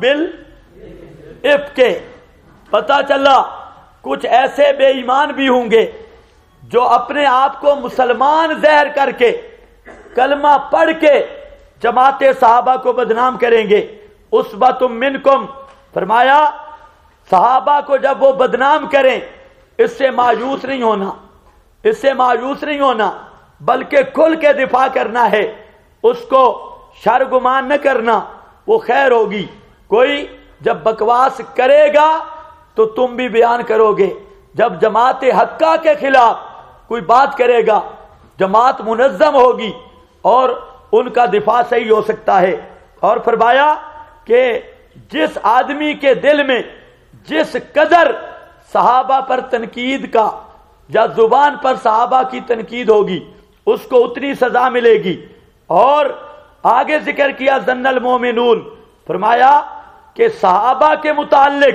بالافک، پتہ چلا کچھ ایسے بے ایمان بھی ہوں گے جو اپنے آپ کو مسلمان ظاہر کر کے کلمہ پڑھ کے جماعت صحابہ کو بدنام کریں گے۔ اسوۃ منکم، فرمایا صحابہ کو جب وہ بدنام کریں اس سے مایوس نہیں ہونا، اس سے مایوس نہیں ہونا، بلکہ کھل کے دفاع کرنا ہے، اس کو شرگمان نہ کرنا، وہ خیر ہوگی۔ کوئی جب بکواس کرے گا تو تم بھی بیان کرو گے، جب جماعت حقہ کے خلاف کوئی بات کرے گا جماعت منظم ہوگی اور ان کا دفاع صحیح ہو سکتا ہے۔ اور فرمایا کہ جس آدمی کے دل میں جس قدر صحابہ پر تنقید کا یا زبان پر صحابہ کی تنقید ہوگی اس کو اتنی سزا ملے گی۔ اور آگے ذکر کیا ظن المومنون، فرمایا کہ صحابہ کے متعلق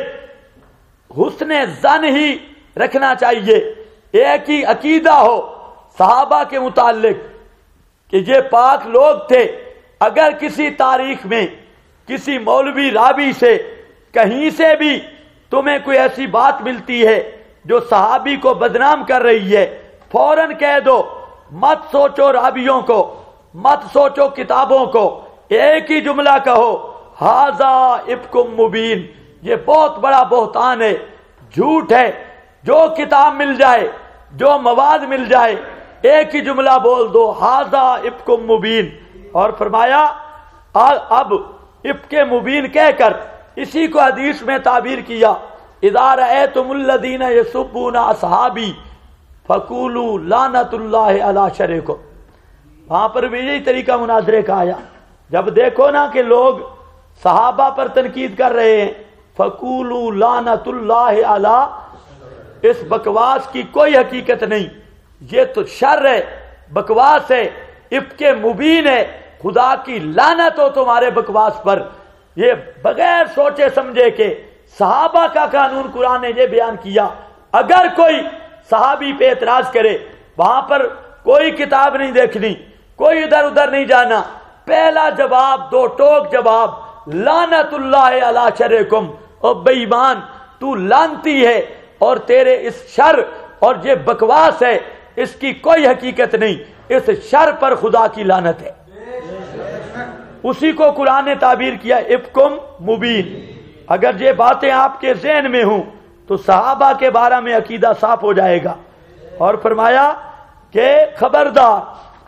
حسن ظن ہی رکھنا چاہیے، ایک ہی عقیدہ ہو صحابہ کے متعلق کہ یہ پاک لوگ تھے۔ اگر کسی تاریخ میں کسی مولوی راوی سے کہیں سے بھی تمہیں کوئی ایسی بات ملتی ہے جو صحابی کو بدنام کر رہی ہے، فوراً کہہ دو، مت سوچو راویوں کو، مت سوچو کتابوں کو، ایک ہی جملہ کہو، ھذا افک مبین، یہ بہت بڑا بہتان ہے، جھوٹ ہے۔ جو کتاب مل جائے، جو مواد مل جائے، ایک ہی جملہ بول دو، ھذا افک مبین۔ اور فرمایا اب افک مبین کہہ کر اسی کو حدیث میں تعبیر کیا، اذا رأیتم الذین یسبون اصحابی فقولوا لعنۃ اللہ علی شرکم، وہاں پر بھی یہی طریقہ مناظرے کا آیا، جب دیکھو نا کہ لوگ صحابہ پر تنقید کر رہے ہیں، فقولوا لعنۃ اللہ علی، اس بکواس کی کوئی حقیقت نہیں، یہ تو شر ہے، بکواس ہے، افک مبین ہے، خدا کی لعنت ہو تمہارے بکواس پر۔ یہ بغیر سوچے سمجھے کہ صحابہ کا قانون قرآن نے یہ بیان کیا، اگر کوئی صحابی پہ اعتراض کرے وہاں پر کوئی کتاب نہیں دیکھنی، کوئی ادھر ادھر نہیں جانا، پہلا جواب دو ٹوک جواب، لعنت اللہ علی شرکم، او بے ایمان تو لانتی ہے اور تیرے اس شر اور یہ بکواس ہے، اس کی کوئی حقیقت نہیں، اس شر پر خدا کی لعنت ہے۔ اسی کو قرآن نے تعبیر کیا افکم مبین۔ اگر یہ باتیں آپ کے ذہن میں ہوں تو صحابہ کے بارے میں عقیدہ صاف ہو جائے گا۔ اور فرمایا کہ خبردار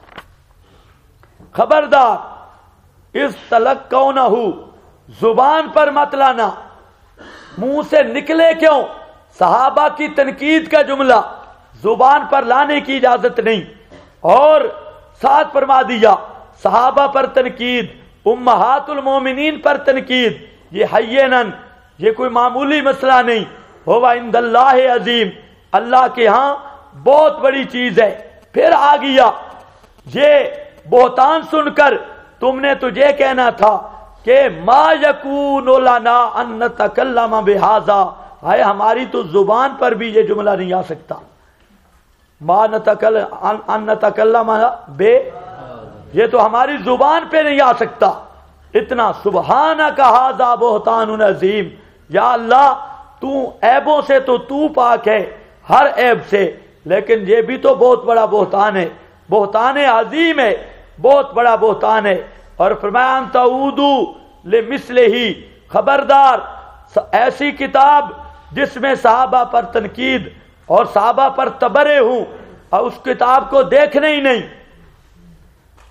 خبردار اس تلقونہ، زبان پر مت لانا، منہ سے نکلے کیوں صحابہ کی تنقید کا جملہ زبان پر لانے کی اجازت نہیں۔ اور ساتھ فرما دیا صحابہ پر تنقید، امہات المومنین پر تنقید، یہ حینن، یہ کوئی معمولی مسئلہ نہیں، ہو عند اللہ عظیم، اللہ کے ہاں بہت بڑی چیز ہے۔ پھر آ گیا یہ بہتان سن کر تم نے تجھے کہنا تھا کہ ما یکون لنا ان نتکلم بہذا، ہے ہماری تو زبان پر بھی یہ جملہ نہیں آ سکتا، ما ان نتکلم بے، یہ تو ہماری زبان پہ نہیں آ سکتا، اتنا سبحانک ھذا بہتان عظیم، یا اللہ تو عیبوں سے تو پاک ہے، ہر عیب سے، لیکن یہ بھی تو بہت بڑا بہتان ہے، بہتان عظیم ہے، بہت بڑا بہتان ہے۔ اور فرمایا ان تعودوا لمثلہ، خبردار ایسی کتاب جس میں صحابہ پر تنقید اور صحابہ پر تبرے ہوں اور اس کتاب کو دیکھنے ہی نہیں،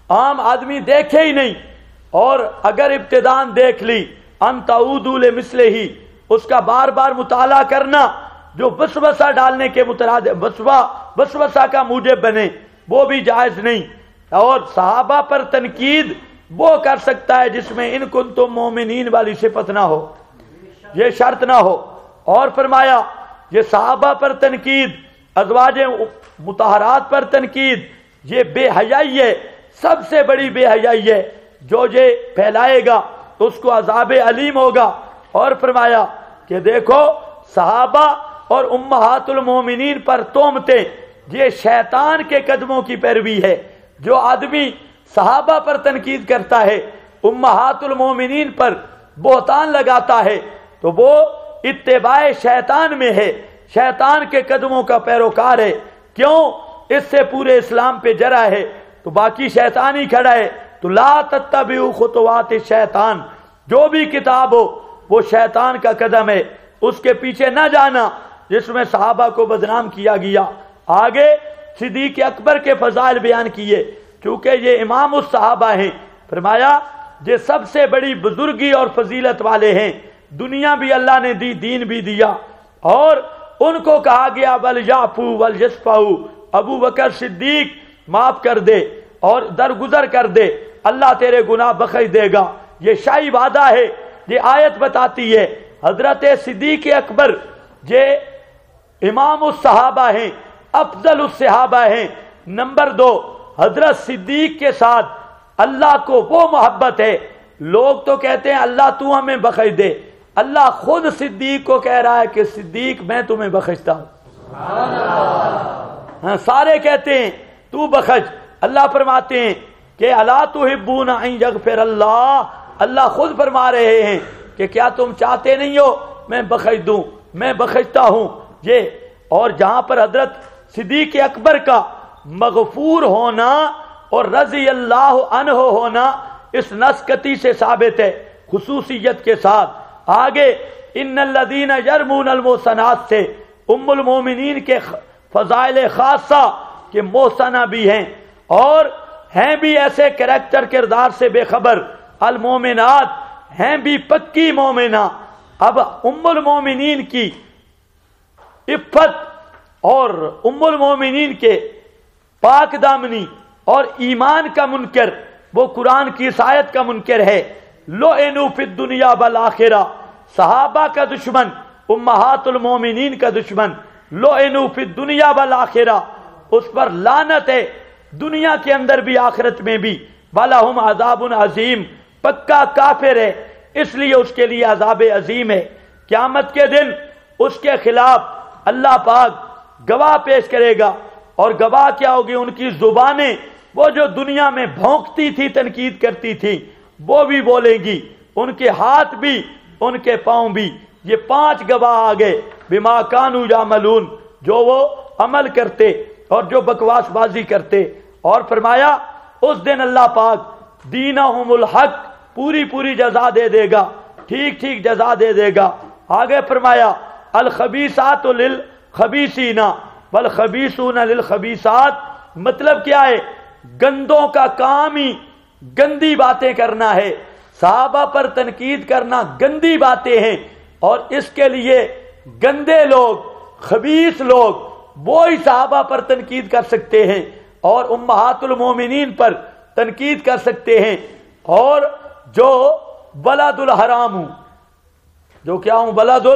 عام آدمی دیکھے ہی نہیں، اور اگر ابتدان دیکھ لی ان تعودوا لمثلہ، اس کا بار بار مطالعہ کرنا جو وسوسہ ڈالنے کے مترادف وسوسہ کا موجب بنے، وہ بھی جائز نہیں۔ اور صحابہ پر تنقید وہ کر سکتا ہے جس میں ان کنتم مومنین والی صفت نہ ہو، یہ شرط نہ ہو۔ اور فرمایا یہ صحابہ پر تنقید، ازواج مطہرات پر تنقید، یہ بے حیائی ہے، سب سے بڑی بے حیائی ہے، جو یہ پھیلائے گا تو اس کو عذاب علیم ہوگا۔ اور فرمایا کہ دیکھو صحابہ اور امہات المومنین پر تہمتیں، یہ شیطان کے قدموں کی پیروی ہے۔ جو آدمی صحابہ پر تنقید کرتا ہے، امہات المومنین پر بہتان لگاتا ہے، تو وہ اتباع شیطان میں ہے، شیطان کے قدموں کا پیروکار ہے۔ کیوں؟ اس سے پورے اسلام پہ جرا ہے، تو باقی شیطان ہی کھڑا ہے۔ تو لا تتبعوا خطوات الشیطان، جو بھی کتاب ہو وہ شیطان کا قدم ہے، اس کے پیچھے نہ جانا جس میں صحابہ کو بدنام کیا گیا۔ آگے صدیق اکبر کے فضائل بیان کیے، چونکہ یہ امام الصحابہ ہیں، فرمایا یہ سب سے بڑی بزرگی اور فضیلت والے ہیں، دنیا بھی اللہ نے دی، دین بھی دیا۔ اور ان کو کہا گیا وَلْيَعْفُوا وَلْيَصْفَحُوا، ابو بکر صدیق معاف کر دے اور درگزر کر دے، اللہ تیرے گناہ بخش دے گا، یہ شاہی وعدہ ہے۔ یہ آیت بتاتی ہے حضرت صدیق اکبر یہ امام الصحابہ ہیں، افضل الصحابہ ہیں۔ نمبر 2، حضرت صدیق کے ساتھ اللہ کو وہ محبت ہے، لوگ تو کہتے ہیں اللہ تو ہمیں بخش دے، اللہ خود صدیق کو کہہ رہا ہے کہ صدیق میں تمہیں بخشتا ہوں۔ ہاں، سارے کہتے ہیں تو بخش، اللہ فرماتے ہیں کہ الا تحبون ان یغفر اللہ، اللہ خود فرما رہے ہیں کہ کیا تم چاہتے نہیں ہو میں بخش دوں، میں بخشتا ہوں یہ۔ اور جہاں پر حضرت صدیق اکبر کا مغفور ہونا اور رضی اللہ عنہ ہونا اس نسکتی سے ثابت ہے، خصوصیت کے ساتھ۔ آگے ان الذین یرمون المحصنات سے ام المومنین کے فضائل خاصہ کہ محسنہ بھی ہیں اور ہیں بھی ایسے کریکٹر کردار سے بے خبر، المومنات ہیں بھی پکی مومنہ۔ اب ام المومنین کی عفت اور ام المومنین کے پاک دامنی اور ایمان کا منکر وہ قرآن کی اس آیت کا منکر ہے۔ لعنوا فی الدنیا والآخرہ، صحابہ کا دشمن، امہات المومنین کا دشمن، لعنوا فی الدنیا والآخرہ، اس پر لعنت ہے دنیا کے اندر بھی آخرت میں بھی۔ وَلَهُمْ عَذَابٌ عَظِيمٌ، پکا کافر ہے اس لیے اس کے لیے عذاب عظیم ہے۔ قیامت کے دن اس کے خلاف اللہ پاک گواہ پیش کرے گا، اور گواہ کیا ہوگی؟ ان کی زبانیں، وہ جو دنیا میں بھونکتی تھی، تنقید کرتی تھی، وہ بھی بولیں گی، ان کے ہاتھ بھی، ان کے پاؤں بھی۔ یہ 5 گواہ آ گئے، بما کانوا یعملون، جو وہ عمل کرتے اور جو بکواس بازی کرتے۔ اور فرمایا اس دن اللہ پاک دینہم الحق، پوری پوری جزا دے دے گا، ٹھیک ٹھیک جزا دے دے گا۔ آگے فرمایا الخبیثات للخبیثین والخبیثون للخبیثات، مطلب کیا ہے؟ گندوں کا کام ہی گندی باتیں کرنا ہے، صحابہ پر تنقید کرنا گندی باتیں ہیں، اور اس کے لیے گندے لوگ، خبیث لوگ وہی صحابہ پر تنقید کر سکتے ہیں اور امہات المومنین پر تنقید کر سکتے ہیں۔ اور جو ولد الحرام ہوں، جو کیا ہوں؟ ولد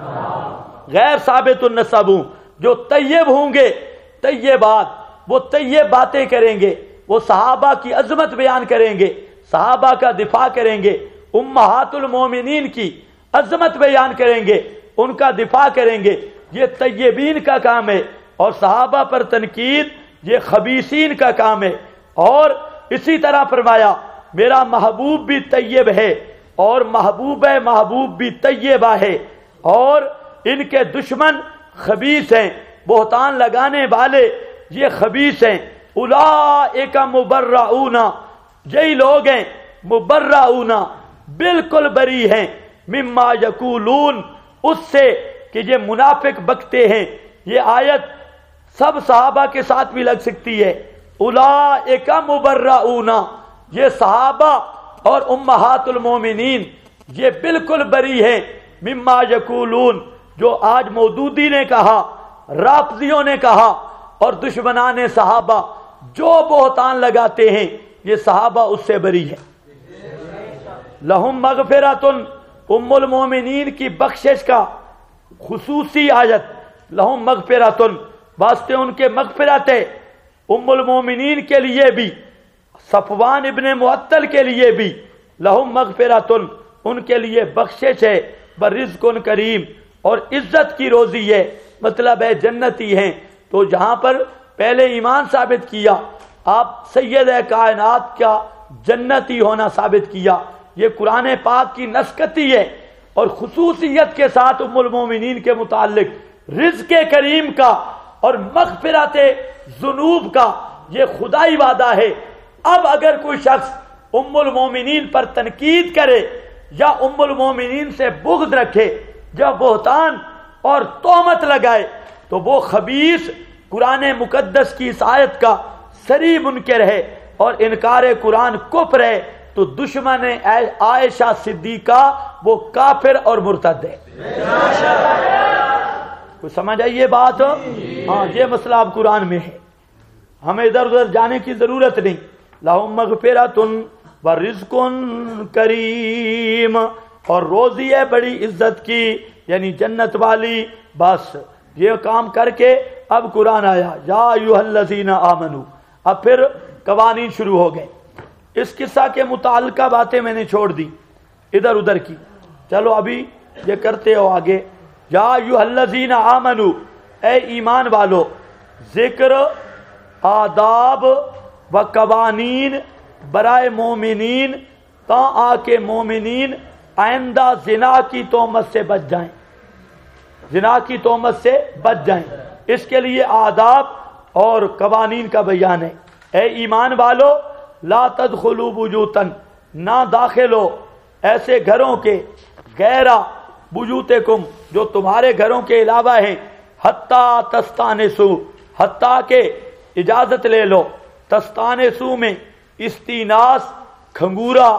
غیر ثابت النسب ہوں، جو طیب ہوں گے، طیبات، وہ طیب باتیں کریں گے، وہ صحابہ کی عظمت بیان کریں گے، صحابہ کا دفاع کریں گے، امہات المومنین کی عظمت بیان کریں گے، ان کا دفاع کریں گے، یہ طیبین کا کام ہے۔ اور صحابہ پر تنقید یہ خبیثین کا کام ہے۔ اور اسی طرح فرمایا میرا محبوب بھی طیب ہے اور محبوب بھی طیبہ ہے، اور ان کے دشمن خبیث ہیں، بہتان لگانے والے یہ خبیث ہیں۔ اولئک مبرؤون، یہی لوگ ہیں مبرؤون، بالکل بری ہیں، مما یقولون، اس سے کہ یہ منافق بکتے ہیں۔ یہ آیت سب صحابہ کے ساتھ بھی لگ سکتی ہے، اولئک مبرؤون، یہ صحابہ اور امہات المومنین یہ بالکل بری ہیں، مما یقولون، جو آج مودودی نے کہا، رافضیوں نے کہا اور دشمنان صحابہ جو بہتان لگاتے ہیں، یہ صحابہ اس سے بری ہے۔ لہم مغفرۃ، ام المومنین کی بخشش کا خصوصی آیت، لہم مغفرۃ، واسطے ان کے مغفرت ہے، ام المومنین کے لیے بھی، صفوان ابن معطل کے لیے بھی، لہم مغفرۃ، ان کے لیے بخشش ہے، برزق کریم، اور عزت کی روزی ہے، مطلب ہے جنتی ہیں۔ تو جہاں پر پہلے ایمان ثابت کیا، آپ سید کائنات کا جنتی ہونا ثابت کیا، یہ قرآن پاک کی نسکتی ہے، اور خصوصیت کے ساتھ ام المومنین کے متعلق رزق کریم کا اور مغفرت ذنوب کا یہ خدائی وعدہ ہے۔ اب اگر کوئی شخص ام المومنین پر تنقید کرے یا ام المومنین سے بغض رکھے یا بہتان اور تہمت لگائے تو وہ خبیث قرآن مقدس کی اس آیت کا صریح منکر ہے، اور انکار قرآن کفر ہے، تو دشمن عائشہ صدیقہ وہ کافر اور مرتد ہے۔ کوئی سمجھ آئی یہ بات؟ ہاں، یہ مسئلہ اب قرآن میں ہے، ہمیں ادھر ادھر جانے کی ضرورت نہیں۔ لہم مغفرۃ ورزق کریم، اور روزی ہے بڑی عزت کی، یعنی جنت والی۔ بس یہ کام کر کے اب قرآن آیا، یا ایھا الذین آمنو، اب پھر قوانین شروع ہو گئے۔ اس قصہ کے متعلقہ باتیں میں نے چھوڑ دی ادھر ادھر کی، چلو ابھی یہ کرتے ہو آگے۔ یا ایھا الذین آمنو، اے ایمان والو، ذکر آداب و قوانین برائے مومنین، تا آ کے مومنین آئندہ زنا کی تہمت سے بچ جائیں، زنا کی تہمت سے بچ جائیں، اس کے لیے آداب اور قوانین کا بیان ہے۔ اے ایمان والو، لا تدخلوا بیوتا، نہ داخل ہو ایسے گھروں کے، غیرہ بیوتکم، جو تمہارے گھروں کے علاوہ ہیں، حتیٰ تستانسوا، حتیٰ کہ اجازت لے لو۔ تستانسوا میں استیناس، کھنگورا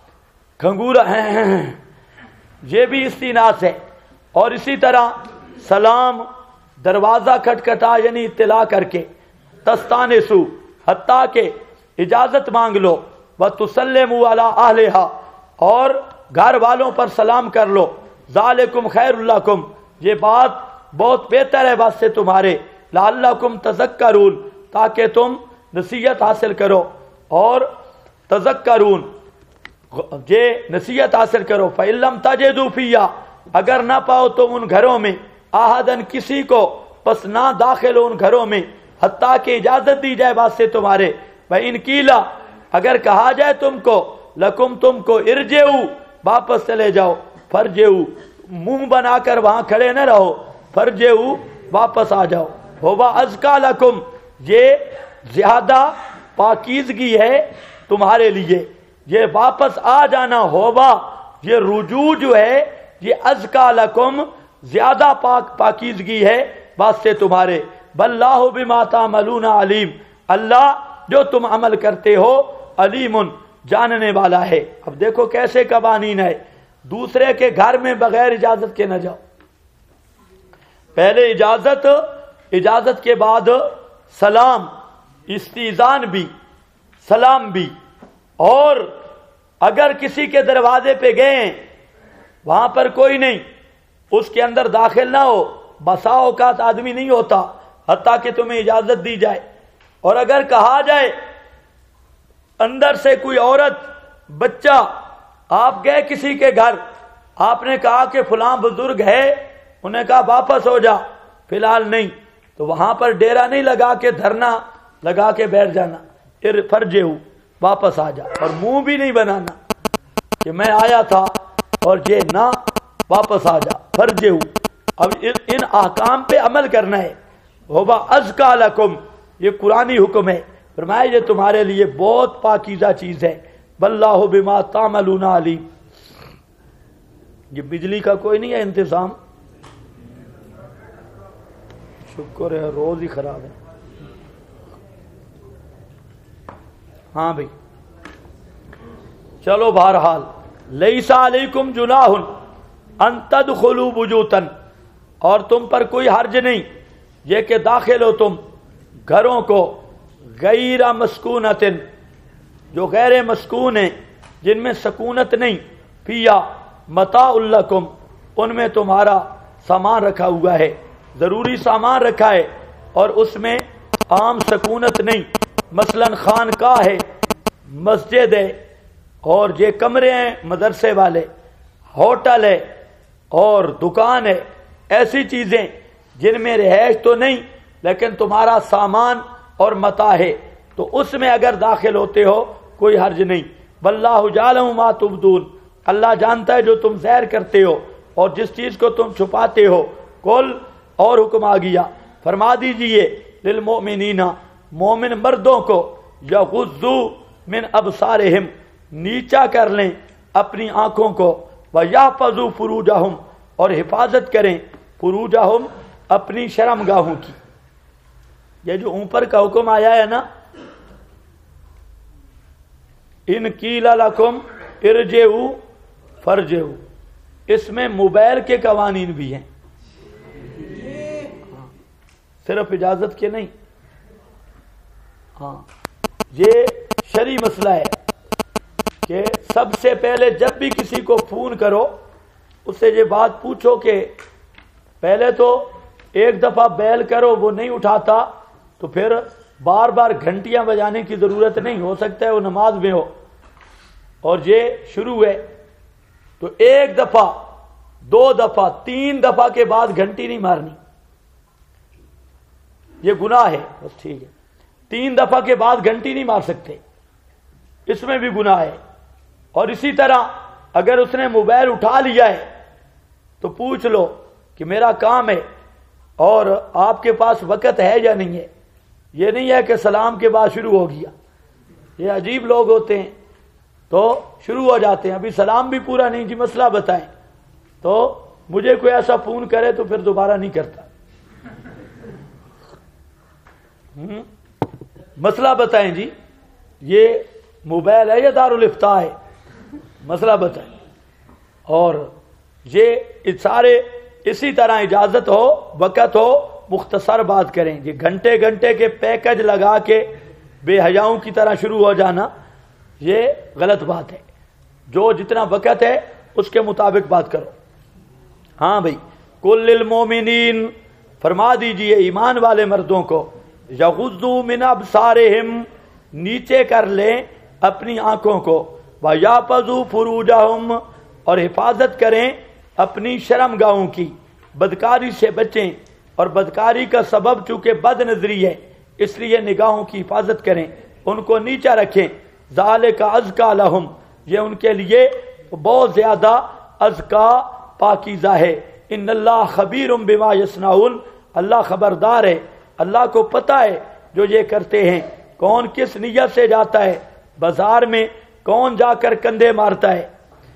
یہ بھی استیناس ہے، اور اسی طرح سلام، دروازہ کھٹکھٹا یعنی اطلاع کر کے، تستانسوا، حتیٰ کہ اجازت مانگ لو، وتسلموا علی اہلہا، اور گھر والوں پر سلام کر لو، ذالکم خیر لکم، یہ بات بہت بہتر ہے واسطے تمہارے، لعلکم تذکرون، تاکہ تم نصیحت حاصل کرو، اور تذکرون یہ نصیحت حاصل کرو۔ فإن لم تجدوا فیہا، اگر نہ پاؤ تم ان گھروں میں، احدن کسی کو، پس نہ داخل ہو ان گھروں میں، حتیٰ کہ اجازت دی جائے واسطے تمہارے۔ وإن قیل، اگر کہا جائے تم کو، لکم تم کو، ارجعوا، واپس چلے جاؤ، فرجعوا، منہ بنا کر وہاں کھڑے نہ رہو، فرجعوا، واپس آ جاؤ، ھو ازکیٰ لکم، یہ زیادہ پاکیزگی ہے تمہارے لیے، یہ واپس آ جانا ہوبا، یہ رجوع جو ہے یہ ازکیٰ لکم، زیادہ پاکیزگی ہے واسطے تمہارے۔ واللہ بما تعملون علیم، اللہ جو تم عمل کرتے ہو علیم، جاننے والا ہے۔ اب دیکھو کیسے قوانین ہے، دوسرے کے گھر میں بغیر اجازت کے نہ جاؤ، پہلے اجازت کے بعد سلام، استئذان بھی، سلام بھی، اور اگر کسی کے دروازے پہ گئے وہاں پر کوئی نہیں، اس کے اندر داخل نہ ہو، بسا اوقات آدمی نہیں ہوتا حتیٰ کہ تمہیں اجازت دی جائے، اور اگر کہا جائے اندر سے کوئی عورت، بچہ، آپ گئے کسی کے گھر، آپ نے کہا کہ فلاں بزرگ ہے، انہیں کہا واپس ہو جا، فی الحال نہیں، تو وہاں پر ڈیرا نہیں لگا کے دھرنا لگا کے بیٹھ جانا، فرجعوا، واپس آ جا، اور منہ بھی نہیں بنانا کہ میں آیا تھا، اور یہ نہ، واپس آ جا، فرجعوا۔ اب ان احکام پہ عمل کرنا ہے، ھو ازکیٰ لکم، یہ قرآنی حکم ہے، فرمایا یہ تمہارے لیے بہت پاکیزہ چیز ہے۔ واللہ بما تعملون علیم۔ یہ بجلی کا کوئی نہیں ہے انتظام؟ شکر ہے، روز ہی خراب ہے۔ ہاں بھائی چلو بہرحال لیسا علیکم جناح ان تدخلوا بیوتا، اور تم پر کوئی حرج نہیں یہ کہ داخل ہو تم گھروں کو غیر مسکونۃ، جو غیر مسکون ہیں، جن میں سکونت نہیں، فیہا متاع لکم، ان میں تمہارا سامان رکھا ہوا ہے، ضروری سامان رکھا ہے، اور اس میں عام سکونت نہیں، مثلا خانقاہ ہے، مسجد ہے، اور یہ کمرے ہیں مدرسے والے، ہوٹل ہے اور دکان ہے، ایسی چیزیں جن میں رہائش تو نہیں لیکن تمہارا سامان اور متاع ہے، تو اس میں اگر داخل ہوتے ہو کوئی حرج نہیں۔ واللہ یعلم ما تبدون، اللہ جانتا ہے جو تم ظاہر کرتے ہو اور جس چیز کو تم چھپاتے ہو۔ کل اور حکم آ گیا، فرما دیجئے للمؤمنین، مومن مردوں کو، یغضوا من ابصارہم، نیچا کر لیں اپنی آنکھوں کو، وَيَحْفَظُوا فُرُوجَهُمْ، اور حفاظت کریں فروجہم، اپنی شرم گاہوں کی۔ یہ جو اوپر کا حکم آیا ہے نا، ان قیل لکم ارجعوا فرجعوا، اس میں موبائل کے قوانین بھی ہیں، صرف اجازت کے نہیں۔ ہاں یہ شرعی مسئلہ ہے کہ سب سے پہلے جب بھی کسی کو فون کرو اس سے یہ بات پوچھو کہ پہلے تو ایک دفعہ بیل کرو وہ نہیں اٹھاتا تو پھر بار بار گھنٹیاں بجانے کی ضرورت نہیں، ہو سکتا ہے وہ نماز میں ہو اور یہ شروع ہے، تو ایک دفعہ، دو دفعہ، تین دفعہ کے بعد گھنٹی نہیں مارنی، یہ گناہ ہے، بس ٹھیک ہے۔ تین دفعہ کے بعد گھنٹی نہیں مار سکتے، اس میں بھی گناہ ہے۔ اور اسی طرح اگر اس نے موبائل اٹھا لیا ہے تو پوچھ لو کہ میرا کام ہے اور آپ کے پاس وقت ہے یا نہیں ہے۔ یہ نہیں ہے کہ سلام کے بعد شروع ہو گیا، یہ عجیب لوگ ہوتے ہیں تو شروع ہو جاتے ہیں، ابھی سلام بھی پورا نہیں، جی مسئلہ بتائیں، تو مجھے کوئی ایسا فون کرے تو پھر دوبارہ نہیں کرتا، مسئلہ بتائیں جی، یہ موبائل ہے یا دارالفتاء ہے، مسئلہ بتائیں۔ اور یہ سارے اسی طرح اجازت ہو، وقت ہو، مختصر بات کریں، یہ گھنٹے گھنٹے کے پیکج لگا کے بے حیاؤں کی طرح شروع ہو جانا یہ غلط بات ہے، جو جتنا وقت ہے اس کے مطابق بات کرو۔ ہاں بھائی، کل للمومنین، فرما دیجئے ایمان والے مردوں کو، یغضوا من ابصارہم، نیچے کر لیں اپنی آنکھوں کو، وَيَحْفَظُوا فُرُوجَهُمْ، اور حفاظت کریں اپنی شرم گاہوں کی، بدکاری سے بچیں، اور بدکاری کا سبب چونکہ بد نظری ہے اس لیے نگاہوں کی حفاظت کریں، ان کو نیچا رکھیں، ذَلِكَ أَزْكَىٰ لَهُمْ، یہ ان کے لیے بہت زیادہ ازکا پاکیزہ ہے۔ ان اللہ خبیر بما یصنعون، اللہ خبردار ہے، اللہ کو پتہ ہے جو یہ کرتے ہیں، کون کس نیت سے جاتا ہے بازار میں، کون جا کر کندھے مارتا ہے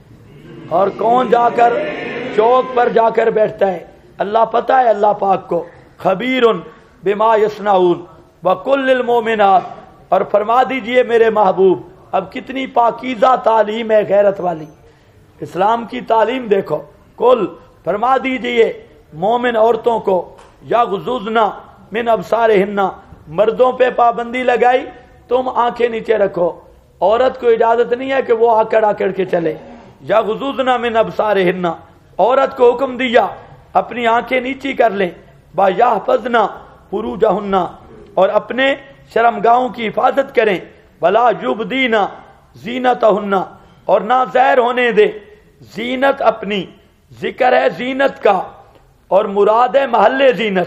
اور کون جا کر چوک پر جا کر بیٹھتا ہے، اللہ پتہ ہے اللہ پاک کو۔ خبیر بما یصنعون وقل للمؤمنات، اور فرما دیجئے میرے محبوب، اب کتنی پاکیزہ تعلیم ہے غیرت والی، اسلام کی تعلیم دیکھو۔ کل فرما دیجئے مومن عورتوں کو، یغضضن من ابصارہن، مردوں پہ پابندی لگائی تم آنکھیں نیچے رکھو، عورت کو اجازت نہیں ہے کہ وہ آکڑ آکڑ کے چلے۔ یغضضن من ابصارہن، عورت کو حکم دیا اپنی آنکھیں نیچی کر لیں، وَيَحْفَظْنَ فُرُوجَهُنَّ، اور اپنے شرمگاہوں کی حفاظت کریں، وَلَا يُبْدِينَ زِینَتَهُنَّ، اور نہ ظاہر ہونے دے زینت اپنی، ذکر ہے زینت کا اور مراد ہے محل زینت،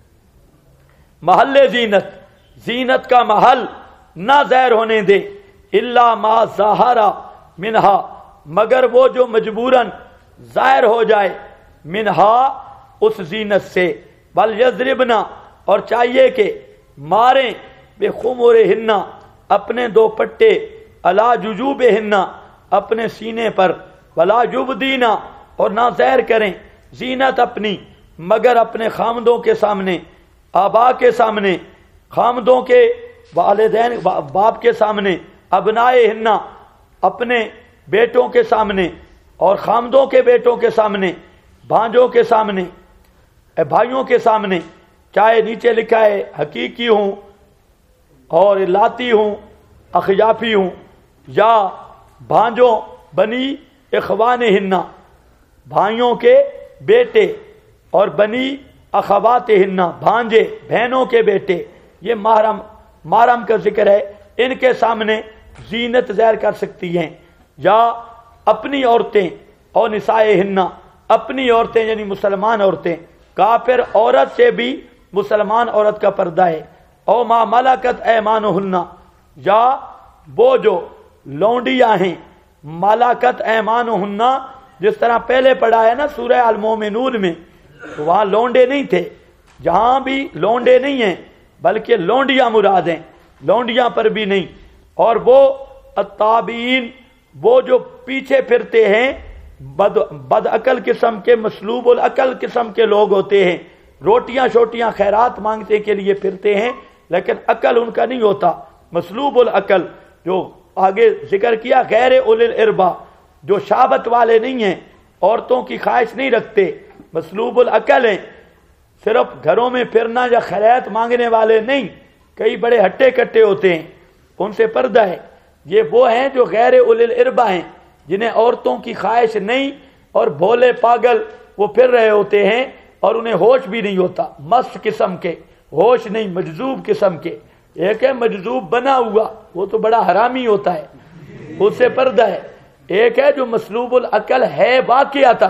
محل زینت، زینت کا محل نہ ظاہر ہونے دے، الا ما ظاہر منہا، مگر وہ جو مجبوراً ظاہر ہو جائے، منہا اس زینت سے، بل یضربن، اور چاہیے کہ ماریں، بخمرہن، اپنے دو پٹے، علی ججوبہن، اپنے سینے پر، ولا یبدین، اور نہ ظاہر کریں زینت اپنی مگر اپنے خامدوں کے سامنے، آبا کے سامنے، خامدوں کے والدین باپ کے سامنے، ابنائے ہننا اپنے بیٹوں کے سامنے اور خامدوں کے بیٹوں کے سامنے، بھانجوں کے سامنے، بھائیوں کے سامنے، چاہے نیچے لکھا ہے حقیقی ہوں اور لاتی ہوں اخیافی ہوں، یا بھانجوں بنی اخوان ہننا بھائیوں کے بیٹے، اور بنی اخوات ہننا بھانجے بہنوں کے بیٹے، یہ محرم کا ذکر ہے، ان کے سامنے زینت ظاہر کر سکتی ہیں، یا اپنی عورتیں اور نسائے ہننا اپنی عورتیں یعنی مسلمان عورتیں، کافر عورت سے بھی مسلمان عورت کا پردہ ہے، او ما ملکت ایمانہن، یا وہ جو لونڈیاں ہیں، ملکت ایمانہن، جس طرح پہلے پڑھا ہے نا سورہ المومنون میں، تو وہاں لونڈے نہیں تھے، جہاں بھی لونڈے نہیں ہیں بلکہ لونڈیاں مراد ہیں، لونڈیاں پر بھی نہیں، اور وہ التابعین، وہ جو پیچھے پھرتے ہیں، بد عقل قسم کے، مسلوب العقل قسم کے لوگ ہوتے ہیں، روٹیاں شوٹیاں خیرات مانگنے کے لیے پھرتے ہیں لیکن عقل ان کا نہیں ہوتا، مسلوب العقل، جو آگے ذکر کیا غیر اول الاربا، جو شابت والے نہیں ہیں، عورتوں کی خواہش نہیں رکھتے، مسلوب العقل ہیں، صرف گھروں میں پھرنا یا خیرات مانگنے والے نہیں، کئی بڑے ہٹے کٹے ہوتے ہیں، ان سے پردہ ہے۔ یہ وہ ہیں جو غیر اول الاربا ہیں، جنہیں عورتوں کی خواہش نہیں، اور بھولے پاگل وہ پھر رہے ہوتے ہیں اور انہیں ہوش بھی نہیں ہوتا، مست قسم کے، ہوش نہیں، مجذوب قسم کے۔ ایک ہے مجذوب بنا ہوا، وہ تو بڑا حرامی ہوتا ہے، اس سے پردہ ہے۔ ایک ہے جو مسلوب العقل ہے واقعتا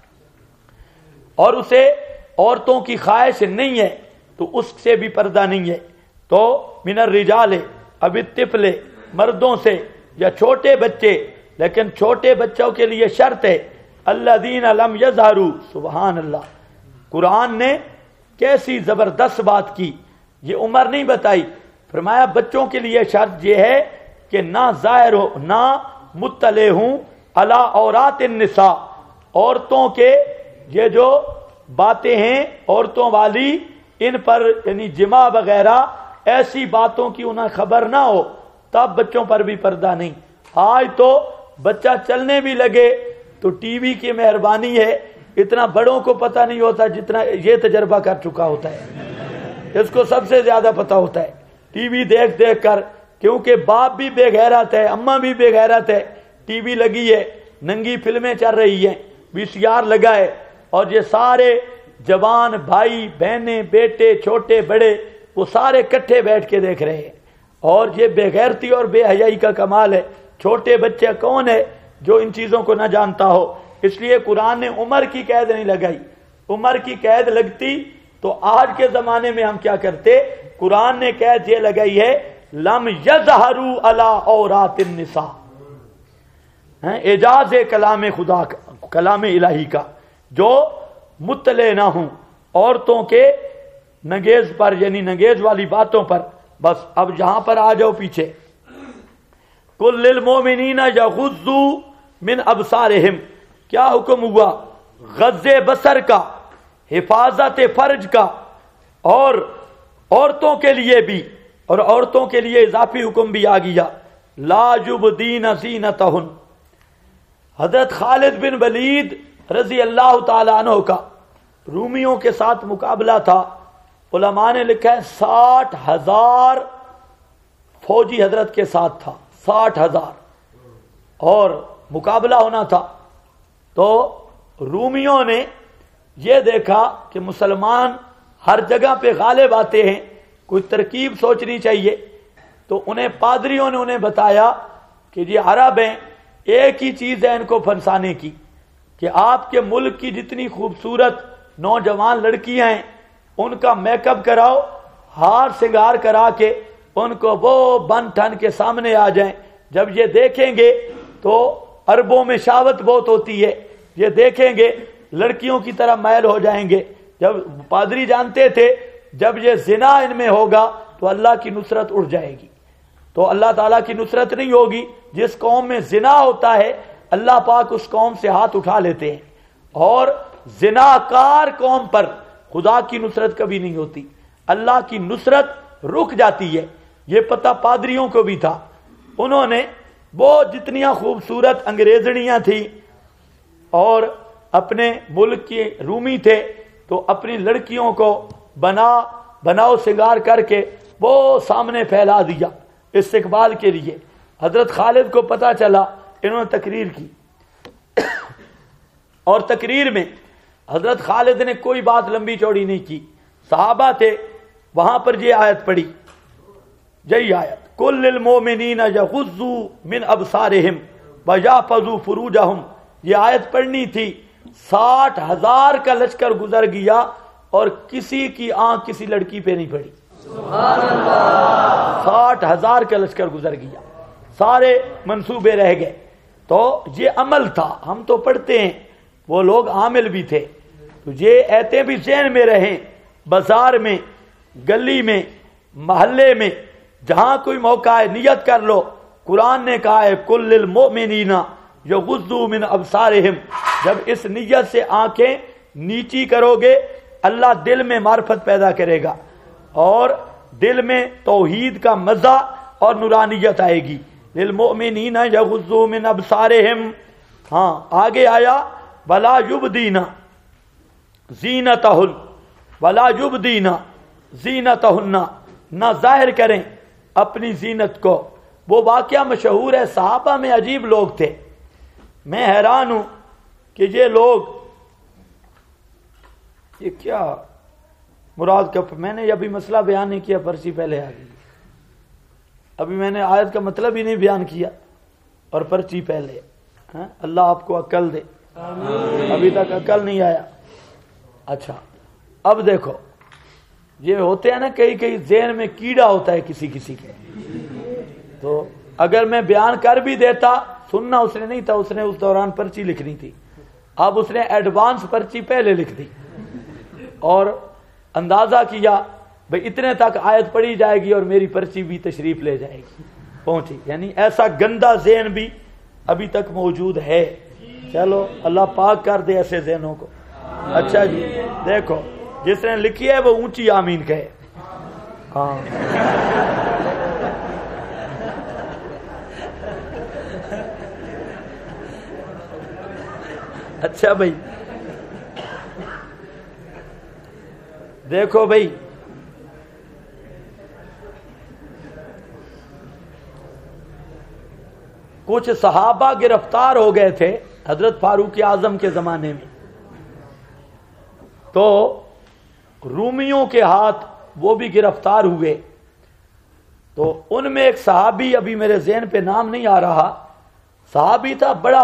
اور اسے عورتوں کی خواہش نہیں ہے، تو اس سے بھی پردہ نہیں ہے۔ تو من الرجال، اب الطفل، مردوں سے یا چھوٹے بچے، لیکن چھوٹے بچوں کے لیے شرط ہے الذین لم یظہروا، سبحان اللہ، قرآن نے کیسی زبردست بات کی، یہ عمر نہیں بتائی، فرمایا بچوں کے لیے شرط یہ ہے کہ نہ ظاہر ہو، نہ مطلع ہوں علی عورات النساء، عورتوں کے یہ جو باتیں ہیں عورتوں والی، ان پر یعنی جماع وغیرہ ایسی باتوں کی انہیں خبر نہ ہو، تب بچوں پر بھی پردہ نہیں۔ آج تو بچہ چلنے بھی لگے تو ٹی وی کی مہربانی ہے، اتنا بڑوں کو پتہ نہیں ہوتا جتنا یہ تجربہ کر چکا ہوتا ہے، اس کو سب سے زیادہ پتہ ہوتا ہے ٹی وی دیکھ دیکھ کر، کیونکہ باپ بھی بے غیرت ہے، اماں بھی بے غیرت ہے، ٹی وی لگی ہے، ننگی فلمیں چل رہی ہیں، وی سی آر لگا ہے، اور یہ سارے جوان بھائی بہنیں بیٹے چھوٹے بڑے وہ سارے کٹھے بیٹھ کے دیکھ رہے ہیں، اور یہ بے غیرتی اور بے حیائی کا کمال ہے۔ چھوٹے بچے کون ہے جو ان چیزوں کو نہ جانتا ہو؟ اس لیے قرآن نے عمر کی قید نہیں لگائی، عمر کی قید لگتی تو آج کے زمانے میں ہم کیا کرتے؟ قرآن نے قید یہ لگائی ہے لم یظہروا علی عورات النساء، اعجاز کلام خدا کا، کلام الہی کا، جو مطلع نہ ہوں عورتوں کے نگیز پر، یعنی نگیز والی باتوں پر۔ بس اب جہاں پر آ جاؤ پیچھے، کل للمؤمنین یغضوا من ابصارہم، کیا حکم ہوا؟ غض بصر کا، حفاظت فرج کا، اور عورتوں کے لیے بھی، اور عورتوں کے لیے اضافی حکم بھی آ گیا، لا یبدین زینتہن۔ حضرت خالد بن ولید رضی اللہ تعالی عنہ کا رومیوں کے ساتھ مقابلہ تھا، علماء نے لکھا ہے 60,000 فوجی حضرت کے ساتھ تھا، 60,000، اور مقابلہ ہونا تھا۔ تو رومیوں نے یہ دیکھا کہ مسلمان ہر جگہ پہ غالب آتے ہیں، کوئی ترکیب سوچنی چاہیے، تو انہیں پادریوں نے انہیں بتایا کہ یہ عرب ہیں، ایک ہی چیز ہے ان کو پھنسانے کی، کہ آپ کے ملک کی جتنی خوبصورت نوجوان لڑکیاں ہیں ان کا میک اپ کراؤ، ہار سنگار کرا کے ان کو وہ بن ٹھن کے سامنے آ جائیں، جب یہ دیکھیں گے تو عربوں میں شہوت بہت ہوتی ہے، یہ دیکھیں گے لڑکیوں کی طرح میل ہو جائیں گے۔ جب پادری جانتے تھے جب یہ زنا ان میں ہوگا تو اللہ کی نصرت اٹھ جائے گی، تو اللہ تعالیٰ کی نصرت نہیں ہوگی۔ جس قوم میں زنا ہوتا ہے اللہ پاک اس قوم سے ہاتھ اٹھا لیتے ہیں، اور زناکار قوم پر خدا کی نصرت کبھی نہیں ہوتی، اللہ کی نصرت رک جاتی ہے۔ یہ پتہ پادریوں کو بھی تھا، انہوں نے وہ جتنیاں خوبصورت انگریزڑیاں تھیں اور اپنے ملک کے رومی تھے تو اپنی لڑکیوں کو بناؤ سنگار کر کے وہ سامنے پھیلا دیا استقبال کے لیے. حضرت خالد کو پتا چلا, انہوں نے تقریر کی اور تقریر میں حضرت خالد نے کوئی بات لمبی چوڑی نہیں کی. صحابہ تھے, وہاں پر یہ آیت پڑھی, یہی آیت کل للمؤمنین یغضوا من ابصارہم ویحفظوا فروجہم, یہ آیت پڑھنی تھی. 60,000 کا لشکر گزر گیا اور کسی کی آنکھ کسی لڑکی پہ نہیں پڑی. سبحان اللہ. 60,000 کا لشکر گزر گیا, سارے منصوبے رہ گئے. تو یہ عمل تھا, ہم تو پڑھتے ہیں, وہ لوگ عامل بھی تھے. تو یہ ایتے بھی ذہن میں رہیں, بازار میں, گلی میں, محلے میں, جہاں کوئی موقع ہے نیت کر لو. قرآن نے کہا ہے کل للمؤمنین یغضوا من ابصارہم. جب اس نیت سے آنکھیں نیچی کرو گے اللہ دل میں معرفت پیدا کرے گا اور دل میں توحید کا مزہ اور نورانیت آئے گی. للمؤمنین یغضوا من ابصارہم. ہاں آگے آیا ولا یبدین زینتہن, ولا یبدین زینتہن, نہ ظاہر کریں اپنی زینت کو. وہ واقعہ مشہور ہے, صحابہ میں عجیب لوگ تھے. میں حیران ہوں کہ یہ لوگ, یہ کیا مراد کا, میں نے ابھی مسئلہ بیان نہیں کیا, پرچی پہلے آ گئی. ابھی میں نے آیت کا مطلب ہی نہیں بیان کیا اور پرچی پہلے. اللہ آپ کو عقل دے, ابھی تک عقل نہیں آیا. اچھا اب دیکھو, یہ ہوتے ہیں نا کئی ذہن میں کیڑا ہوتا ہے کسی کے, تو اگر میں بیان کر بھی دیتا, سننا اس نے نہیں تھا, اس نے اس دوران پرچی لکھنی تھی. اب اس نے ایڈوانس پرچی پہلے لکھ دی اور اندازہ کیا بھئی اتنے تک آیت پڑھی جائے گی اور میری پرچی بھی تشریف لے جائے گی, پہنچی. یعنی ایسا گندا ذہن بھی ابھی تک موجود ہے. چلو اللہ پاک کر دے ایسے ذہنوں کو. اچھا جی دیکھو, جس نے لکھی ہے وہ اونچی آمین کہے. ہاں اچھا بھائی دیکھو بھائی, کچھ صحابہ گرفتار ہو گئے تھے حضرت فاروق اعظم کے زمانے میں, تو رومیوں کے ہاتھ وہ بھی گرفتار ہوئے. تو ان میں ایک صحابی, ابھی میرے ذہن پہ نام نہیں آ رہا, صحابی تھا بڑا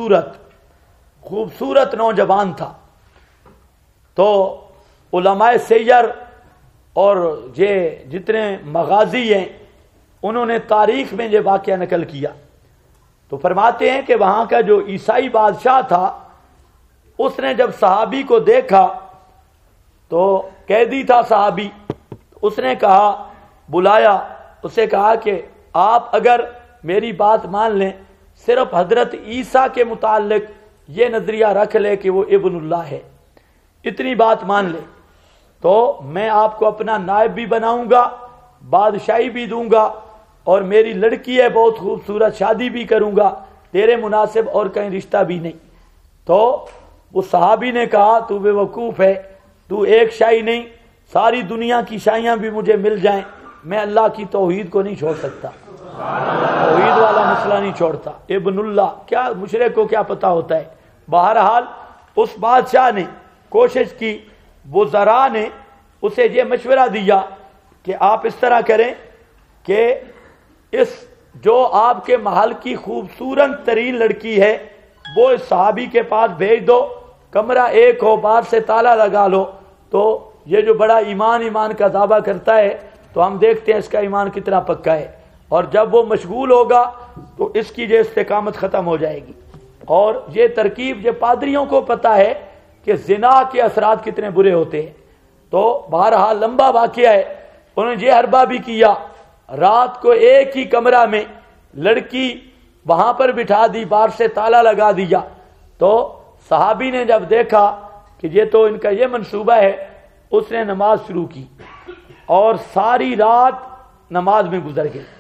خوبصورت نوجوان تھا. تو علماء سیر اور یہ جتنے مغازی ہیں انہوں نے تاریخ میں یہ واقعہ نقل کیا. تو فرماتے ہیں کہ وہاں کا جو عیسائی بادشاہ تھا اس نے جب صحابی کو دیکھا, تو قیدی تھا صحابی, اس نے کہا, بلایا, اسے کہا کہ آپ اگر میری بات مان لیں, صرف حضرت عیسیٰ کے متعلق یہ نظریہ رکھ لے کہ وہ ابن اللہ ہے, اتنی بات مان لے, تو میں آپ کو اپنا نائب بھی بناؤں گا, بادشاہی بھی دوں گا, اور میری لڑکی ہے بہت خوبصورت, شادی بھی کروں گا, تیرے مناسب اور کہیں رشتہ بھی نہیں. تو وہ صحابی نے کہا تو بے وقوف ہے, تو ایک شاہی نہیں ساری دنیا کی شاہیاں بھی مجھے مل جائیں, میں اللہ کی توحید کو نہیں چھوڑ سکتا, توحید والا مسئلہ نہیں چھوڑتا. ابن اللہ کیا, مشرک کو کیا پتا ہوتا ہے. بہرحال اس بادشاہ نے کوشش کی, وزراء نے اسے یہ مشورہ دیا کہ آپ اس طرح کریں کہ اس جو آپ کے محل کی خوبصورت ترین لڑکی ہے وہ اس صحابی کے پاس بھیج دو, کمرہ ایک ہو, باہر سے تالا لگا لو, تو یہ جو بڑا ایمان کا دعویٰ کرتا ہے تو ہم دیکھتے ہیں اس کا ایمان کتنا پکا ہے, اور جب وہ مشغول ہوگا تو اس کی یہ استقامت ختم ہو جائے گی. اور یہ ترکیب یہ پادریوں کو پتا ہے کہ زنا کے اثرات کتنے برے ہوتے ہیں. تو بہرحال لمبا واقعہ ہے, انہوں نے یہ حربہ بھی کیا, رات کو ایک ہی کمرہ میں لڑکی وہاں پر بٹھا دی, باہر سے تالا لگا دیا. تو صحابی نے جب دیکھا کہ یہ تو ان کا یہ منصوبہ ہے, اس نے نماز شروع کی اور ساری رات نماز میں گزر گئی.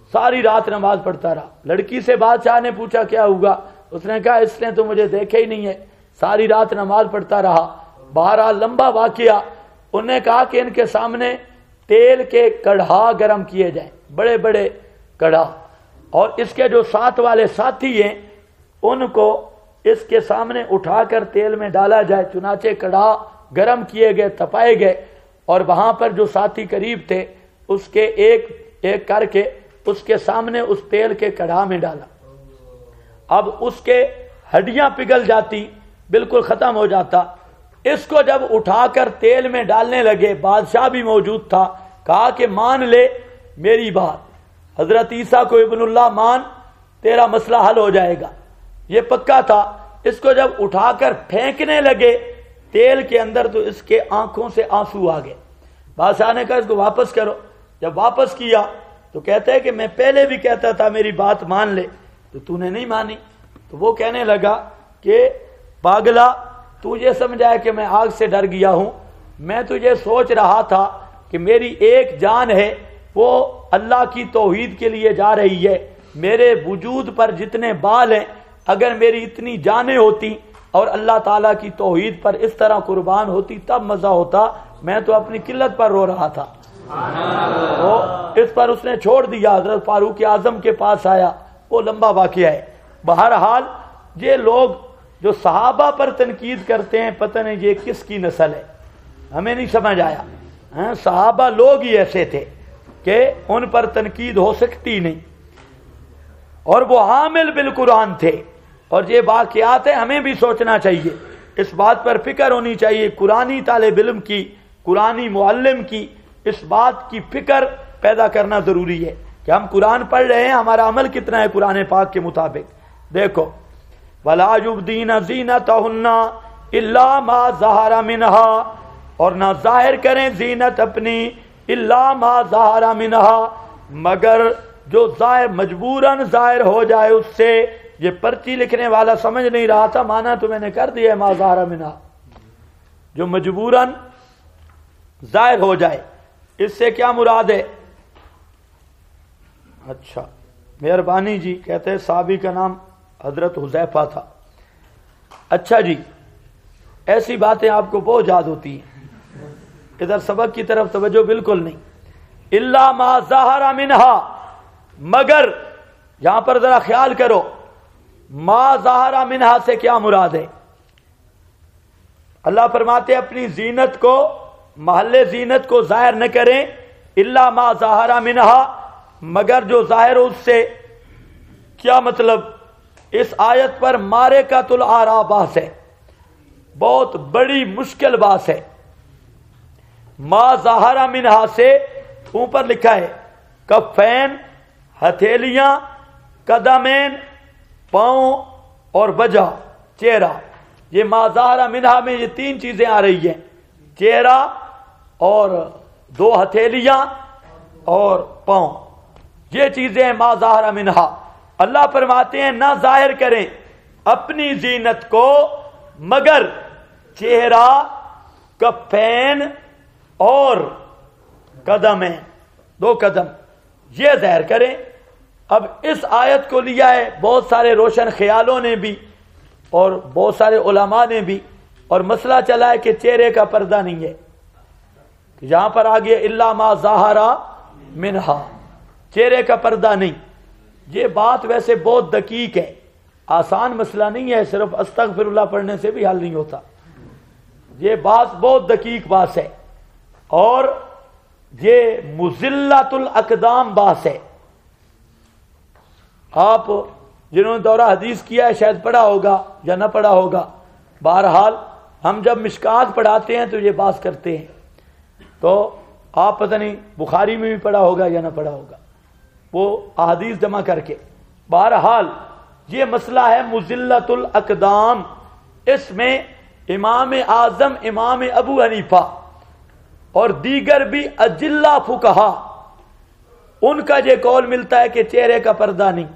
ساری رات نماز پڑھتا رہا. لڑکی سے بادشاہ نے پوچھا کیا ہوگا؟ اس نے کہا اس نے تو مجھے دیکھا ہی نہیں ہے, ساری رات نماز پڑھتا رہا. بہرحال لمبا واقعہ. انہوں نے کہا کہ ان کے سامنے تیل کے کڑھا گرم کیے جائیں, بڑے بڑے کڑھا, اور اس کے جو ساتھ والے ساتھی ہیں ان کو اس کے سامنے اٹھا کر تیل میں ڈالا جائے. چنانچہ کڑھا گرم کیے گئے, تپائے گئے, اور وہاں پر جو ساتھی قریب تھے اس کے ایک ایک کر کے اس کے سامنے اس تیل کے کڑھا میں ڈالا. اب اس کے ہڈیاں پگھل جاتی, بالکل ختم ہو جاتا. اس کو جب اٹھا کر تیل میں ڈالنے لگے, بادشاہ بھی موجود تھا, کہا کہ مان لے میری بات, حضرت عیسیٰ کو ابن اللہ مان, تیرا مسئلہ حل ہو جائے گا. یہ پکا تھا. اس کو جب اٹھا کر پھینکنے لگے تیل کے اندر تو اس کے آنکھوں سے آنسو آ گئے. بادشاہ نے کہا اس کو واپس کرو. جب واپس کیا تو کہتا ہے کہ میں پہلے بھی کہتا تھا میری بات مان لے, تو نے نہیں مانی. تو وہ کہنے لگا کہ پاگلا, تو یہ سمجھا کہ میں آگ سے ڈر گیا ہوں, میں تجھے سوچ رہا تھا کہ میری ایک جان ہے وہ اللہ کی توحید کے لیے جا رہی ہے. میرے وجود پر جتنے بال ہیں, اگر میری اتنی جانیں ہوتی اور اللہ تعالیٰ کی توحید پر اس طرح قربان ہوتی تب مزہ ہوتا. میں تو اپنی قلت پر رو رہا تھا. تو اس پر اس نے چھوڑ دیا. حضرت فاروق اعظم کے پاس آیا. وہ لمبا واقعہ ہے. بہرحال یہ لوگ جو صحابہ پر تنقید کرتے ہیں, پتہ نہیں یہ کس کی نسل ہے, ہمیں نہیں سمجھ آیا. صحابہ لوگ ہی ایسے تھے کہ ان پر تنقید ہو سکتی نہیں, اور وہ عامل بالقرآن تھے. اور یہ واقعات ہیں, ہمیں بھی سوچنا چاہیے, اس بات پر فکر ہونی چاہیے. قرآنی طالب علم کی, قرآنی معلم کی اس بات کی فکر پیدا کرنا ضروری ہے کہ ہم قرآن پڑھ رہے ہیں, ہمارا عمل کتنا ہے قرآن پاک کے مطابق. دیکھو, وَلَا يُبْدِينَ زِينَتَهُنَّ إِلَّا مَا ظَهَرَ مِنْهَا, اور نہ ظاہر کریں زینت اپنی, إِلَّا مَا ظَهَرَ مِنْهَا, مگر جو ظاہر مجبوراً ظاہر ہو جائے اس سے. یہ پرچی لکھنے والا سمجھ نہیں رہا تھا, مانا تو میں نے کر دیا ہے ما ظاہر منہا, جو مجبوراً ظاہر ہو جائے. اس سے کیا مراد ہے؟ اچھا, مہربانی جی, کہتے ہیں صحابی کا نام حضرت حذیفہ تھا. اچھا جی, ایسی باتیں آپ کو بہت یاد ہوتی ہیں, ادھر سبق کی طرف توجہ بالکل نہیں. الا ما ظاہر منہا, مگر, یہاں پر ذرا خیال کرو, ما ظاہر منہا سے کیا مراد ہے؟ اللہ فرماتے اپنی زینت کو, محل زینت کو ظاہر نہ کریں, الا ما ظاہر منہا, مگر جو ظاہر اس سے. کیا مطلب؟ اس آیت پر معرکۃ الآراء بحث ہے, بہت بڑی مشکل بحث ہے. ما ظاہر منہا سے اوپر لکھا ہے کفین, ہتھیلیاں, قدمین, پاؤں, اور وجہ, چہرہ. یہ ما ظاہر منہا میں یہ تین چیزیں آ رہی ہیں, چہرہ اور دو ہتھیلیاں اور پاؤں, یہ چیزیں ما ظاہر منہا. اللہ فرماتے ہیں نہ ظاہر کریں اپنی زینت کو مگر چہرہ, کفین اور قدمیں, دو قدم, یہ ظاہر کریں. اب اس آیت کو لیا ہے بہت سارے روشن خیالوں نے بھی اور بہت سارے علماء نے بھی, اور مسئلہ چلا ہے کہ چہرے کا پردہ نہیں ہے. یہاں پر آگے الا ما ظاہر منہا, چہرے کا پردہ نہیں. یہ بات ویسے بہت دقیق ہے, آسان مسئلہ نہیں ہے, صرف استغفر اللہ پڑھنے سے بھی حل نہیں ہوتا. یہ بات بہت دقیق بات ہے, اور یہ مذلت الاقدام بات ہے. آپ جنہوں نے دورہ حدیث کیا ہے شاید پڑھا ہوگا یا نہ پڑھا ہوگا. بہرحال ہم جب مشکات پڑھاتے ہیں تو یہ بات کرتے ہیں, تو آپ پتہ نہیں بخاری میں بھی پڑھا ہوگا یا نہ پڑھا ہوگا, وہ احادیث جمع کر کے. بہرحال یہ مسئلہ ہے مذلت الاقدام. اس میں امام اعظم امام ابو حنیفہ اور دیگر بھی اجلہ فقہا, ان کا یہ قول ملتا ہے کہ چہرے کا پردہ نہیں.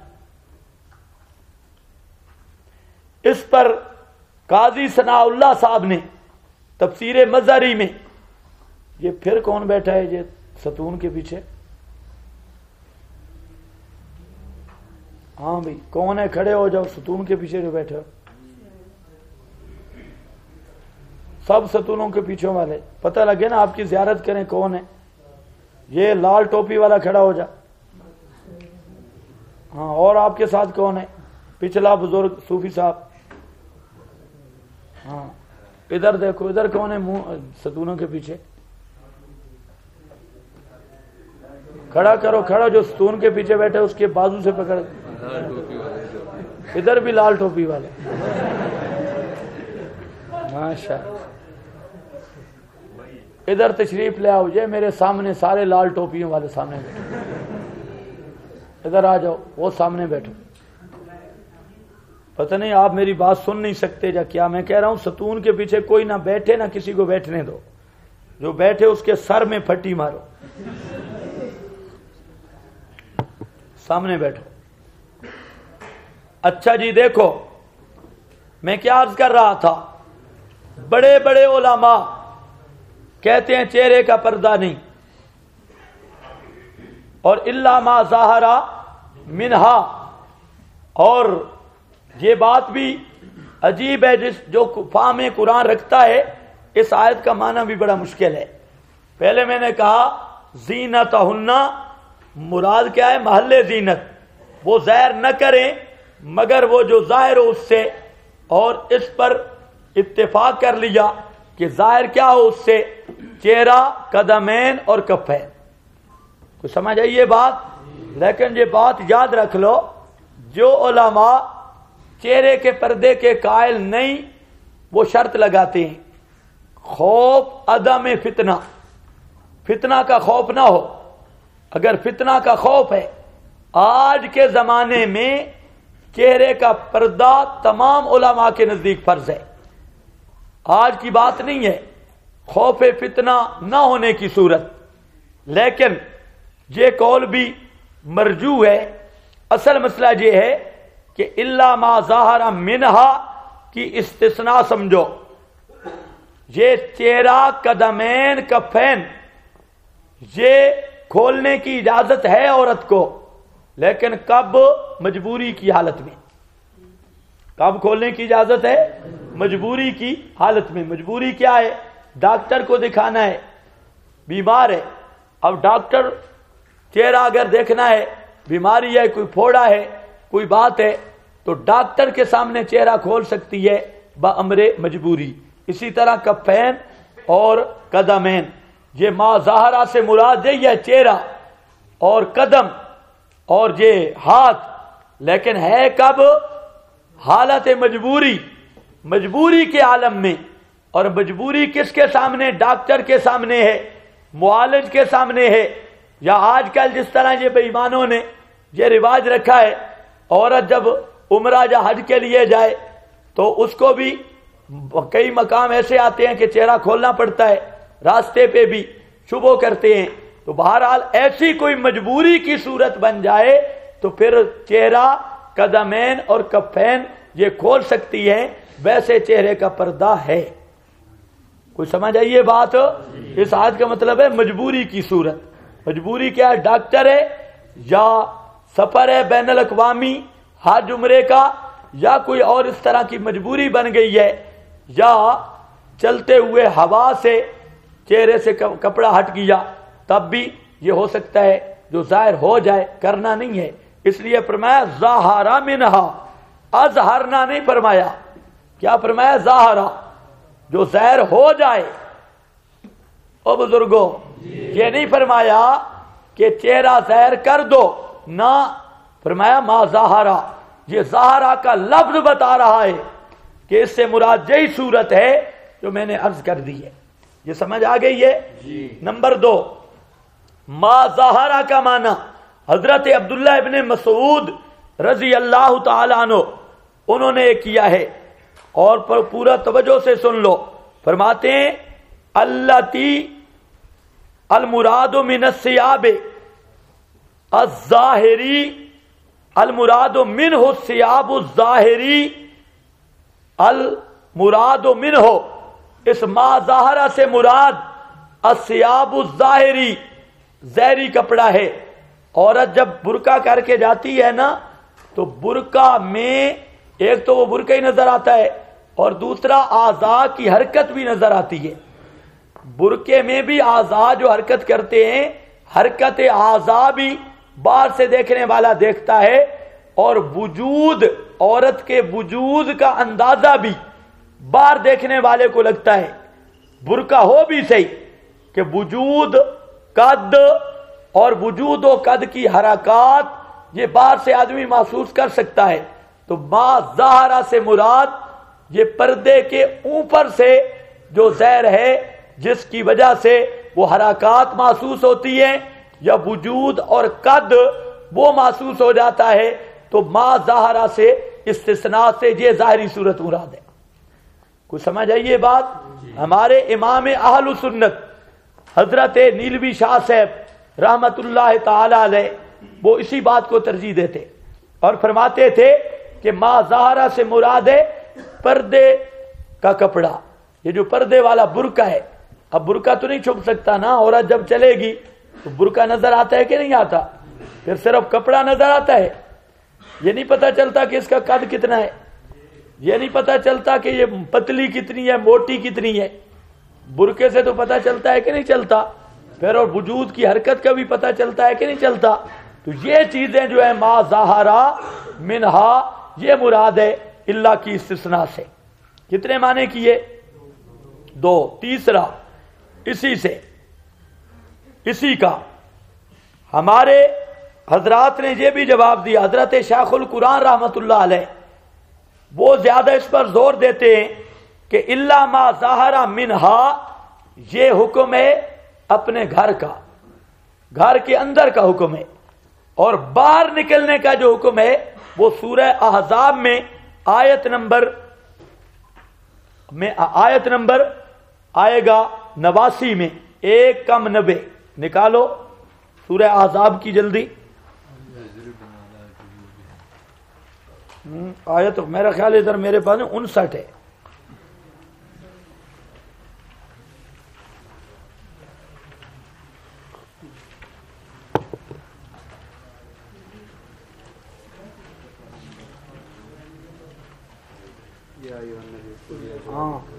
اس پر قاضی ثناء اللہ صاحب نے تفسیر مظہری میں, یہ پھر کون بیٹھا ہے یہ ستون کے پیچھے؟ ہاں بھائی کون ہے؟ کھڑے ہو جاؤ، ستون کے پیچھے جو بیٹھے ہو سب ستونوں کے پیچھے والے، پتہ لگے نا، آپ کی زیارت کریں کون ہے۔ یہ لال ٹوپی والا کھڑا ہو جا۔ ہاں، اور آپ کے ساتھ کون ہے؟ پچھلا بزرگ صوفی صاحب۔ ہاں ادھر دیکھو، ادھر کون ہے منہ ستونوں کے پیچھے؟ کھڑا کرو، کھڑا، جو ستون کے پیچھے بیٹھے اس کے بازو سے پکڑ۔ ادھر بھی لال ٹوپی والے، ماشاء اللہ۔ ادھر تشریف لے آؤ، یہ میرے سامنے سارے لال ٹوپیوں والے سامنے بیٹھے، ادھر آ جاؤ، وہ سامنے بیٹھو۔ پتہ نہیں آپ میری بات سن نہیں سکتے یا کیا؟ میں کہہ رہا ہوں ستون کے پیچھے کوئی نہ بیٹھے، نہ کسی کو بیٹھنے دو، جو بیٹھے اس کے سر میں پھٹی مارو۔ سامنے بیٹھو۔ اچھا جی، دیکھو میں کیا عرض کر رہا تھا، بڑے بڑے علماء کہتے ہیں چہرے کا پردہ نہیں، اور الا ما ظاہر منہا، اور یہ بات بھی عجیب ہے، جو فہم قرآن رکھتا ہے اس آیت کا معنی بھی بڑا مشکل ہے۔ پہلے میں نے کہا زینتہن، مراد کیا ہے؟ محل زینت، وہ ظاہر نہ کریں مگر وہ جو ظاہر ہو اس سے، اور اس پر اتفاق کر لیا کہ ظاہر کیا ہو اس سے؟ چہرہ، قدمین اور کفین۔ کوئی سمجھ آئی یہ بات؟ لیکن یہ بات یاد رکھ لو، جو علماء چہرے کے پردے کے قائل نہیں، وہ شرط لگاتے ہیں خوف عدم فتنہ، فتنہ کا خوف نہ ہو۔ اگر فتنہ کا خوف ہے، آج کے زمانے میں چہرے کا پردہ تمام علماء کے نزدیک فرض ہے، آج کی بات نہیں ہے، خوف فتنہ نہ ہونے کی صورت۔ لیکن یہ قول بھی مرجو ہے۔ اصل مسئلہ یہ ہے کہ الا ما ظاہر منہا کی استثناء سمجھو، یہ چہرہ، قدمین، کفین، یہ کھولنے کی اجازت ہے عورت کو، لیکن کب؟ مجبوری کی حالت میں۔ کب کھولنے کی اجازت ہے؟ مجبوری کی حالت میں۔ مجبوری کیا ہے؟ ڈاکٹر کو دکھانا ہے، بیمار ہے، اب ڈاکٹر چہرہ اگر دیکھنا ہے، بیماری ہے، کوئی پھوڑا ہے، کوئی بات ہے، تو ڈاکٹر کے سامنے چہرہ کھول سکتی ہے بامر مجبوری۔ اسی طرح کفین اور قدمین، یہ ما ظاہرہ سے مراد یہی ہے چہرہ اور قدم اور یہ ہاتھ، لیکن ہے کب؟ حالت مجبوری، مجبوری کے عالم میں۔ اور مجبوری کس کے سامنے؟ ڈاکٹر کے سامنے ہے، معالج کے سامنے ہے، یا آج کل جس طرح یہ بے ایمانوں نے یہ رواج رکھا ہے، عورت جب عمرہ یا حج کے لیے جائے تو اس کو بھی کئی مقام ایسے آتے ہیں کہ چہرہ کھولنا پڑتا ہے، راستے پہ بھی شبہ کرتے ہیں۔ تو بہرحال ایسی کوئی مجبوری کی صورت بن جائے تو پھر چہرہ، قدمین اور کفین یہ کھول سکتی ہے، ویسے چہرے کا پردہ ہے۔ کوئی سمجھ آئی یہ بات؟ اس آیت کا مطلب ہے مجبوری کی صورت۔ مجبوری کیا ہے؟ ڈاکٹر ہے، یا سفر ہے بین الاقوامی، حج عمرے کا، یا کوئی اور اس طرح کی مجبوری بن گئی ہے، یا چلتے ہوئے ہوا سے چہرے سے کپڑا ہٹ گیا، تب بھی یہ ہو سکتا ہے، جو ظاہر ہو جائے، کرنا نہیں ہے۔ اس لیے فرمایا ظاہرہ منہا، اظہرنا نہیں فرمایا۔ کیا فرمایا؟ ظاہرہ، جو ظاہر ہو جائے۔ او بزرگوں، یہ نہیں فرمایا کہ چہرہ ظاہر کر دو، نہ، فرمایا ما ظاہرہ۔ یہ ظاہرہ کا لفظ بتا رہا ہے کہ اس سے مراد یہی صورت ہے جو میں نے عرض کر دی ہے۔ یہ سمجھ آ گئی ہے؟ نمبر 2، ما ظاہرہ کا معنی حضرت عبداللہ ابن مسعود رضی اللہ تعالی عنہ انہوں نے کیا ہے، اور پورا توجہ سے سن لو۔ فرماتے ہیں التی المراد من الثياب الظاہری، المراد منہ الثياب الظاہری، المراد منہ، اس ما ظاہرہ سے مراد الثياب الظاہری، ظاہری کپڑا ہے۔ عورت جب برقع کر کے جاتی ہے نا تو برقع میں ایک تو وہ برقع ہی نظر آتا ہے اور دوسرا اعضاء کی حرکت بھی نظر آتی ہے. برقعے میں بھی اعضاء جو حرکت کرتے ہیں، حرکت اعضاء بھی باہر سے دیکھنے والا دیکھتا ہے، اور وجود، عورت کے وجود کا اندازہ بھی باہر دیکھنے والے کو لگتا ہے. برقع ہو بھی صحیح کہ وجود، قد اور وجود و قد کی حرکات یہ باہر سے آدمی محسوس کر سکتا ہے. تو ما ظاہرہ سے مراد یہ پردے کے اوپر سے جو زہر ہے جس کی وجہ سے وہ حرکات محسوس ہوتی ہیں یا وجود اور قد وہ محسوس ہو جاتا ہے. تو ما ظاہرہ سے استثناء سے یہ ظاہری صورت مراد ہے. کچھ سمجھ آئیے بات؟ ہمارے امام اہل سنت حضرت نیلوی شاہ صاحب رحمت اللہ تعالی علیہ وہ اسی بات کو ترجیح دیتے اور فرماتے تھے کہ ما ظاہرہ سے مراد ہے پردے کا کپڑا. یہ جو پردے والا برقع ہے، اب برقع تو نہیں چھپ سکتا نا، عورت جب چلے گی تو برقع نظر آتا ہے کہ نہیں آتا؟ پھر صرف کپڑا نظر آتا ہے. یہ نہیں پتا چلتا کہ اس کا قد کتنا ہے، یہ نہیں پتا چلتا کہ یہ پتلی کتنی ہے، موٹی کتنی ہے. برقعے سے تو پتا چلتا ہے کہ نہیں چلتا؟ پھر اور وجود کی حرکت کا بھی پتا چلتا ہے کہ نہیں چلتا؟ تو یہ چیزیں جو ہے ما ظاہرہ منہا یہ مراد ہے اللہ کی استثناء سے. کتنے معنی کیے؟ دو. تیسرا اسی سے، اسی کا ہمارے حضرات نے یہ بھی جواب دیا. حضرت شیخ القرآن رحمت اللہ علیہ وہ زیادہ اس پر زور دیتے ہیں کہ الا ما ظاہرہ منہا یہ حکم ہے اپنے گھر کا، گھر کے اندر کا حکم ہے، اور باہر نکلنے کا جو حکم ہے وہ سورہ احزاب میں آیت نمبر آئے گا 89 میں، 1 کم 90 نکالو سورہ احزاب کی جلدی. آیت میرا خیال ادھر میرے پاس 59 ہے. ہاں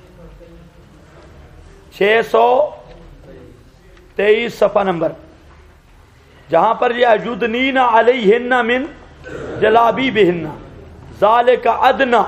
623 صفحہ نمبر، جہاں پر یہ یدنین علیہن من جلابیبہن ذالک ادنا،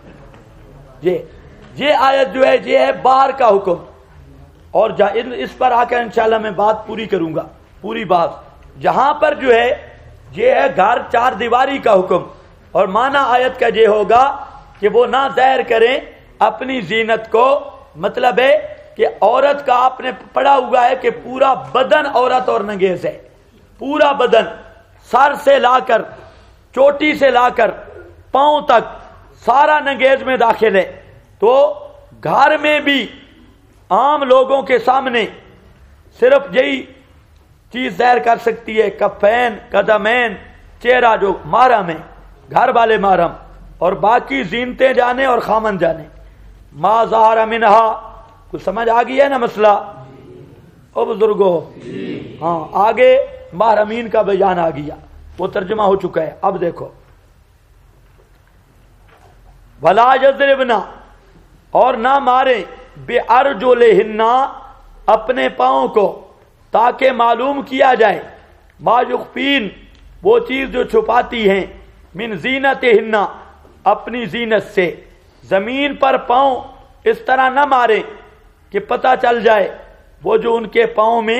یہ آیت جو ہے یہ ہے باہر کا حکم. اور اس پر آ کر انشاءاللہ میں بات پوری کروں گا، پوری بات. جہاں پر جو ہے یہ ہے گھر چار دیواری کا حکم، اور معنی آیت کا یہ ہوگا کہ وہ نہ ظاہر کریں اپنی زینت کو. مطلب ہے کہ عورت کا آپ نے پڑھا ہوا ہے کہ پورا بدن عورت اور ننگیز ہے، پورا بدن سر سے لا کر چوٹی سے لا کر پاؤں تک سارا ننگیز میں داخل ہے. تو گھر میں بھی عام لوگوں کے سامنے صرف یہی چیز ظاہر کر سکتی ہے، کفین، قدمین، چہرہ جو محرم ہے، گھر والے محرم، اور باقی زینتیں جانے اور خامن جانے. ما ظاہر منہا، کچھ سمجھ آ گئی ہے نا مسئلہ؟ او بزرگو، ہاں آگے محرمین کا بیان آ گیا، وہ ترجمہ ہو چکا ہے. اب دیکھو، ولا یضربنا، اور نہ مارے، بے ارجلہن، اپنے پاؤں کو، تاکہ معلوم کیا جائے، ما یخفین، وہ چیز جو چھپاتی ہیں، من زینتہن، اپنی زینت سے. زمین پر پاؤں اس طرح نہ مارے کہ پتہ چل جائے وہ جو ان کے پاؤں میں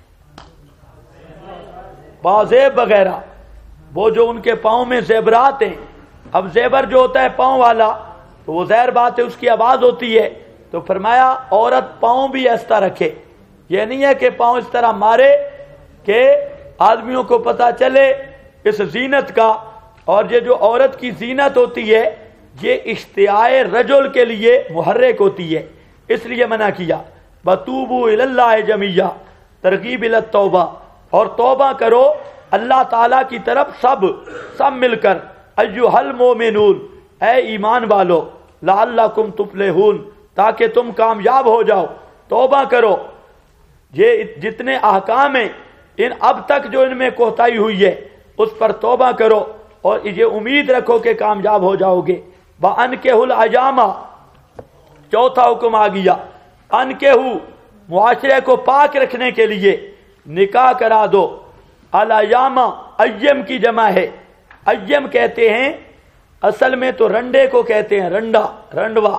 بازیب وغیرہ، وہ جو ان کے پاؤں میں زیورات ہیں. اب زیور جو ہوتا ہے پاؤں والا تو وہ ظاہر بات ہے اس کی آواز ہوتی ہے. تو فرمایا عورت پاؤں بھی ایسا رکھے. یہ نہیں ہے کہ پاؤں اس طرح مارے کہ آدمیوں کو پتہ چلے اس زینت کا. اور یہ جو عورت کی زینت ہوتی ہے یہ اشتعاء رجل کے لیے محرک ہوتی ہے، اس لیے منع کیا. بتوبوا الی اللہ جمیعا، ترغیب الی التوبہ، اور توبہ کرو اللہ تعالیٰ کی طرف سب مل کر. ایھا المؤمنون، اے ایمان والو، لعلکم تفلحون، تاکہ تم کامیاب ہو جاؤ. توبہ کرو. یہ جتنے احکام ہیں اب تک جو ان میں کوتاہی ہوئی ہے اس پر توبہ کرو اور یہ امید رکھو کہ کامیاب ہو جاؤ گے۔ وَأَنْكِحُوا الْأَيَامَ، چوتھا حکم آ گیا، انکحوا، معاشرے کو پاک رکھنے کے لیے نکاح کرا دو۔ الایام، ایم کی جمع ہے، ایم کہتے ہیں اصل میں تو رنڈے کو کہتے ہیں، رنڈا، رنڈوا،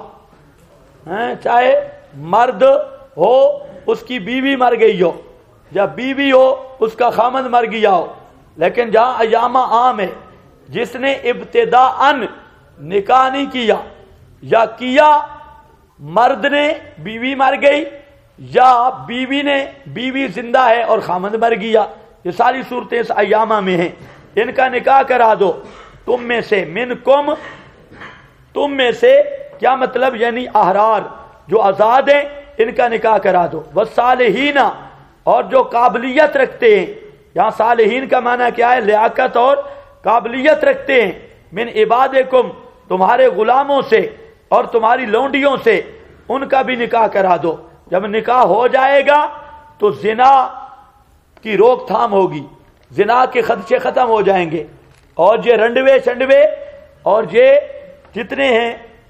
چاہے مرد ہو اس کی بیوی مر گئی ہو، یا بیوی ہو اس کا خامند مر گیا ہو، لیکن جہاں ایام عام ہے، جس نے ابتداءً نکاح نہیں کیا، یا کیا مرد نے بیوی مر گئی، یا بیوی زندہ ہے اور خامند مر گیا، یہ ساری صورتیں اس ایامہ میں ہیں، ان کا نکاح کرا دو تم میں سے، منکم، تم میں سے، کیا مطلب؟ یعنی احرار جو آزاد ہیں ان کا نکاح کرا دو۔ والصالحین، اور جو قابلیت رکھتے ہیں، یہاں صالحین کا معنی کیا ہے؟ لیاقت اور قابلیت رکھتے ہیں، من عبادکم، تمہارے غلاموں سے اور تمہاری لونڈیوں سے، ان کا بھی نکاح کرا دو۔ جب نکاح ہو جائے گا تو زنا کی روک تھام ہوگی، زنا کے خدشے ختم ہو جائیں گے، اور یہ رنڈوے شنڈوے اور یہ جتنے ہیں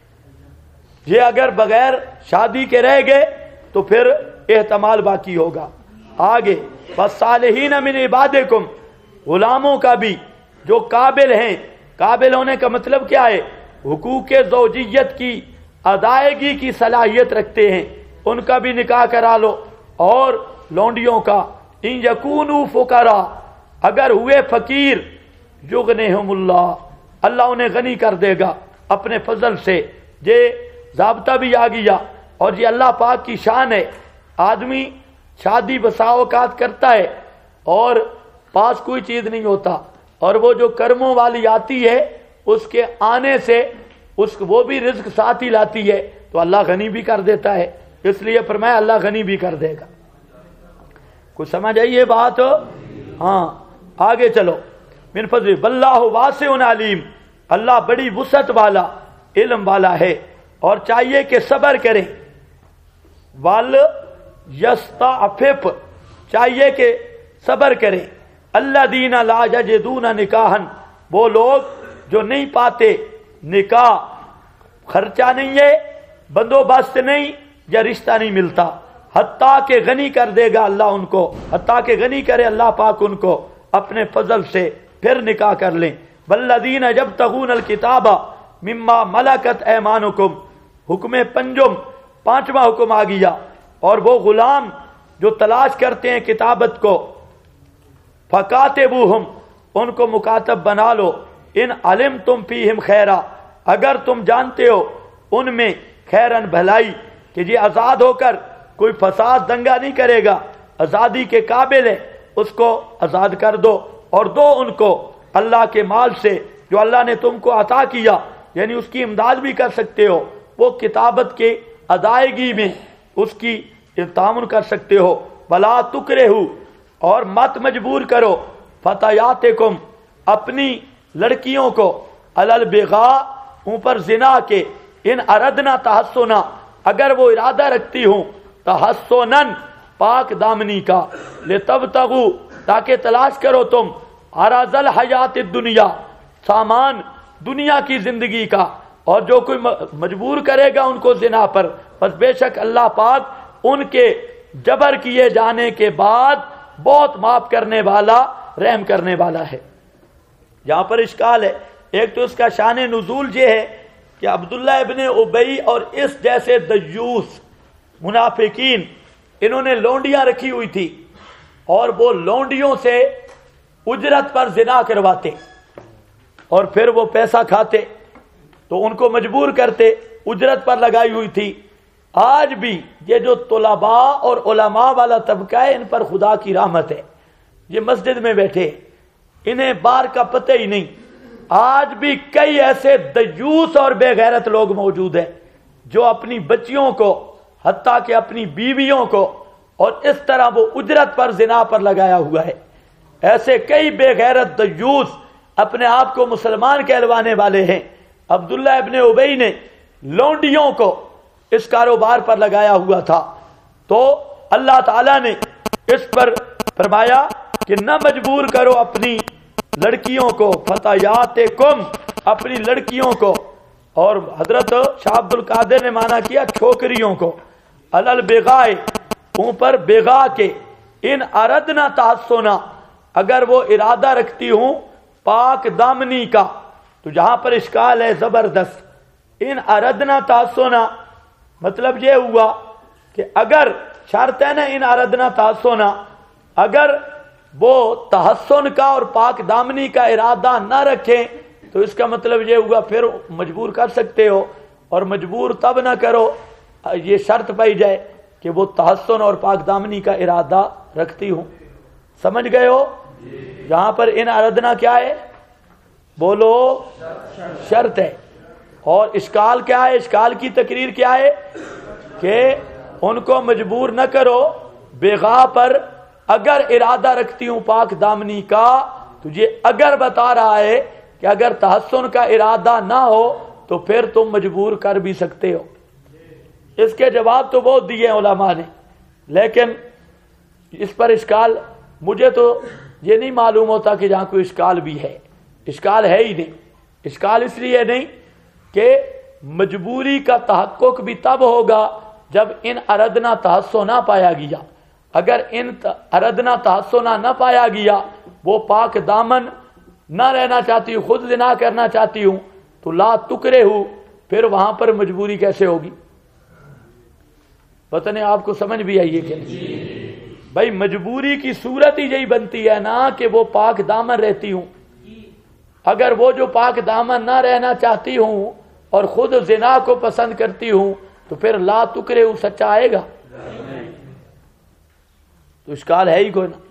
یہ اگر بغیر شادی کے رہ گئے تو پھر احتمال باقی ہوگا۔ آگے فالصالحین من عبادکم، غلاموں کا بھی جو قابل ہیں، قابل ہونے کا مطلب کیا ہے؟ حقوق زوجیت کی ادائیگی کی صلاحیت رکھتے ہیں، ان کا بھی نکاح کرا لو، اور لونڈیوں کا۔ ان یکونوا فقراء، اگر ہوئے فقیر، یغنیہم اللہ، اللہ انہیں غنی کر دے گا اپنے فضل سے۔ یہ ضابطہ بھی آ گیا، اور یہ اللہ پاک کی شان ہے۔ آدمی شادی بسا اوقات کرتا ہے اور پاس کوئی چیز نہیں ہوتا، اور وہ جو کرموں والی آتی ہے اس کے آنے سے وہ بھی رزق ساتھ ہی لاتی ہے، تو اللہ غنی بھی کر دیتا ہے، اس لیے فرمایا اللہ غنی بھی کر دے گا۔ کچھ سمجھ آئی یہ بات؟ ہاں آگے چلو۔ من فضل واللہ واسع علیم، اللہ بڑی وسعت والا، علم والا ہے، اور چاہیے کہ صبر کریں۔ یستعفف، چاہیے کہ صبر کریں۔ الذین لا یجدون نکاحا، وہ لوگ جو نہیں پاتے نکاح، خرچہ نہیں ہے، بندوبست نہیں، یا رشتہ نہیں ملتا، حتیٰ کہ غنی کر دے گا اللہ ان کو، حتیٰ کہ غنی کرے اللہ پاک ان کو اپنے فضل سے، پھر نکاح کر لیں۔ والذین یبتغون الکتاب مما ملکت ایمانکم، حکم پنجم، پانچواں حکم آ گیا، اور وہ غلام جو تلاش کرتے ہیں کتابت کو، فکاتبوہم، ان کو مکاتب بنا لو، ان علمتم فیہم خیرا، اگر تم جانتے ہو ان میں خیرن بھلائی، کہ یہ آزاد ہو کر کوئی فساد دنگا نہیں کرے گا، آزادی کے قابل ہے، اس کو آزاد کر دو، اور دو ان کو اللہ کے مال سے جو اللہ نے تم کو عطا کیا، یعنی اس کی امداد بھی کر سکتے ہو، وہ کتابت کے ادائیگی میں اس کی تعاون کر سکتے ہو۔ ولا تکرہو، اور مت مجبور کرو، فتیاتکم، اپنی لڑکیوں کو، علی البغاء، اوپر زنا کے، ان اردنا تحسنا، اگر وہ ارادہ رکھتی ہوں تحسنن، پاک دامنی کا، لتبتغوا، تاکہ تلاش کرو تم، عرض الحیات الدنیا، سامان دنیا کی زندگی کا، اور جو کوئی مجبور کرے گا ان کو زنا پر، بس بے شک اللہ پاک ان کے جبر کیے جانے کے بعد بہت معاف کرنے والا، رحم کرنے والا ہے۔ یہاں پر اشکال ہے، ایک تو اس کا شان نزول یہ ہے کہ عبداللہ ابن ابی اور اس جیسے دیوس منافقین، انہوں نے لونڈیاں رکھی ہوئی تھی، اور وہ لونڈیوں سے اجرت پر زنا کرواتے، اور پھر وہ پیسہ کھاتے، تو ان کو مجبور کرتے، اجرت پر لگائی ہوئی تھی۔ آج بھی یہ جو طلباء اور علماء والا طبقہ ہے، ان پر خدا کی رحمت ہے، یہ مسجد میں بیٹھے، انہیں بار کا پتہ ہی نہیں۔ آج بھی کئی ایسے دیوس اور بے غیرت لوگ موجود ہیں جو اپنی بچیوں کو، حتیٰ کہ اپنی بیویوں کو، اور اس طرح وہ اجرت پر زنا پر لگایا ہوا ہے۔ ایسے کئی بے غیرت دیوس اپنے آپ کو مسلمان کہلوانے والے ہیں۔ عبداللہ ابن ابی نے لونڈیوں کو اس کاروبار پر لگایا ہوا تھا، تو اللہ تعالیٰ نے اس پر فرمایا کہ نہ مجبور کرو اپنی لڑکیوں کو، فتیاتکم اپنی لڑکیوں کو، اور حضرت شاہ عبد القادر نے مانا کیا چھوکریوں کو، علل بغائے اوپر بغا کے، ان اردنا تحسنا اگر وہ ارادہ رکھتی ہوں پاک دامنی کا، تو جہاں پر اشکال ہے زبردست، ان اردنا تحسنا مطلب یہ ہوا کہ اگر شرط ہے نا ان اردنا تحسنا، اگر وہ تحسن کا اور پاک دامنی کا ارادہ نہ رکھیں تو اس کا مطلب یہ ہوگا پھر مجبور کر سکتے ہو، اور مجبور تب نہ کرو یہ شرط پائی جائے کہ وہ تحسن اور پاک دامنی کا ارادہ رکھتی ہوں۔ سمجھ گئے ہو؟ یہاں پر ان اردنا کیا ہے؟ بولو، شرط ہے۔ اور اشکال کیا ہے؟ اشکال کی تقریر کیا ہے کہ ان کو مجبور نہ کرو بغا پر، اگر ارادہ رکھتی ہوں پاک دامنی کا، تجھے اگر بتا رہا ہے کہ اگر تحسن کا ارادہ نہ ہو تو پھر تم مجبور کر بھی سکتے ہو۔ اس کے جواب تو بہت دیے علماء نے، لیکن اس پر اشکال مجھے تو یہ نہیں معلوم ہوتا کہ جہاں کوئی اشکال بھی ہے، اشکال ہے ہی نہیں۔ اشکال اس لیے نہیں کہ مجبوری کا تحقق بھی تب ہوگا جب ان اردنا تحسنا پایا گیا۔ اگر ان اردنا تحسنا نہ پایا گیا، وہ پاک دامن نہ رہنا چاہتی ہوں، خود زنا کرنا چاہتی ہوں، تو لا تکرے ہوں، پھر وہاں پر مجبوری کیسے ہوگی؟ پتہ نہیں آپ کو سمجھ بھی آئیے کہ نہیں؟ بھائی مجبوری کی صورت ہی یہی بنتی ہے نا کہ وہ پاک دامن رہتی ہوں۔ اگر وہ جو پاک دامن نہ رہنا چاہتی ہوں اور خود زنا کو پسند کرتی ہوں تو پھر لا تکرے ہوں سچا آئے گا؟ تو اشکال ہے ہی کوئی نا۔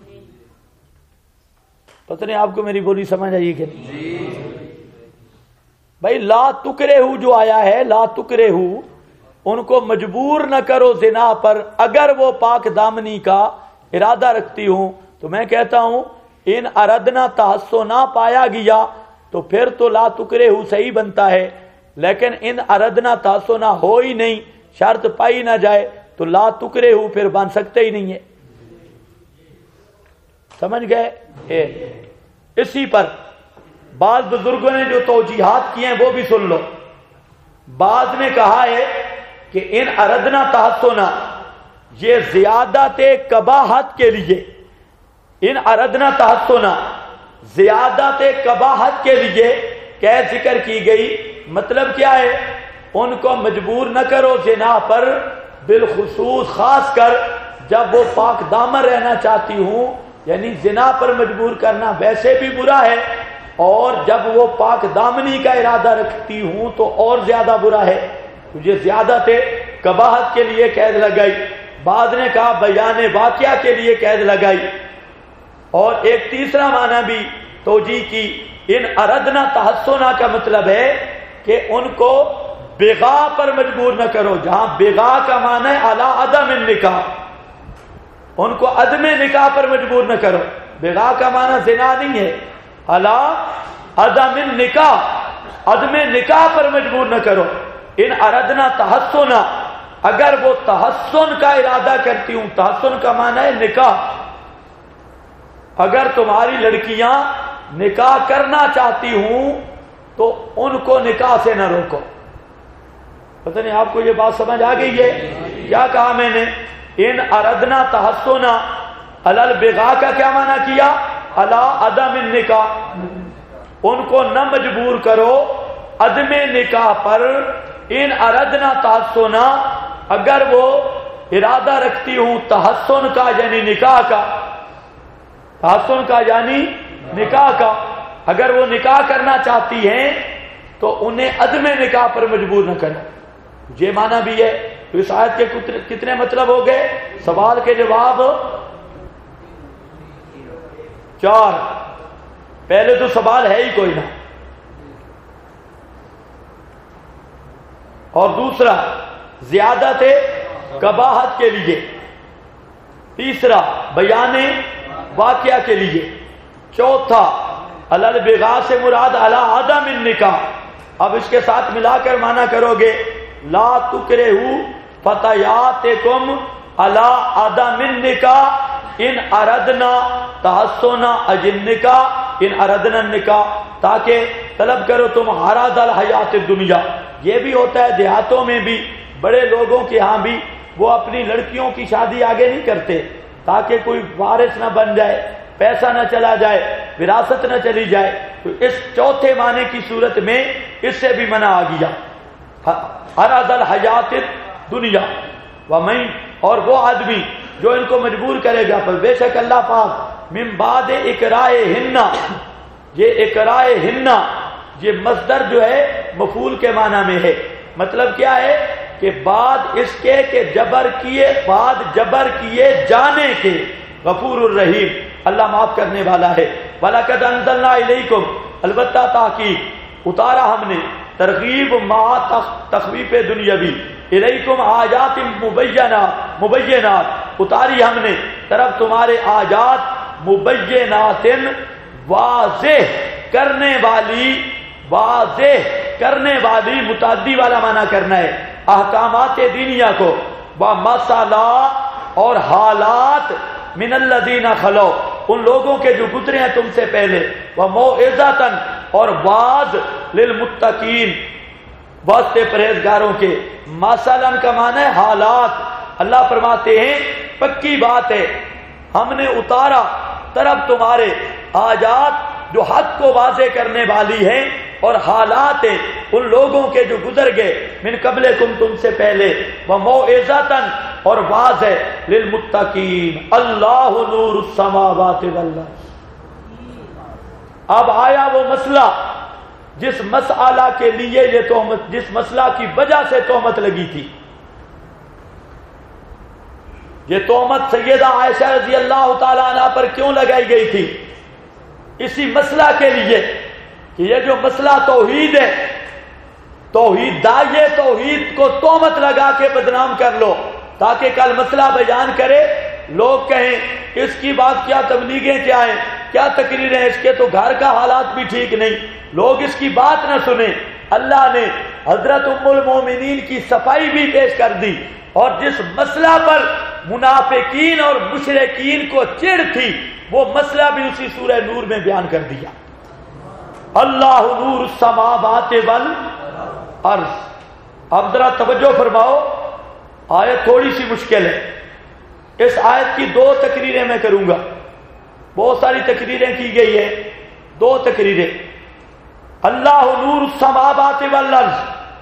پتہ نہیں آپ کو میری بولی سمجھ آئی کہ نہیں؟ بھائی لا تکرے ہوں جو آیا ہے، لا تکرے ہوں، ان کو مجبور نہ کرو زنا پر اگر وہ پاک دامنی کا ارادہ رکھتی ہوں، تو میں کہتا ہوں ان اردنا تحسنا پایا گیا تو پھر تو لا تکرے ہوں صحیح بنتا ہے، لیکن ان اردنا تحسنا ہو ہی نہیں، شرط پائی نہ جائے تو لا تکرے ہوں پھر بن سکتے ہی نہیں ہے۔ سمجھ گئے؟ اسی پر بعض بزرگوں نے جو توجیحات کی ہیں وہ بھی سن لو۔ بعض نے کہا ہے کہ ان اردنا تحسنا یہ زیادت قباحت کے لیے، ان اردنا تحسنا زیادت قباحت کے لیے قید ذکر کی گئی۔ مطلب کیا ہے؟ ان کو مجبور نہ کرو زنا پر، بالخصوص خاص کر جب وہ پاک دامن رہنا چاہتی ہوں، یعنی زنا پر مجبور کرنا ویسے بھی برا ہے، اور جب وہ پاک دامنی کا ارادہ رکھتی ہوں تو اور زیادہ برا ہے۔ تجھے زیادت قباحت کے لیے قید لگائی۔ بعض نے کہا بیان واقعہ کے لیے قید لگائی، اور ایک تیسرا معنی بھی توجیہ کی، ان اردنا تحسنا کا مطلب ہے کہ ان کو بغا پر مجبور نہ کرو، جہاں بغا کا معنی ہے علی عدم النکاح، ان کو عدم نکاح پر مجبور نہ کرو۔ بغا کا معنی زنا نہیں ہے، علی عدم النکاح، عدم نکاح پر مجبور نہ کرو۔ ان اردنا تحسنا اگر وہ تحسن کا ارادہ کرتی ہوں، تحسن کا معنی ہے نکاح، اگر تمہاری لڑکیاں نکاح کرنا چاہتی ہوں تو ان کو نکاح سے نہ روکو۔ پتہ نہیں آپ کو یہ بات سمجھ آ گئی ہے؟ کیا کہا میں نے؟ ان اردنا تحسنا علی البغاء کا کیا معنی کیا؟ علی عدم النکاح، ان کو نہ مجبور کرو عدم نکاح پر۔ ان اردنا تحسنا اگر وہ ارادہ رکھتی ہوں تحسن کا یعنی نکاح کا، تحسن کا یعنی نکاح کا، اگر وہ نکاح کرنا چاہتی ہیں تو انہیں عدم نکاح پر مجبور نہ کرو۔ یہ معنی بھی ہے۔ تو اس آیت کے کتنے مطلب ہو گئے؟ سوال کے جواب 4۔ پہلے تو سوال ہے ہی کوئی نہ، اور دوسرا زیادت قباحت کے لیے، تیسرا بیان واقعہ کے لیے، چوتھا علی البغاء سے مراد علی عدم النکاح۔ اب اس کے ساتھ ملا کر معنی کرو گے لا تکرہوا فتیاتکم علی عدم النکاح ان اردنا تحسن النکاح ان اردنا النکاح، تاکہ طلب کرو تم عرض الحیات الدنیا. یہ بھی ہوتا ہے دیہاتوں میں بھی، بڑے لوگوں کے ہاں بھی وہ اپنی لڑکیوں کی شادی آگے نہیں کرتے تاکہ کوئی وارث نہ بن جائے، پیسہ نہ چلا جائے، وراثت نہ چلی جائے. تو اس چوتھے معنی کی صورت میں اس سے بھی منع آ گیا. عرض الحیات الدنیا ومن، اور وہ آدمی جو ان کو مجبور کرے گا، پر بے شک اللہ پاک من بعد اکراہہن، یہ اکراہہن یہ مصدر جو ہے مفعول کے معنی میں ہے. مطلب کیا ہے کہ بعد اس کے کہ جبر کیے جانے کے، غفور الرحیم، اللہ معاف کرنے والا ہے. وَلَقَدْ أَنزَلْنَا إِلَيْكُمْ، البتہ تحقیق اتارا ہم نے، ترغیب مع تخویف دنیاوی، الیکم آیات مبینات، اتاری ہم نے طرف تمہارے آیات مبینات، واضح کرنے والی متعدی والا معنی کرنا ہے احکامات دینیہ کو، ومثلا اور حالات من الذین خلو، ان لوگوں کے جو گزرے ہیں تم سے پہلے، وموعظۃ اور واعظ للمتقین، واسطے پرہیزگاروں کے. مثلا کا معنی ہے حالات. اللہ فرماتے ہیں پکی بات ہے ہم نے اتارا طرف تمہارے آیات جو حق کو واضح کرنے والی ہیں، اور حالات ہیں ان لوگوں کے جو گزر گئے، من قبلکم تم سے پہلے، وموعظۃ اور واعظ ہے للمتقین. اللہ نور السماوات والارض. اب آیا وہ مسئلہ جس مسئلہ کے لیے یہ تہمت، جس مسئلہ کی وجہ سے تہمت لگی تھی. یہ تہمت سیدہ عائشہ رضی اللہ تعالی عنہ پر کیوں لگائی گئی تھی؟ اسی مسئلہ کے لیے کہ یہ جو مسئلہ توحید ہے، داعیے توحید کو تہمت لگا کے بدنام کر لو، تاکہ کل مسئلہ بیان کرے لوگ کہیں اس کی بات کیا تبلیغیں کیا ہیں، کیا تقریریں، اس کے تو گھر کا حالات بھی ٹھیک نہیں، لوگ اس کی بات نہ سنیں. اللہ نے حضرت ام المومنین کی صفائی بھی پیش کر دی، اور جس مسئلہ پر منافقین اور مشرکین کو چڑ تھی وہ مسئلہ بھی اسی سورہ نور میں بیان کر دیا. اللہ نور السماوات والارض. اب ذرا توجہ فرماؤ، آیت تھوڑی سی مشکل ہے. اس آیت کی 2 تقریریں میں کروں گا. بہت ساری تقریریں کی گئی ہیں، 2 تقریریں. اللہ نور السماوات والارض،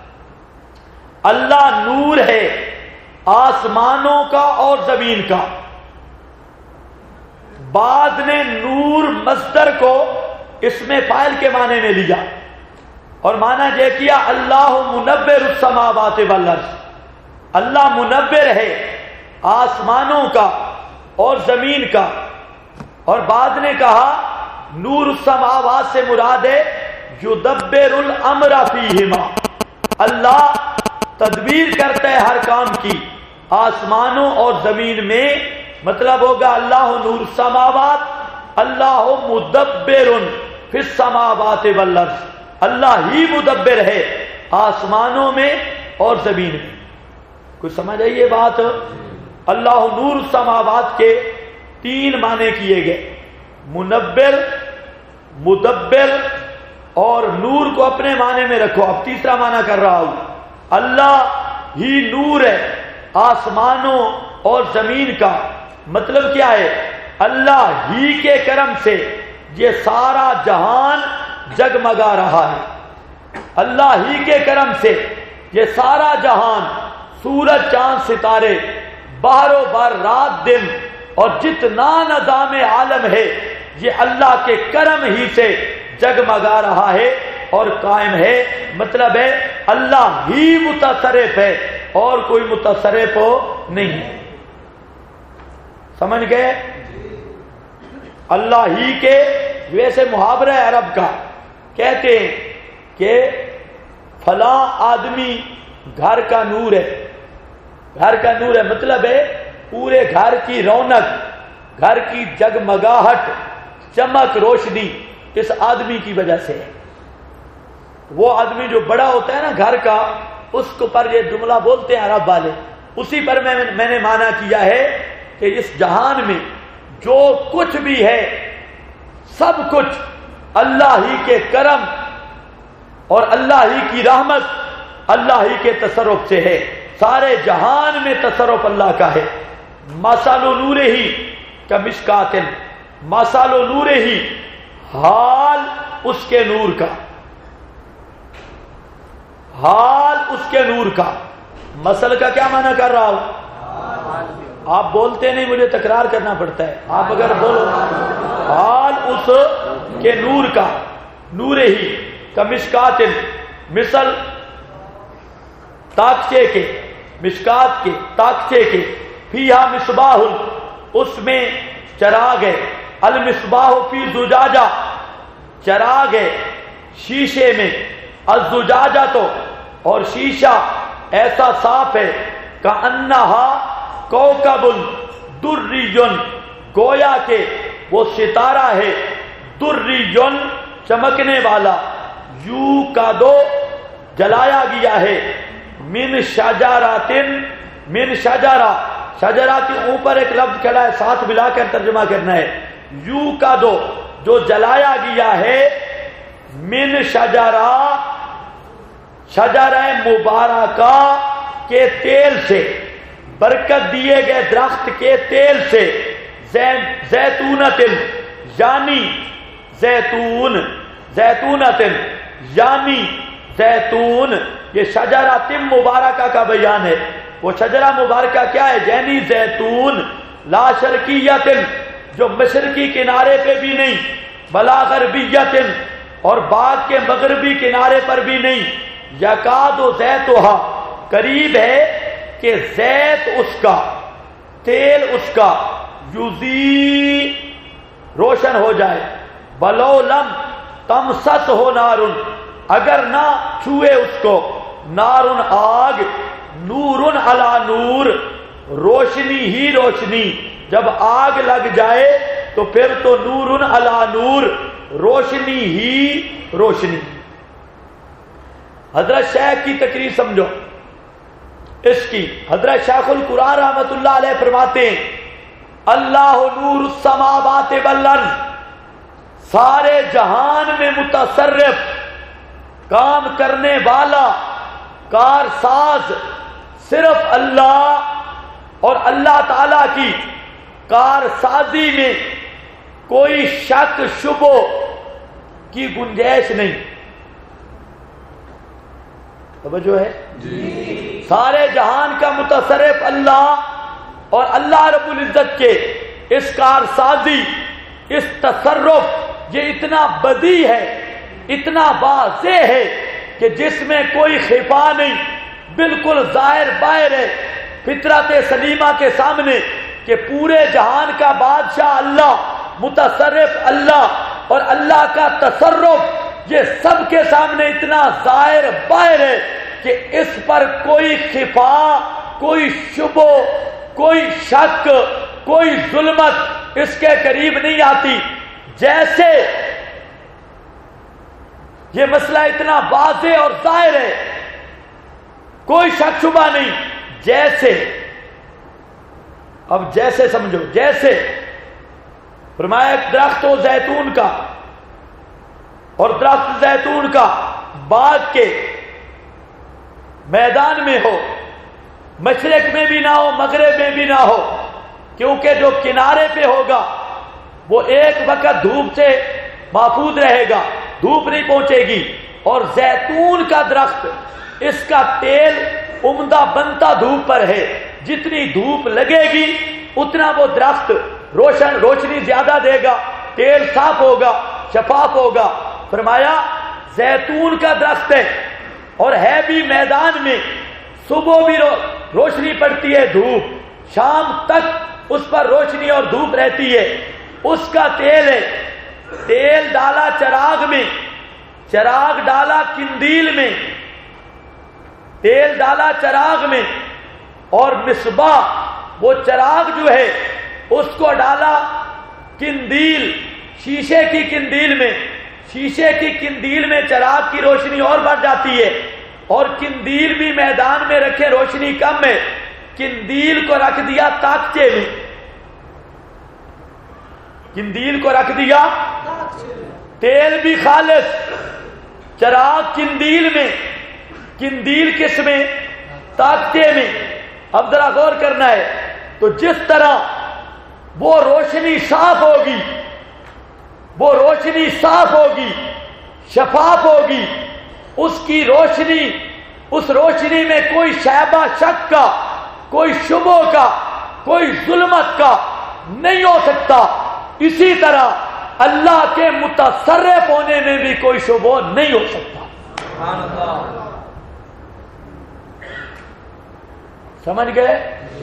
اللہ نور ہے آسمانوں کا اور زمین کا. بعد نے نور مصدر کو اس میں فاعل کے معنی میں لیا اور معنی یہ کیا اللہ منور السماوات والارض، اللہ منور ہے آسمانوں کا اور زمین کا. اور بعد نے کہا نور السماوات سے مراد ہے یدبر الامر فیہما، اللہ تدبیر کرتا ہے ہر کام کی آسمانوں اور زمین میں. مطلب ہوگا اللہ نور السماوات، اللہ مدبر فی السماوات والارض، اللہ ہی مدبر ہے آسمانوں میں اور زمین میں. کچھ سمجھ آئی یہ بات؟ اللہ نور السماوات کے 3 معنی کیے گئے، منبر، مدبر اور نور کو اپنے معنی میں رکھو. اب تیسرا معنی کر رہا ہوں. اللہ ہی نور ہے آسمانوں اور زمین کا. مطلب کیا ہے؟ اللہ ہی کے کرم سے یہ سارا جہان جگمگا رہا ہے. اللہ ہی کے کرم سے یہ سارا جہان، سورج چاند ستارے، بہر و بر، رات دن اور جتنا نظام عالم ہے یہ اللہ کے کرم ہی سے جگمگا رہا ہے اور قائم ہے. مطلب ہے اللہ ہی متصرف ہے اور کوئی متصرف نہیں ہے. سمجھ گئے؟ اللہ ہی کے، ویسے محاورہ عرب کا کہتے ہیں کہ فلاں آدمی گھر کا نور ہے. گھر کا نور ہے مطلب ہے پورے گھر کی رونق، گھر کی جگمگاہٹ، چمک، روشنی اس آدمی کی وجہ سے ہے. وہ آدمی جو بڑا ہوتا ہے نا گھر کا، اس کو پر یہ جملہ بولتے ہیں عرب والے. اسی پر میں نے معنی کیا ہے کہ اس جہان میں جو کچھ بھی ہے سب کچھ اللہ ہی کے کرم اور اللہ ہی کی رحمت اللہ ہی کے تصرف سے ہے. سارے جہان میں تصرف اللہ کا ہے. مثل نورہ کمشکات، مثل نورہ، حال اس کے نور کا، حال اس کے نور کا. مثل کا کیا معنی کر رہا ہوں؟ آپ بولتے نہیں، مجھے تکرار کرنا پڑتا ہے. آپ اگر بولو حال اس کے نور کا، نور ہی کمشکات، مثل تاکچے کے، مشکات کے، تاکچے کے، فیہا مصباح، اس میں چراغ ہے. المصباح فی زجاجہ، چراغ ہے شیشے میں. الزجاجہ تو، اور شیشہ ایسا صاف ہے، کأنہا کوکب دری، گویا کہ وہ ستارہ ہے، دری چمکنے والا، یو کا دو جلایا گیا ہے، من شجرات، من شجرہ، شجرہ کے اوپر ایک لفظ کھڑا ہے، ساتھ ملا کر ترجمہ کرنا ہے. یو کا دو جو جلایا گیا ہے، من شجرہ، شجرہ مبارکہ کے تیل سے، برکت دیے گئے درخت کے تیل سے، زیتونت، یعنی زیتون، زیتونت یعنی زیتون. یہ شجرہ مبارکہ کا بیان ہے. وہ شجرہ مبارکہ کیا ہے؟ یعنی زیتون. لا شرقیت، جو مشرقی کنارے پہ بھی نہیں، بلا غربیت، اور باغ کے مغربی کنارے پر بھی نہیں. یکاد زیتھا، قریب ہے کہ زیت اس کا، تیل اس کا، یضیء روشن ہو جائے. ولو لم تمسس ہو نارن، اگر نہ چھوئے اس کو، نارن آگ، نورن علی نور، روشنی ہی روشنی. جب آگ لگ جائے تو پھر تو نورن علی نور، روشنی ہی روشنی. حضرت شیخ کی تقریر سمجھو اس کی. حضرت شیخ القرآن رحمۃ اللہ علیہ فرماتے ہیں اللہ نور السماوات والارض، سارے جہان میں متصرف، کام کرنے والا، کار ساز صرف اللہ، اور اللہ تعالی کی کار سازی میں کوئی شک شبہ کی گنجائش نہیں. توجہ ہے جی. سارے جہان کا متصرف اللہ، اور اللہ رب العزت کے اس کار سازی، اس تصرف، یہ اتنا بدی ہے، اتنا واضح ہے کہ جس میں کوئی خفا نہیں، بالکل ظاہر باہر ہے فطرت سلیمہ کے سامنے کہ پورے جہان کا بادشاہ اللہ، متصرف اللہ، اور اللہ کا تصرف یہ سب کے سامنے اتنا ظاہر باہر ہے کہ اس پر کوئی خفا، کوئی شبہ، کوئی شک، کوئی ظلمت اس کے قریب نہیں آتی. جیسے یہ مسئلہ اتنا واضح اور ظاہر ہے، کوئی شک شبہ نہیں. جیسے، اب جیسے سمجھو، جیسے فرمایا ایک درخت ہو زیتون کا، اور درخت زیتون کا باغ کے میدان میں ہو، مشرق میں بھی نہ ہو، مغرب میں بھی نہ ہو، کیونکہ جو کنارے پہ ہوگا وہ ایک وقت دھوپ سے محفوظ رہے گا، دھوپ نہیں پہنچے گی. اور زیتون کا درخت، اس کا تیل عمدہ بنتا دھوپ پر ہے، جتنی دھوپ لگے گی اتنا وہ درخت روشنی زیادہ دے گا، تیل صاف ہوگا، شفاف ہوگا. فرمایا زیتون کا درخت ہے اور ہے بھی میدان میں، صبح بھی روشنی پڑتی ہے، دھوپ، شام تک اس پر روشنی اور دھوپ رہتی ہے. اس کا تیل ہے، تیل ڈالا چراغ میں، چراغ ڈالا قندیل میں، تیل ڈالا چراغ میں، اور مصباح وہ چراغ جو ہے اس کو ڈالا قندیل، شیشے کی قندیل میں. شیشے کی قندیل میں چراغ کی روشنی اور بڑھ جاتی ہے، اور قندیل بھی میدان میں رکھے روشنی کم ہے، قندیل کو رکھ دیا تاکچے میں، قندیل کو رکھ دیا تیل بھی خالص، چراغ قندیل میں، قندیل کس میں؟ طاقتے میں۔ اب ذرا غور کرنا ہے، تو جس طرح وہ روشنی صاف ہوگی، وہ روشنی صاف ہوگی، شفاف ہوگی، اس کی روشنی، اس روشنی میں کوئی شائبہ شک کا، کوئی شبہ کا، کوئی ظلمت کا نہیں ہو سکتا، اسی طرح اللہ کے متصرف ہونے میں بھی کوئی شبہ نہیں ہو سکتا۔ سبحان اللہ، سمجھ گئے؟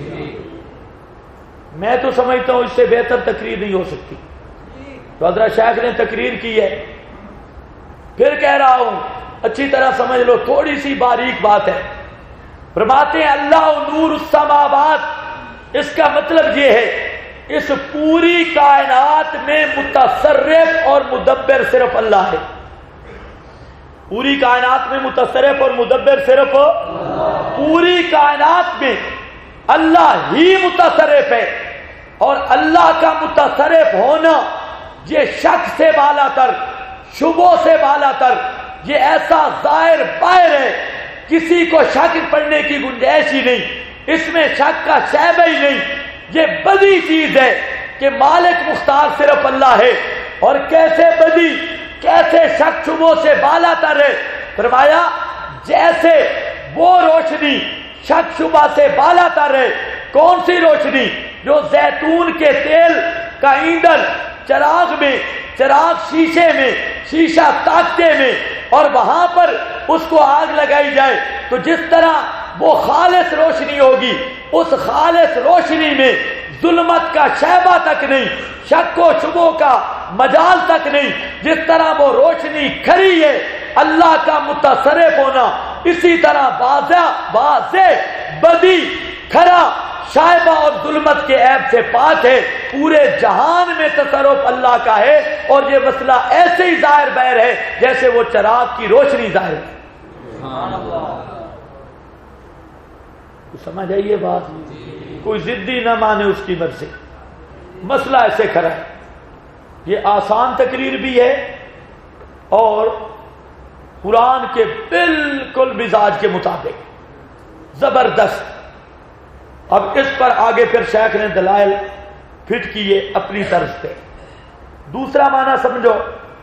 میں تو سمجھتا ہوں اس سے بہتر تقریر نہیں ہو سکتی، تو حضرت شیخ نے تقریر کی ہے۔ پھر کہہ رہا ہوں، اچھی طرح سمجھ لو، تھوڑی سی باریک بات ہے۔ فرماتے ہیں اللہ نور السماوات، اس کا مطلب یہ ہے اس پوری کائنات میں متصرف اور مدبر صرف اللہ ہے۔ پوری کائنات میں متصرف اور مدبر صرف، پوری کائنات میں اللہ ہی متصرف ہے، اور اللہ کا متصرف ہونا یہ شک سے بالا تر، شبوں سے بالا تر، یہ ایسا ظاہر باہر ہے، کسی کو شک پڑنے کی گنجائش ہی نہیں، اس میں شک کا شائبہ ہی نہیں۔ یہ بدی چیز ہے کہ مالک مختار صرف اللہ ہے، اور کیسے بدی، کیسے شک شبوں سے بالا تر ہے؟ فرمایا جیسے وہ روشنی شک شبہ سے بالا تر ہے۔ کون سی روشنی؟ جو زیتون کے تیل کا ایندھن چراغ میں، چراغ شیشے میں، شیشہ طاقتے میں، اور وہاں پر اس کو آگ لگائی جائے تو جس طرح وہ خالص روشنی ہوگی، اس خالص روشنی میں ظلمت کا شائبہ تک نہیں، شک و شبوں کا مجال تک نہیں، جس طرح وہ روشنی کھری ہے اللہ کا متصرف ہونا، اسی طرح واضح بدی، کھرا، شائبہ اور ظلمت کے عیب سے پاک ہے۔ پورے جہان میں تصرف اللہ کا ہے، اور یہ مسئلہ ایسے ہی ظاہر بہر ہے جیسے وہ چراغ کی روشنی ظاہر ہے۔ سبحان اللہ، سمجھ آئیے بات؟ کوئی ضدی نہ مانے اس کی مرضی، مسئلہ ایسے کھڑا ہے۔ یہ آسان تقریر بھی ہے اور قرآن کے بالکل مزاج کے مطابق زبردست۔ اب اس پر آگے پھر شیخ نے دلائل فٹ کیے اپنی طرز پہ۔ دوسرا معنی سمجھو،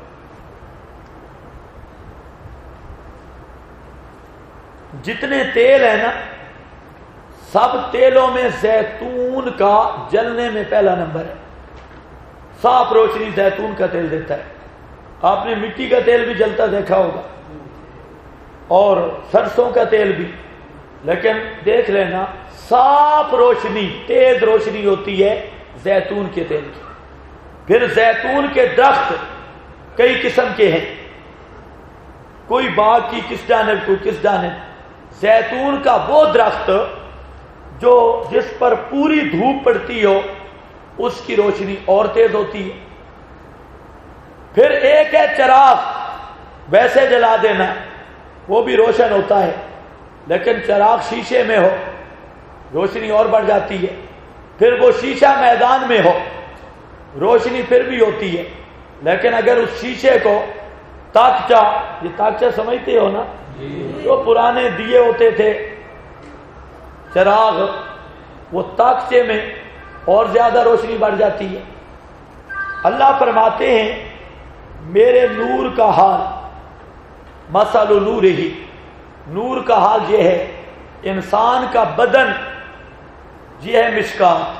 جتنے تیل ہیں نا، سب تیلوں میں زیتون کا جلنے میں پہلا نمبر ہے۔ صاف روشنی زیتون کا تیل دیتا ہے۔ آپ نے مٹی کا تیل بھی جلتا دیکھا ہوگا، اور سرسوں کا تیل بھی، لیکن دیکھ لینا صاف روشنی، تیز روشنی ہوتی ہے زیتون کے تیل کی۔ پھر زیتون کے درخت کئی قسم کے ہیں، کوئی باغ کی کس جانب، کوئی کس جانب۔ زیتون کا وہ درخت جو جس پر پوری دھوپ پڑتی ہو، اس کی روشنی اور تیز ہوتی ہے۔ پھر ایک ہے چراغ، ویسے جلا دینا، وہ بھی روشن ہوتا ہے، لیکن چراغ شیشے میں ہو، روشنی اور بڑھ جاتی ہے۔ پھر وہ شیشہ میدان میں ہو، روشنی پھر بھی ہوتی ہے، لیکن اگر اس شیشے کو تاکچہ، یہ تاکچہ سمجھتے ہو نا، جو پرانے دیے ہوتے تھے چراغ، وہ تاکچے میں اور زیادہ روشنی بڑھ جاتی ہے۔ اللہ فرماتے ہیں میرے نور کا حال، مثل نور ہی، نور کا حال یہ ہے، انسان کا بدن یہ ہے مشکات،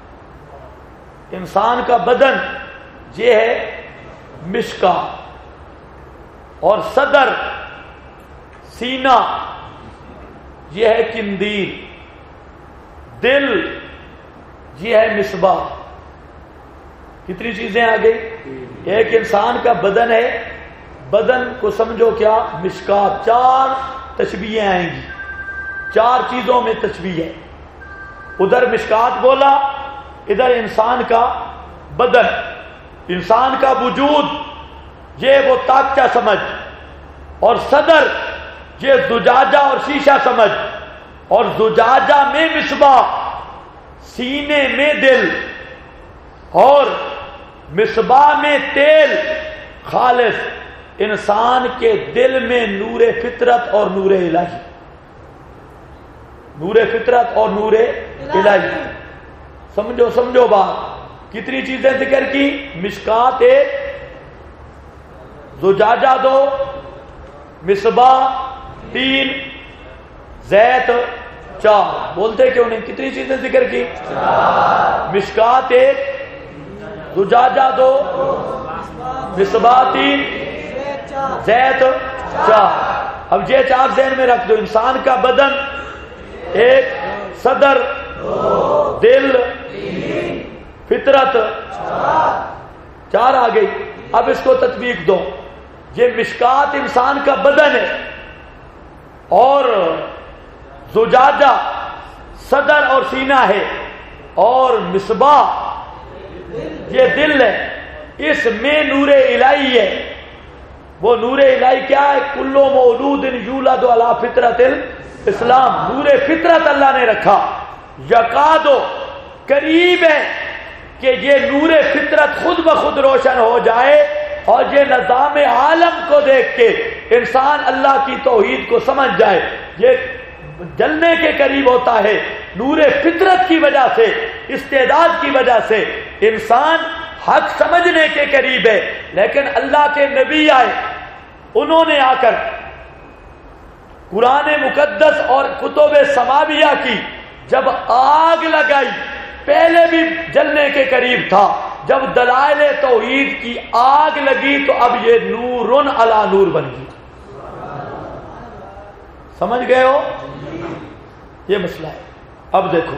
انسان کا بدن یہ ہے مشکات، اور صدر، سینہ یہ ہے قندیل، دل یہ ہے مصباح۔ کتنی چیزیں آ گئی؟ ایک انسان کا بدن ہے، بدن کو سمجھو کیا مشکات، چار تشبیہیں آئیں گی، چار چیزوں میں تشبیہ ہے۔ ادھر مشکات بولا، ادھر انسان کا بدن، انسان کا وجود یہ وہ تاکچہ سمجھ، اور صدر یہ زجاجہ اور شیشہ سمجھ، اور زجاجہ میں مصباح، سینے میں دل، اور مصباح میں تیل، خالص انسان کے دل میں نور فطرت اور نور الہی، نور فطرت اور نور الہی. سمجھو بات. کتنی چیزیں ذکر کی؟ مشکات 1، زجاجہ 2، مصباح 3، زیت 4. بولتے کیوں نہیں؟ کتنی چیزیں ذکر کی؟ مشکات 1، زجاجہ 2، مصباح 3، زیت 4. اب یہ 4 ذہن میں رکھ دو. انسان کا بدن 1، صدر 2، دل 3، فطرت 4 آ گئی. اب اس کو تطبیق دو. یہ مشکات انسان کا بدن ہے، اور زجاجہ صدر اور سینہ ہے، اور مصباح یہ دل ہے. اس میں نور الہی ہے. وہ نور الہی کیا ہے؟ کلو مولود یولد علی فطرت الاسلام. نور فطرت اللہ نے رکھا. یکادو قریب ہے کہ یہ نور فطرت خود بخود روشن ہو جائے، اور یہ نظام عالم کو دیکھ کے انسان اللہ کی توحید کو سمجھ جائے. یہ جلنے کے قریب ہوتا ہے نور فطرت کی وجہ سے، استعداد کی وجہ سے. انسان حق سمجھنے کے قریب ہے، لیکن اللہ کے نبی آئے، انہوں نے آ کر قرآن مقدس اور کتب سماویہ کی جب آگ لگائی، پہلے بھی جلنے کے قریب تھا. جب دلائل توحید کی آگ لگی تو اب یہ نور علی نور بن گیا. سمجھ گئے ہو؟ یہ مسئلہ ہے. اب دیکھو،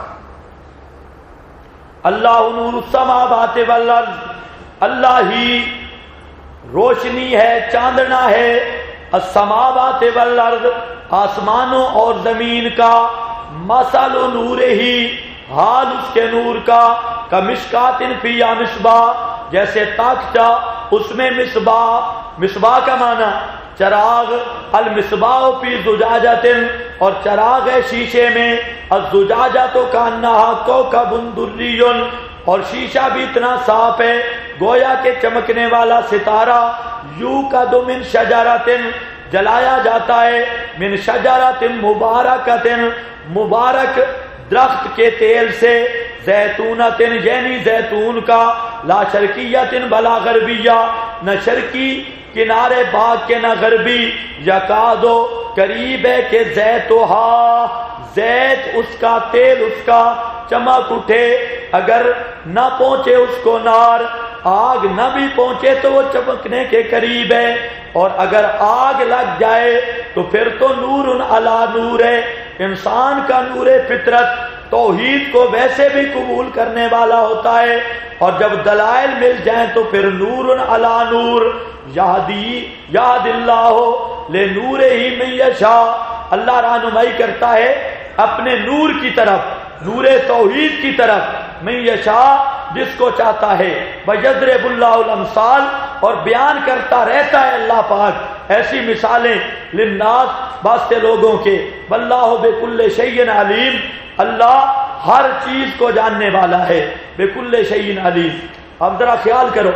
اللہ نور السماوات والارض، اللہ ہی روشنی ہے، چاندنا ہے، السماوات والارض، آسمانوں اور زمین کا، مثل نور ہی، حال اس کے نور کا، کمشکات فیہا مصباح، جیسے تاکچہ اس میں مصباح. مصباح کا معنی چراغ، المصباح فی زجاجۃ، اور چراغ ہے شیشے میں. الزجاجۃ کانہا کوکب دری، اور شیشہ بھی اتنا صاف ہے گویا کہ چمکنے والا ستارہ. یوقد من شجرۃ، جلایا جاتا ہے، من شجرۃ مبارکۃ، مبارک درخت کے تیل سے، زیتونۃ یعنی زیتون کا، لا شرقیۃ بلا غربیہ، نہ شرقی کنارے باغ کے نہ غربی. یکادو قریب ہے کہ زیتھا، زیت اس کا، تیل اس کا چمک اٹھے. اگر نہ پہنچے اس کو نار، آگ نہ بھی پہنچے تو وہ چمکنے کے قریب ہے. اور اگر آگ لگ جائے تو پھر تو نور علی نور ہے. انسان کا نور فطرت توحید کو ویسے بھی قبول کرنے والا ہوتا ہے، اور جب دلائل مل جائیں تو پھر نور علی نور. یہد اللہ لنورہ من یشاء، اللہ رہنمائی کرتا ہے اپنے نور کی طرف، نور توحید کی طرف، من یشاء جس کو چاہتا ہے. وَيَضْرِبُ اللَّهُ الْأَمْثَالَ، اور بیان کرتا رہتا ہے اللہ پاک ایسی مثالیں، للناس واسطے لوگوں کے. وَاللَّهُ بِكُلِّ شَيْءٍ عَلِيمٌ، اللہ ہر چیز کو جاننے والا ہے. بِكُلِّ شَيْءٍ عَلِيمٌ. اب ذرا خیال کرو،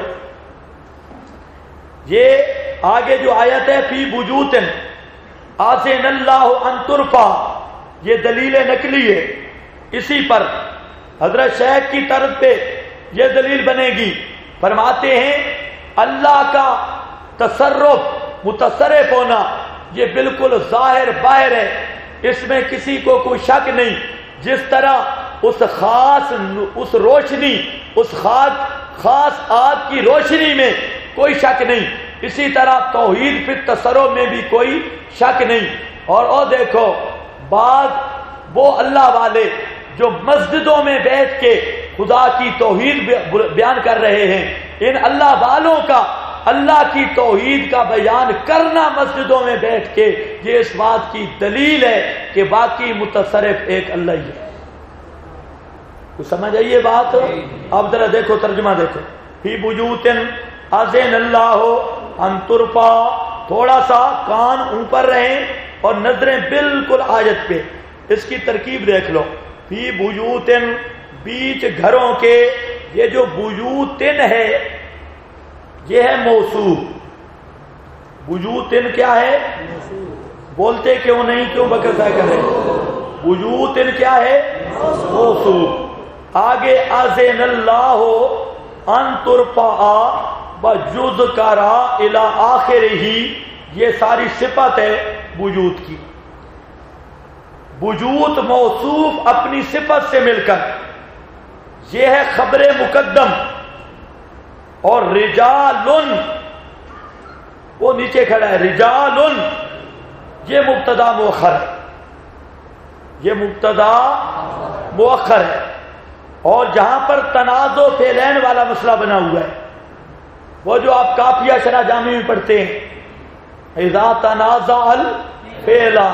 یہ آگے جو آیت ہے فی بیوت آذن اللہ ان ترفع، یہ دلیل نقلی ہے. اسی پر حضرت شیخ کی طرف پہ یہ دلیل بنے گی. فرماتے ہیں اللہ کا تصرف، متصرف ہونا، یہ بالکل ظاہر باہر ہے، اس میں کسی کو کوئی شک نہیں. جس طرح اس خاص اس روشنی، اس خاص آگ کی روشنی میں کوئی شک نہیں، اسی طرح توحید فی تصرف میں بھی کوئی شک نہیں. اور دیکھو، بعض وہ اللہ والے جو مسجدوں میں بیٹھ کے خدا کی توحید بیان کر رہے ہیں، ان اللہ والوں کا اللہ کی توحید کا بیان کرنا مسجدوں میں بیٹھ کے، یہ اس بات کی دلیل ہے کہ باقی متصرف ایک اللہ ہی ہے. تو سمجھ آئیے بات. اب ذرا دیکھو ترجمہ دیکھو. فی بیوت اذن اللہ ان ترفع، تھوڑا سا کان اوپر رہیں اور نظریں بالکل آیت پہ. اس کی ترکیب دیکھ لو. فی بیوتن، بیچ گھروں کے. یہ جو بیوتن ہے یہ ہے موصوف. وجوتن کیا ہے؟ بولتے کیوں نہیں، کیوں بکسا کرے؟ وجوتن کیا ہے؟ موصوف. آگے اذن اللہ ان ترفع ویذکر الی آخرہ، یہ ساری صفت ہے وجود کی. وجود موصوف اپنی صفت سے مل کر، یہ ہے خبر مقدم. اور رجال، وہ نیچے کھڑا ہے، رجال یہ مبتدا مؤخر ہے، یہ مبتدا مؤخر ہے. اور جہاں پر تنازع فعلین والا مسئلہ بنا ہوا ہے، وہ جو آپ کافیہ شرح جامی میں پڑھتے ہیں، اذا تنازع الفعلان،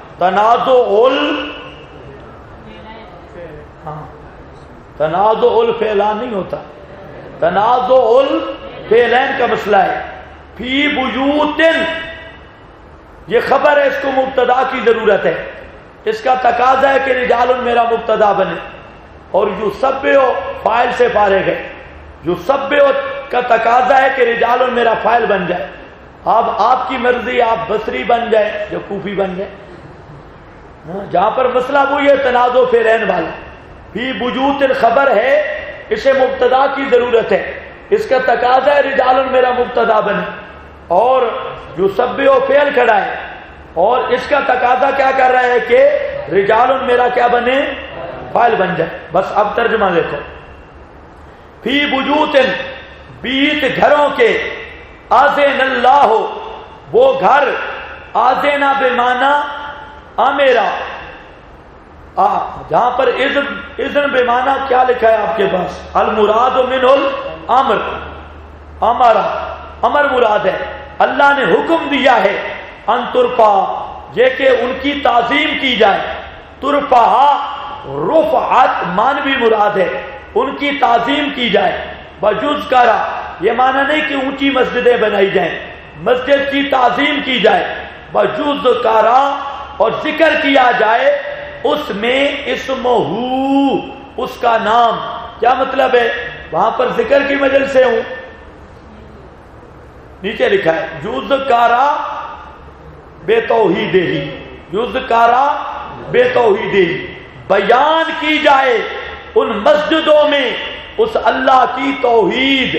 تنازع الفعلان نہیں ہوتا، تنازع الفعلین کا مسئلہ ہے. فی بیوتن یہ خبر ہے، اس کو مبتدا کی ضرورت ہے، اس کا تقاضا ہے کہ رجال میرا مبتدا بنے، اور یسبح فاعل سے فارغ ہے. یسبح کا تقاضا ہے کہ رجال میرا فاعل بن جائے. اب آپ کی مرضی، آپ بصری بن جائے یا کوفی بن جائے. جہاں پر مسئلہ وہی ہے تنازع فعلین والا. فی بیوتن خبر ہے، اسے مبتدا کی ضرورت ہے، اس کا تقاضا ہے رجال میرا مبتدا بنے، اور یسبح فعل کھڑا ہے، اور اس کا تقاضا کیا کر رہا ہے کہ رجال میرا کیا بنے؟ فاعل بن جائے. بس اب ترجمہ دیکھو. فی بیوتن بیت گھروں کے، اذن اللہ وہ گھر، اذن بمعنی امیرا، جہاں پر اذن بمعنی کیا لکھا ہے آپ کے پاس؟ المراد منہ الامر، امر مراد ہے. اللہ نے حکم دیا ہے ان ترفع، یہ کہ ان کی تعظیم کی جائے. ترفع رفعت مانوی مراد ہے، ان کی تعظیم کی جائے. ویذکر یہ معنی نہیں کہ اونچی مسجدیں بنائی جائیں، مسجد کی تعظیم کی جائے. ویذکر اور ذکر کیا جائے اس میں اسمہ، اس کا نام. کیا مطلب ہے؟ وہاں پر ذکر کی مجلس سے ہوں، نیچے لکھا ہے یذکر بے توحیدہ، یذکر بے توحیدہ، بیان کی جائے ان مسجدوں میں اس اللہ کی توحید،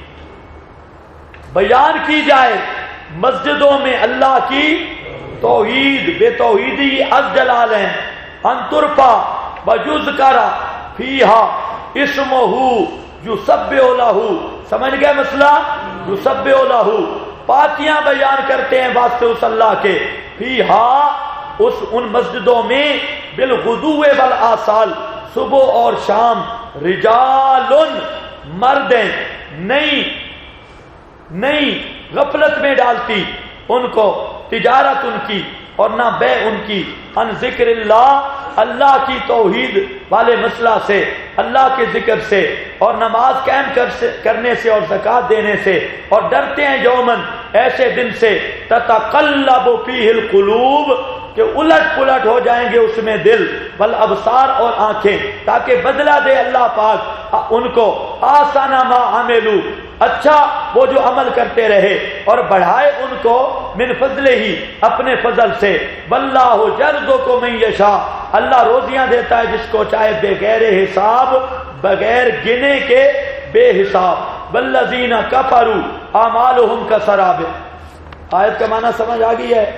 بیان کی جائے مسجدوں میں اللہ کی توحید. بے توحیدی از جلال ہیں. ان ترفع ویذکر فیہا اسمہ یسبح لہ، سمجھ گئے مسئلہ؟ یسبح لہ پاکیاں بیان کرتے ہیں واسطے اس اللہ کے. فیہا ان مسجدوں میں، بالغدو والآصال صبح اور شام، رجال مردیں، نہیں غفلت میں ڈالتی ان کو تجارت ان کی اور نہ بے ان کی، ان ذکر اللہ، اللہ کی توحید والے مسئلہ سے، اللہ کے ذکر سے، اور نماز قائم کرنے سے اور زکوٰۃ دینے سے، اور ڈرتے ہیں یومن ایسے دن سے تتقلب فیہ القلوب کہ الٹ پلٹ ہو جائیں گے اس میں دل، والابصار اور آنکھیں، تاکہ بدلہ دے اللہ پاک ان کو آسان ما عملو، اچھا وہ جو عمل کرتے رہے، اور بڑھائے ان کو من فضل ہی اپنے فضل سے. واللہ یرزق من یشاء، اللہ روزیاں دیتا ہے جس کو چاہے بغیر حساب، بغیر گنے کے بے حساب. والذین کفروا اعمالهم کسراب. آیت کا معنی سمجھ آ گئی ہے؟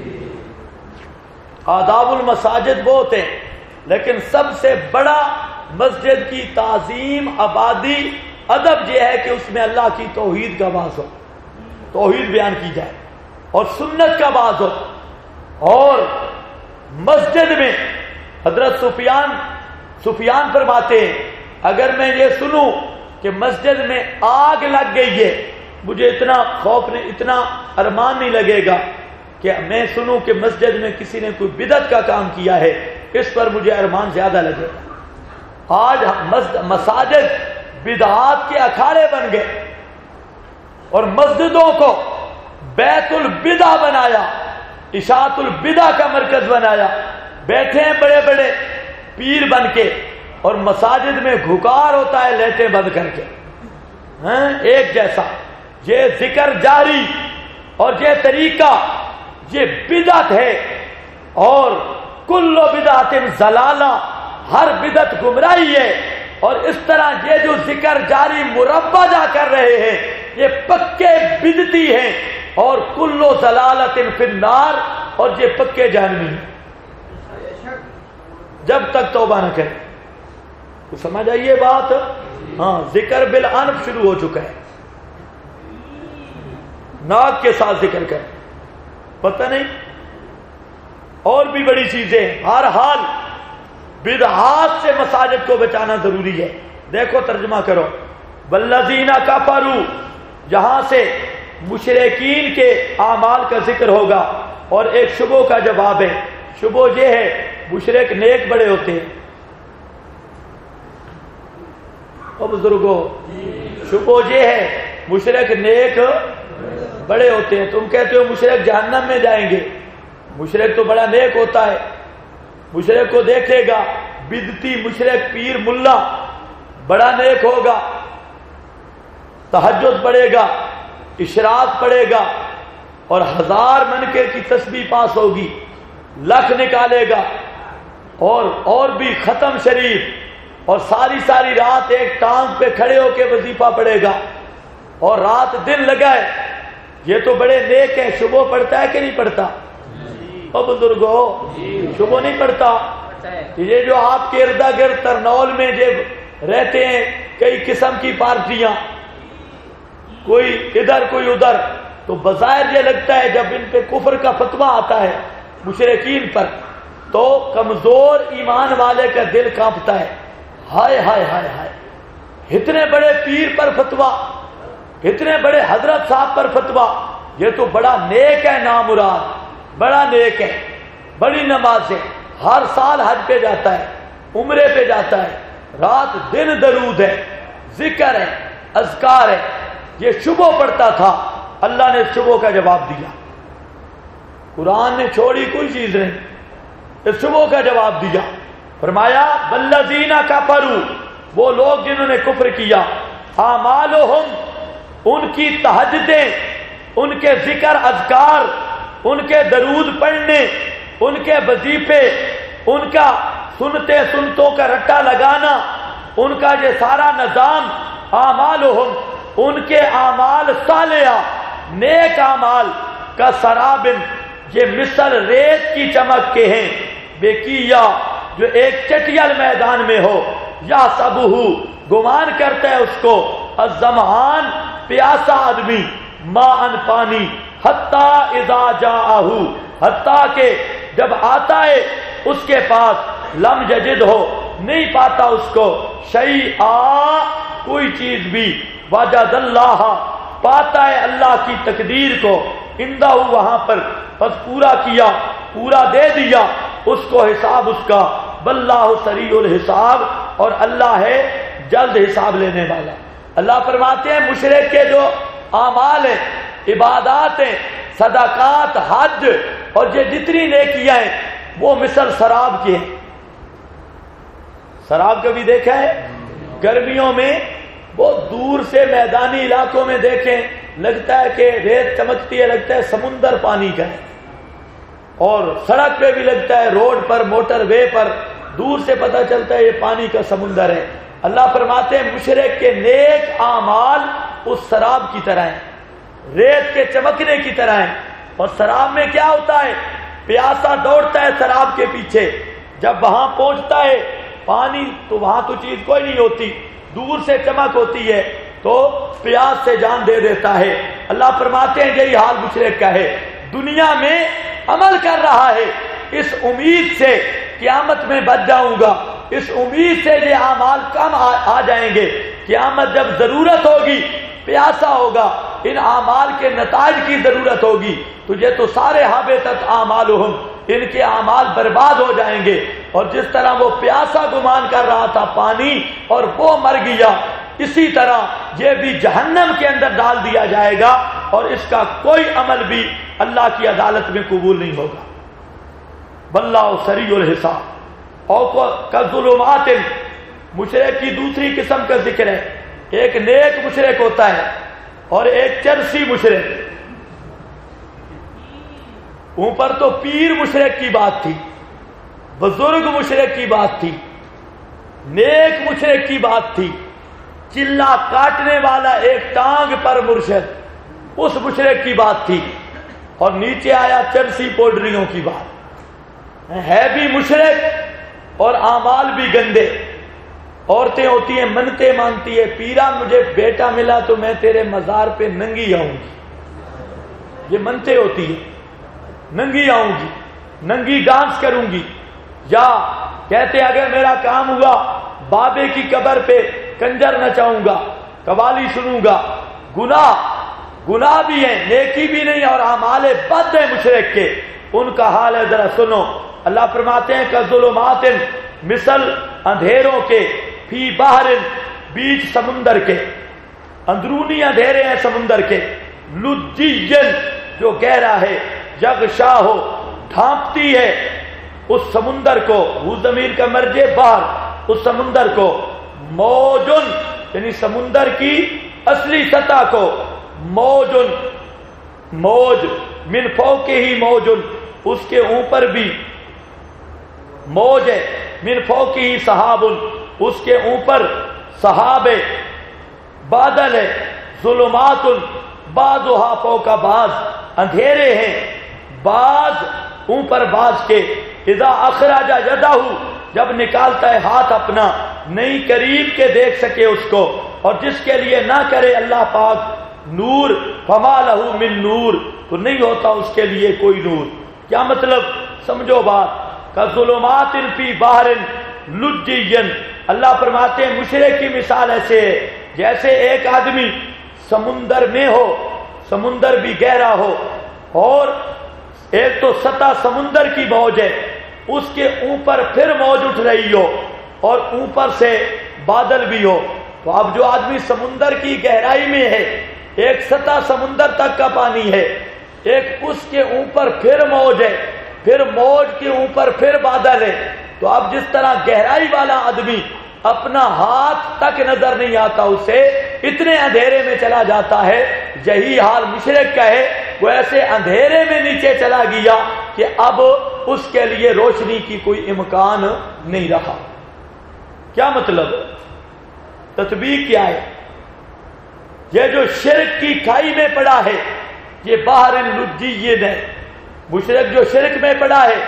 آداب المساجد بہت ہیں، لیکن سب سے بڑا مسجد کی تعظیم، آبادی، ادب یہ ہے کہ اس میں اللہ کی توحید کا باعث ہو، توحید بیان کی جائے اور سنت کا باعث ہو. اور مسجد میں حضرت سفیان فرماتے ہیں اگر میں یہ سنوں کہ مسجد میں آگ لگ گئی ہے، مجھے اتنا خوف نہیں، اتنا ارمان نہیں لگے گا کہ میں سنوں کہ مسجد میں کسی نے کوئی بدعت کا کام کیا ہے، اس پر مجھے ارمان زیادہ لگے گا. آج مساجد بدعات کے اکھاڑے بن گئے اور مسجدوں کو بیت البدع بنایا، اشاعت البدع کا مرکز بنایا. بیٹھے ہیں بڑے بڑے پیر بن کے، اور مساجد میں گھکار ہوتا ہے لیٹیں بند کر کے، ایک جیسا. یہ ذکر جاری اور یہ طریقہ یہ بدعت ہے، اور کل بدعت ضلالہ، ہر بدعت گمراہی ہے، اور اس طرح یہ جو ذکر جاری مربجہ کر رہے ہیں یہ پکے بدعتی ہیں، اور کل ضلالۃ فی النار، اور یہ پکے جہنمی ہیں جب تک توبہ نہ کریں۔ تو سمجھ آئیے بات؟ ہاں، ذکر بالانف شروع ہو چکا ہے، ناک کے ساتھ ذکر کر، پتہ نہیں اور بھی بڑی چیزیں۔ ہر حال بدعات سے مساجد کو بچانا ضروری ہے۔ دیکھو ترجمہ کرو، والذین کفروا، جہاں سے مشرکین کے اعمال کا ذکر ہوگا، اور ایک شبہ کا جواب ہے۔ شبہ یہ ہے مشرک نیک بڑے ہوتے ہیں، او بزرگوں، شبہ یہ ہے مشرک نیک بڑے ہوتے ہیں۔ تم کہتے ہو مشرک جہنم میں جائیں گے، مشرک تو بڑا نیک ہوتا ہے۔ مشرک کو دیکھے گا بدعتی مشرک پیر ملا بڑا نیک ہوگا، تہجد پڑھے گا، اشراق پڑھے گا، اور 1000 منکر کی تسبیح پاس ہوگی، لکھ نکالے گا، اور بھی ختم شریف، اور ساری رات ایک ٹانگ پہ کھڑے ہو کے وظیفہ پڑھے گا، اور رات دن لگائے، یہ تو بڑے نیک ہیں۔ شبہ پڑھتا ہے کہ نہیں پڑھتا؟ او بزرگو، شبہ نہیں پڑھتا؟ یہ جو آپ کے ارد گرد ترنول میں جب رہتے ہیں کئی قسم کی پارٹیاں، کوئی ادھر کوئی ادھر، تو بظاہر یہ لگتا ہے جب ان پہ کفر کا فتویٰ آتا ہے مشرکین پر تو کمزور ایمان والے کا دل کانپتا ہے، ہائے ہائے ہائے ہائے، اتنے بڑے پیر پر فتویٰ، اتنے بڑے حضرت صاحب پر فتویٰ، یہ تو بڑا نیک ہے، نامراد بڑا نیک ہے، بڑی نماز ہے، ہر سال حج پہ جاتا ہے، عمرے پہ جاتا ہے، رات دن درود ہے، ذکر ہے، اذکار ہے، یہ شبہ پڑھتا تھا۔ اللہ نے شبہ کا جواب دیا، قرآن نے چھوڑی کوئی چیز نہیں، اس شبہ کا جواب دیا، فرمایا والذین کفروا، وہ لوگ جنہوں نے کفر کیا، اعمالہم، ان کی تہجدیں، ان کے ذکر اذکار، ان کے درود پڑھنے، ان کے وظیفے، ان کا سنتوں کا رٹا لگانا، ان کا یہ سارا نظام، اعمالہم، ان کے اعمال صالحہ، نیک اعمال، کا سرابن، یہ مثل ریت کی چمک کے ہیں، بیکیا، جو ایک چٹیل میدان میں ہو، یا سبہو، گمان کرتا ہے اس کو، الظمآن، پیاسا آدمی، ماءً پانی، حتیٰ اذا جاءہ، حتیٰ کہ جب آتا ہے اس کے پاس، لم یجد ہو، نہیں پاتا اس کو، شیئا، کوئی چیز بھی، وجد اللہ، پاتا ہے اللہ کی تقدیر کو، اندہ وہاں پر، بس پورا کیا، پورا دے دیا اس کو حساب اس کا، واللہ سریع الحساب، اور اللہ ہے جلد حساب لینے والا۔ اللہ فرماتے ہیں مشرک کے جو اعمال ہیں، عبادات ہیں، صدقات، حج، اور یہ جتنی نیکیاں ہیں، وہ مثل شراب کی ہیں۔ شراب کبھی دیکھا ہے؟ گرمیوں میں بہت دور سے میدانی علاقوں میں دیکھیں، لگتا ہے کہ ریت چمکتی ہے، لگتا ہے سمندر پانی کا ہے، اور سڑک پہ بھی لگتا ہے، روڈ پر، موٹر وے پر، دور سے پتہ چلتا ہے یہ پانی کا سمندر ہے۔ اللہ فرماتے ہیں مشرک کے نیک اعمال اس شراب کی طرح ہیں، ریت کے چمکنے کی طرح ہیں۔ اور شراب میں کیا ہوتا ہے؟ پیاسا دوڑتا ہے شراب کے پیچھے، جب وہاں پہنچتا ہے پانی تو وہاں تو چیز کوئی نہیں ہوتی، دور سے چمک ہوتی ہے تو پیاس سے جان دے دیتا ہے۔ اللہ فرماتے ہیں یہی حال مشرک کا ہے، دنیا میں عمل کر رہا ہے اس امید سے قیامت میں بچ جاؤں گا، اس امید سے یہ اعمال کم آ جائیں گے، قیامت جب ضرورت ہوگی، پیاسا ہوگا، ان اعمال کے نتائج کی ضرورت ہوگی تو یہ تو سارے حابطت اعمالہم، ان کے اعمال برباد ہو جائیں گے۔ اور جس طرح وہ پیاسا گمان کر رہا تھا پانی اور وہ مر گیا، اسی طرح یہ بھی جہنم کے اندر ڈال دیا جائے گا، اور اس کا کوئی عمل بھی اللہ کی عدالت میں قبول نہیں ہوگا۔ واللہ سریع الحساب۔ اور کظلمات، مشرک کی دوسری قسم کا ذکر ہے، ایک نیک مشرک ہوتا ہے اور ایک چرسی مشرک. اوپر تو پیر مشرک کی بات تھی، بزرگ مشرک کی بات تھی، نیک مشرک کی بات تھی، چلا کاٹنے والا ایک ٹانگ پر مرشد اس مشرک کی بات تھی، اور نیچے آیا چرسی پوڈریوں کی بات. ہے بھی مشرک اور اعمال بھی گندے. عورتیں ہوتی ہیں منتیں مانتی ہے، پیرا مجھے بیٹا ملا تو میں تیرے مزار پہ ننگی آؤں گی. یہ منتیں ہوتی ہیں، ننگی آؤں گی، ننگی ڈانس کروں گی. یا کہتے اگر میرا کام ہوا بابے کی قبر پہ کنجر نچاؤں گا، قوالی سنوں گا. گناہ بھی ہیں، نیکی بھی نہیں، اور اعمال بد ہیں مشرک کے. ان کا حال ہے ذرا سنو. اللہ فرماتے ہیں کہ ظلمات مثل اندھیروں کے، فی بحر بیچ سمندر کے، اندرونی اندھیرے ہیں سمندر کے، لجین جو گہرا ہے، یغشا ہو ڈھانپتی ہے اس سمندر کو، وہ ضمیر کا مرجع بحر، اس سمندر کو، موجن یعنی سمندر کی اصلی سطح کو، موجن موج، من فوقہ ہی موجن اس کے اوپر بھی موج ہے، من فوقہ ہی سحاب اس کے اوپر سحاب ہے، بادل ہے، ظلمات بعضھا فوق بعض اندھیرے ہیں بعض اوپر بعض کے، اذا اخرج یدہ جب نکالتا ہے ہاتھ اپنا نہیں قریب کے دیکھ سکے اس کو، اور جس کے لیے نہ کرے اللہ پاک نور، فما لہ من نور تو نہیں ہوتا اس کے لیے کوئی نور. کیا مطلب سمجھو بات. کظلمات فی بحر لجی، اللہ فرماتے ہیں مشرک کی مثال ایسے ہے جیسے ایک آدمی سمندر میں ہو، سمندر بھی گہرا ہو، اور ایک تو سطح سمندر کی موج ہے، اس کے اوپر پھر موج اٹھ رہی ہو، اور اوپر سے بادل بھی ہو. تو اب جو آدمی سمندر کی گہرائی میں ہے، ایک سطح سمندر تک کا پانی ہے، ایک اس کے اوپر پھر موج ہے، پھر موج کے اوپر پھر بادل ہے. تو اب جس طرح گہرائی والا آدمی اپنا ہاتھ تک نظر نہیں آتا، اسے اتنے اندھیرے میں چلا جاتا ہے، یہی حال مشرک کا ہے. وہ ایسے اندھیرے میں نیچے چلا گیا کہ اب اس کے لیے روشنی کی کوئی امکان نہیں رہا. کیا مطلب؟ تطبیق کیا ہے؟ یہ جو شرک کی کھائی میں پڑا ہے، یہ بحر لجی ہے. مشرک جو شرک میں پڑا ہے،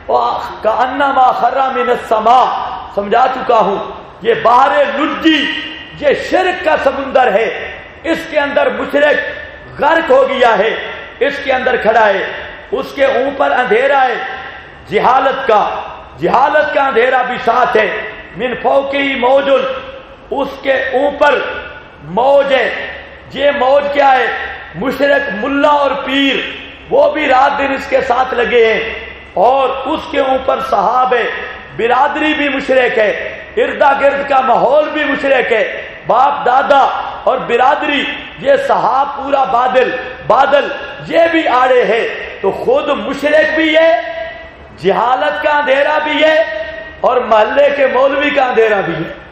کأنما خر من السماء، سمجھا چکا ہوں. یہ بحر لجی، یہ شرک کا سمندر ہے، اس کے اندر مشرک غرق ہو گیا ہے، اس کے اندر کھڑا ہے، اس کے اوپر اندھیرا ہے جہالت کا اندھیرا بھی ساتھ ہے. من فوقہ موج، اس کے اوپر موج ہے. یہ موج کیا ہے؟ مشرک ملا اور پیر وہ بھی رات دن اس کے ساتھ لگے ہیں، اور اس کے اوپر صحاب ہے، برادری بھی مشرک ہے، اردا گرد کا ماحول بھی مشرک ہے، باپ دادا اور برادری، یہ صحاب پورا بادل یہ بھی آڑے ہے. تو خود مشرک بھی ہے، جہالت کا اندھیرا بھی ہے، اور محلے کے مولوی کا اندھیرا بھی ہے.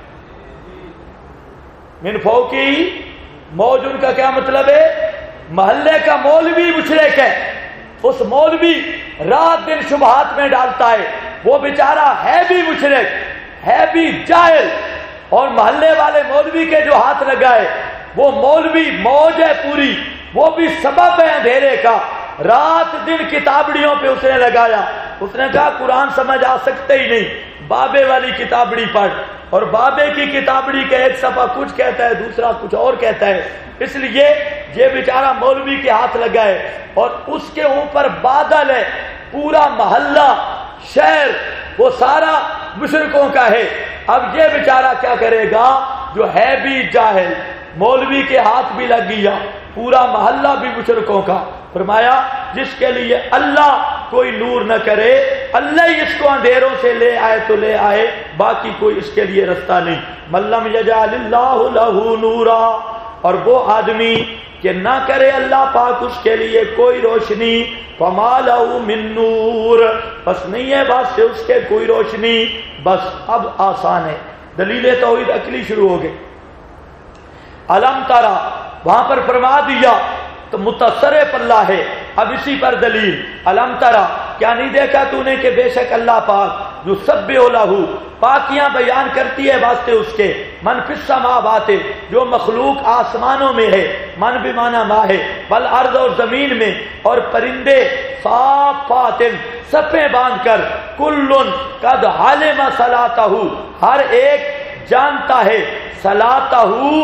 من فوقی موجن کا کیا مطلب ہے؟ محلے کا مولوی مشرک ہے، اس مولوی رات دن شبہات میں ڈالتا ہے، وہ بیچارہ ہے بھی مشرک، ہے بھی جاہل، اور محلے والے مولوی کے جو ہاتھ لگائے وہ مولوی موج ہے پوری، وہ بھی سبب ہے اندھیرے کا. رات دن کتابڑیوں پہ اس نے لگایا، اس نے کہا قرآن سمجھ آ سکتے ہی نہیں، بابے والی کتابڑی پڑھ، اور بابے کی کتابڑی کا ایک صفحہ کچھ کہتا ہے، دوسرا کچھ اور کہتا ہے. اس لیے یہ بیچارہ مولوی کے ہاتھ لگائے، اور اس کے اوپر بادل ہے، پورا محلہ شہر وہ سارا مشرکوں کا ہے. اب یہ بیچارہ کیا کرے گا جو ہے بھی جاہل، مولوی کے ہاتھ بھی لگ گیا، پورا محلہ بھی مشرکوں کا. فرمایا جس کے لیے اللہ کوئی نور نہ کرے، اللہ ہی اس کو اندھیروں سے لے آئے تو لے آئے، باقی کوئی اس کے لیے رستہ نہیں. ملم یجعل اللہ لہ نورا، اور وہ آدمی کہ نہ کرے اللہ پاک اس کے لیے کوئی روشنی، فما لہ من نور، بس نہیں ہے بس سے اس کے کوئی روشنی. بس اب آسان ہے، دلیل توحید عقلی شروع ہو گئی. الم ترا وہاں پر فرما دیا تو متصرف اللہ ہے. اب اسی پر دلیل الم ترا کیا نہیں دیکھا تو نے کہ بے شک اللہ پاک جو سب لہو پاکیاں بیان کرتی ہے واسطے اس کے من فی السماوات جو مخلوق آسمانوں میں ہے من بھی مانا ما ہے بل ارض اور زمین میں اور پرندے صافات صفیں باندھ کر کلن قد علم صلاتہ ہر ایک جانتا ہے صلاتہ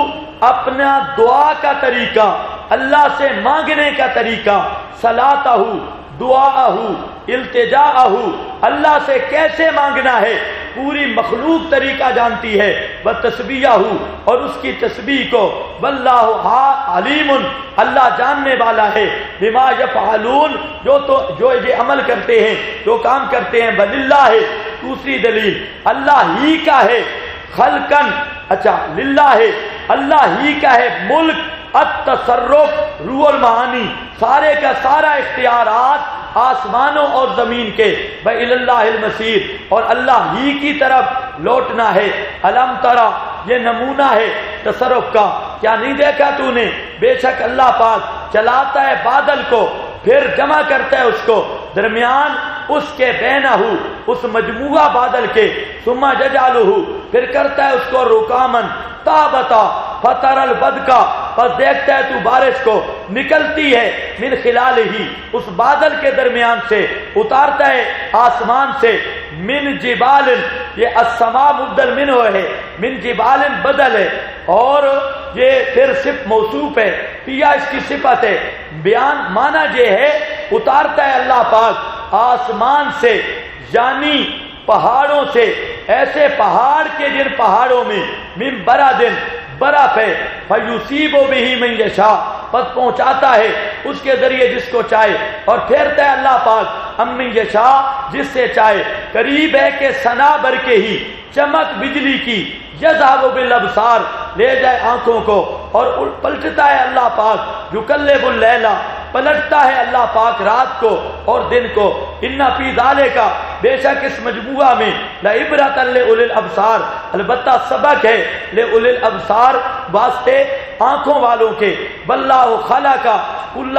اپنا دعا کا طریقہ اللہ سے مانگنے کا طریقہ صلاتہ دعاءہ التجاءہ اللہ سے کیسے مانگنا ہے پوری مخلوق طریقہ جانتی ہے وتسبیحہ اور اس کی تسبیح کو واللہ علیم اللہ جاننے والا ہے بما یفعلون جو یہ عمل کرتے ہیں جو کام کرتے ہیں وللہ ہے. دوسری دلیل اللہ ہی کا ہے خلقن اچھا للہ ہے اللہ ہی کا ہے ملک التصرف روح المعانی سارے کا سارا اختیارات آسمانوں اور زمین کے بَإِلَى اللَّهِ الْمَصِيرُ اور اللہ ہی کی طرف لوٹنا ہے. الم ترا یہ نمونہ ہے تصرف کا کیا نہیں دیکھا تو نے بے شک اللہ پاک چلاتا ہے بادل کو پھر جمع کرتا ہے اس کو درمیان اس کے بینہ اس مجموعہ بادل کے ثم یجعلہ پھر کرتا ہے اس کو رکامن تابتا فتر البدکا پس دیکھتا ہے تو بارش کو نکلتی ہے من خلال ہی اس بادل کے درمیان سے اتارتا ہے آسمان سے من جبال یہ السماء مبدل من ہے من جبال بدل ہے اور یہ پھر صف موصوف ہے پیا اس کی صفت ہے بیان مانا یہ ہے اتارتا ہے اللہ پاک آسمان سے یعنی پہاڑوں سے ایسے پہاڑ کے جن پہاڑوں میں من برادن برف ہے فیصیب بہ من یشاء پس پہنچاتا ہے اس کے ذریعے جس کو چاہے اور پھیرتا ہے اللہ پاک امن یشاء جس سے چاہے قریب ہے کہ سنا بر کے ہی چمک بجلی کی یذهب بالابصار لے جائے آنکھوں کو اور پلٹتا ہے اللہ پاک یقلب اللیل پلٹتا ہے اللہ پاک رات کو اور دن کو ان فی ذالک بے شک اس مجموعہ میں لعبرۃ لأولی الابصار البتہ سبق ہے لأولی الابصار واسطے آنکھوں والوں کے واللہ خلق کل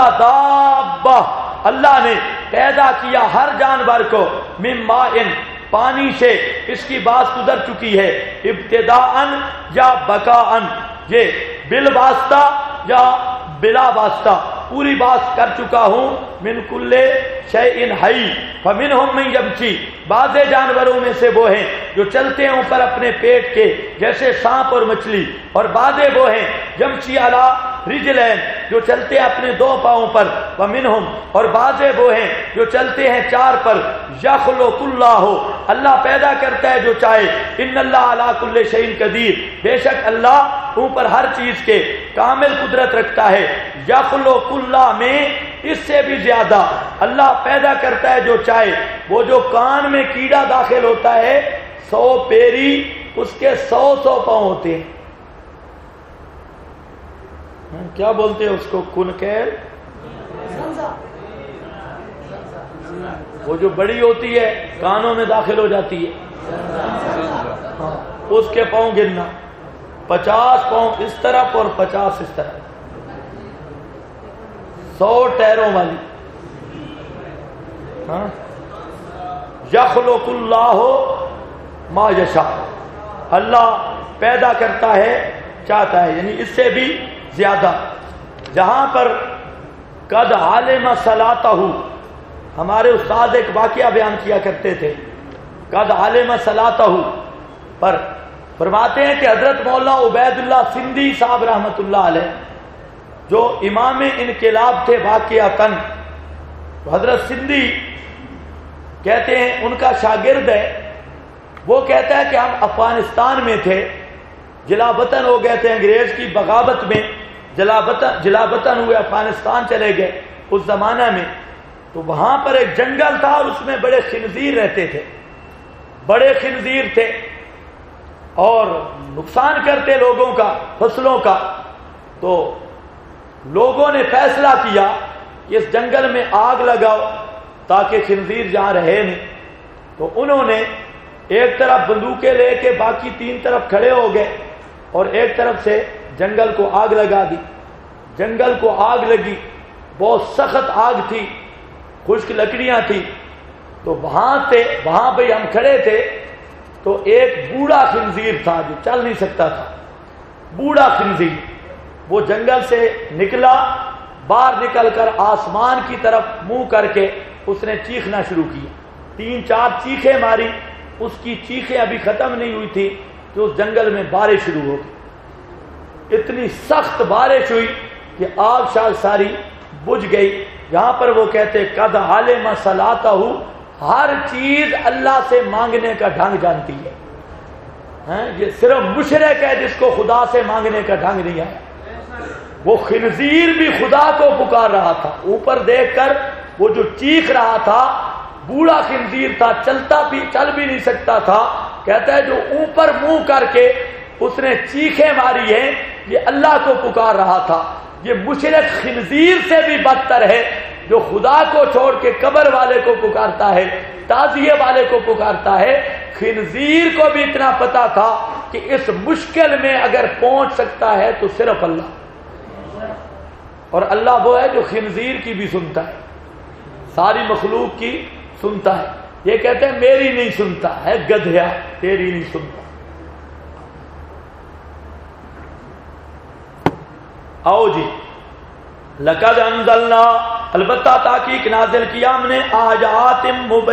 دابہ اللہ نے پیدا کیا ہر جانور کو من ماء پانی سے اس کی بات گزر چکی ہے ابتداءً یا بقاءً یہ بالواسطہ یا بلا واسطہ پوری بات کر چکا ہوں من کل شیء حی فمنہم من یمشی بعض جانوروں میں سے وہ ہیں جو چلتے ہیں اوپر اپنے پیٹ کے جیسے سانپ اور مچھلی اور بعض وہ ہیں یمشی علی رجلین جو چلتے ہیں اپنے دو پاؤں پر ومنہم اور بعض وہ ہیں جو چلتے ہیں چار پر یخلق اللہ اللہ پیدا کرتا ہے جو چاہے ان اللہ علی کل شیء قدیر بے شک اللہ اوپر ہر چیز کے کامل قدرت رکھتا ہے یخلق اللہ میں اس سے بھی زیادہ اللہ پیدا کرتا ہے جو چاہے وہ جو کان میں کیڑا داخل ہوتا ہے 100 پیری اس کے 100 پاؤں ہوتے ہیں کیا بولتے ہیں اس کو کنکیل وہ جو بڑی ہوتی ہے کانوں میں داخل ہو جاتی ہے اس کے پاؤں گننا 50 پاؤں اس طرف اور 50 اس طرف 100 ٹیروں والی یخلق اللہ ما یشاء اللہ پیدا کرتا ہے چاہتا ہے یعنی اس سے بھی زیادہ. جہاں پر قد علم صلاتہ ہمارے استاد ایک واقعہ بیان کیا کرتے تھے قد علم صلاتہ پر فرماتے ہیں کہ حضرت مولانا عبید اللہ سندھی صاحب رحمۃ اللہ علیہ جو امام انقلاب تھے واقعتاً حضرت سندھی کہتے ہیں ان کا شاگرد ہے وہ کہتا ہے کہ ہم افغانستان میں تھے جلا وطن ہو گئے تھے انگریز کی بغاوت میں جلا وطن ہوئے افغانستان چلے گئے اس زمانہ میں تو وہاں پر ایک جنگل تھا اور اس میں بڑے خنزیر رہتے تھے بڑے خنزیر تھے اور نقصان کرتے لوگوں کا فصلوں کا. تو لوگوں نے فیصلہ کیا کہ اس جنگل میں آگ لگاؤ تاکہ خنزیر جہاں رہے نہیں. تو انہوں نے ایک طرف بندوقیں لے کے باقی 3 طرف کھڑے ہو گئے اور ایک طرف سے جنگل کو آگ لگا دی. جنگل کو آگ لگی، بہت سخت آگ تھی، خشک لکڑیاں تھی، تو وہاں پہ ہم کھڑے تھے، تو ایک بوڑھا خنزیر تھا جو چل نہیں سکتا تھا، بوڑھا خنزیر، وہ جنگل سے نکلا، باہر نکل کر آسمان کی طرف منہ کر کے اس نے چیخنا شروع کیا، 3-4 چیخیں ماری، اس کی چیخیں ابھی ختم نہیں ہوئی تھی کہ اس جنگل میں بارش شروع ہو گئی، اتنی سخت بارش ہوئی کہ آگ شال ساری بجھ گئی۔ یہاں پر وہ کہتے قد علم صلاتہ، ہر چیز اللہ سے مانگنے کا ڈھنگ جانتی ہے، یہ صرف مشرک ہے جس کو خدا سے مانگنے کا ڈھنگ نہیں آیا۔ وہ خنزیر بھی خدا کو پکار رہا تھا، اوپر دیکھ کر وہ جو چیخ رہا تھا، بوڑھا خنزیر تھا، چل بھی نہیں سکتا تھا، کہتا ہے جو اوپر منہ کر کے اس نے چیخیں ماری ہیں، یہ اللہ کو پکار رہا تھا۔ یہ مشرک خنزیر سے بھی بدتر ہے جو خدا کو چھوڑ کے قبر والے کو پکارتا ہے، تعزیے والے کو پکارتا ہے۔ خنزیر کو بھی اتنا پتا تھا کہ اس مشکل میں اگر پہنچ سکتا ہے تو صرف اللہ، اور اللہ وہ ہے جو خنزیر کی بھی سنتا ہے، ساری مخلوق کی سنتا ہے۔ یہ کہتے ہیں میری نہیں سنتا ہے گدھیا، تیری نہیں سنتا۔ آؤ جی، لقد انزلنا، البتہ تحقیق نازل کیا ہم نے، آیات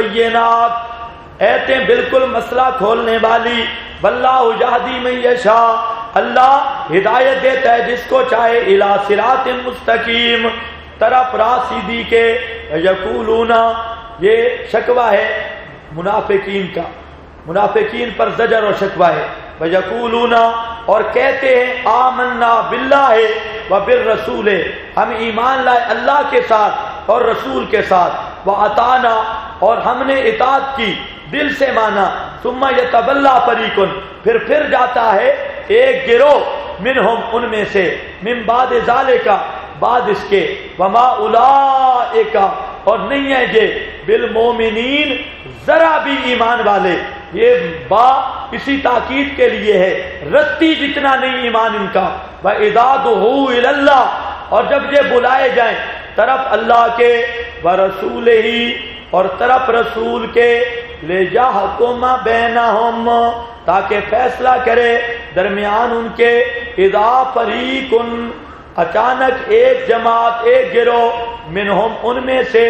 مبینات، ایتیں بالکل مسئلہ کھولنے والی، واللہ یہدی من یشاء، اللہ ہدایت دیتا ہے جس کو چاہے، الی صراط مستقیم، طرف راہ سیدھی کے۔ یقولون، یہ شکوہ ہے منافقین کا، منافقین پر زجر اور شکوہ ہے۔ وَيَقُولُونَ، اور کہتے ہیں، آمنا باللہ وبالرسول، ہم ایمان لائے اللہ کے ساتھ اور رسول کے ساتھ، وَأَطَعْنَا، اور ہم نے اطاعت کی، دل سے مانا، ثم يَتَوَلَّىٰ فَرِيقٌ، پھر جاتا ہے ایک گروہ، منہم، ان میں سے، من بعد ذالک، بعد اس کے، وما اولئک، اور نہیں ہے یہ، بالمومنین، ذرا بھی ایمان والے۔ یہ با اسی تاکید کے لیے ہے، رتی جتنا نہیں ایمان ان کا۔ وَإِذَا دُعُوا إِلَى اللَّهِ، اور جب یہ بلائے جائیں طرف اللہ کے، وَرَسُولِهِ، اور طرف رسول کے، لِيَحْكُمَ بَيْنَهُمْ، تاکہ فیصلہ کرے درمیان ان کے، اِذَا فَرِيقٌ، اچانک ایک جماعت، ایک گروہ، منہم، ان میں سے،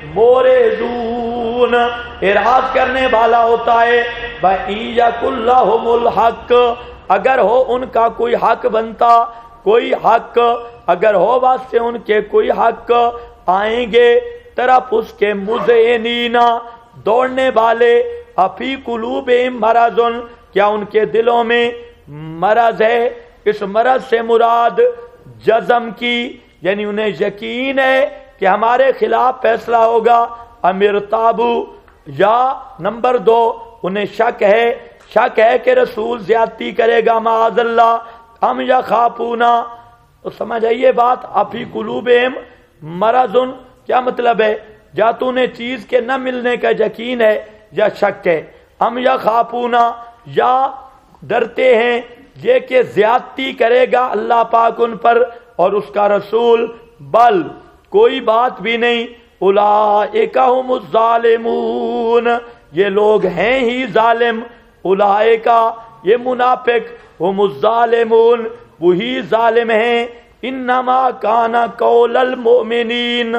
مورزون، اعراض کرنے والا ہوتا ہے، بَإِن يَكُن لَّهُمُ الْحَقُّ، اگر ہو ان کا کوئی حق بنتا، کوئی حق اگر ہو واسطے ان کے کوئی حق، آئیں گے طرف اس کے، مذعنین، دوڑنے والے، افی قلوبہم مرض، کیا ان کے دلوں میں مرض ہے؟ اس مرض سے مراد جزم کی، یعنی انہیں یقین ہے کہ ہمارے خلاف فیصلہ ہوگا، امر تابو، یا نمبر 2 انہیں شک ہے کہ رسول زیادتی کرے گا، معاذ اللہ، ہم یا خافونا، تو سمجھ آئیے بات، افی قلوبہم مرض، کیا مطلب ہے؟ یا تو انہیں چیز کے نہ ملنے کا یقین ہے یا شک ہے، ہم یا خافونا، یا ڈرتے ہیں یہ کہ زیادتی کرے گا اللہ پاک ان پر اور اس کا رسول، بل کوئی بات بھی نہیں، اولئک ہم الظالمون، یہ لوگ ہیں ہی ظالم، اولئک، یہ منافق، ہم الظالمون، وہی ظالم ہیں، انما کان قول المؤمنین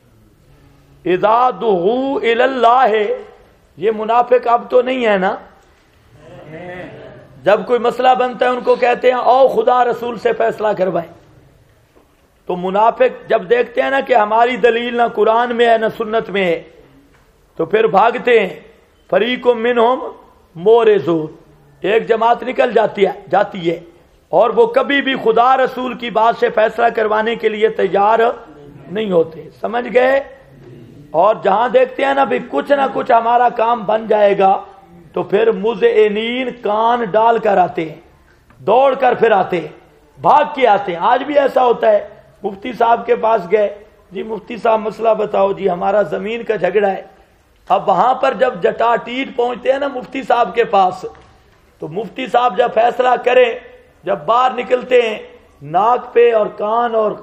اذا دعوا الی اللہ، یہ منافق اب تو نہیں ہے نا، جب کوئی مسئلہ بنتا ہے ان کو کہتے ہیں او خدا رسول سے فیصلہ کروائیں، تو منافق جب دیکھتے ہیں نا کہ ہماری دلیل نہ قرآن میں ہے نہ سنت میں ہے، تو پھر بھاگتے ہیں۔ فریق منہم مورزون، ایک جماعت نکل جاتی ہے اور وہ کبھی بھی خدا رسول کی بات سے فیصلہ کروانے کے لیے تیار نہیں ہوتے، سمجھ گئے؟ اور جہاں دیکھتے ہیں نا بھی کچھ نہ کچھ ہمارا کام بن جائے گا، تو پھر مذعنین، کان ڈال کر آتے ہیں، دوڑ کر پھر آتے ہیں، بھاگ کے آتے ہیں۔ آج بھی ایسا ہوتا ہے، مفتی صاحب کے پاس گئے، جی مفتی صاحب مسئلہ بتاؤ، جی ہمارا زمین کا جھگڑا ہے۔ اب وہاں پر جب جٹاٹیٹ پہنچتے ہیں نا مفتی صاحب کے پاس، تو مفتی صاحب جب فیصلہ کریں، جب باہر نکلتے ہیں، ناک پہ اور کان اور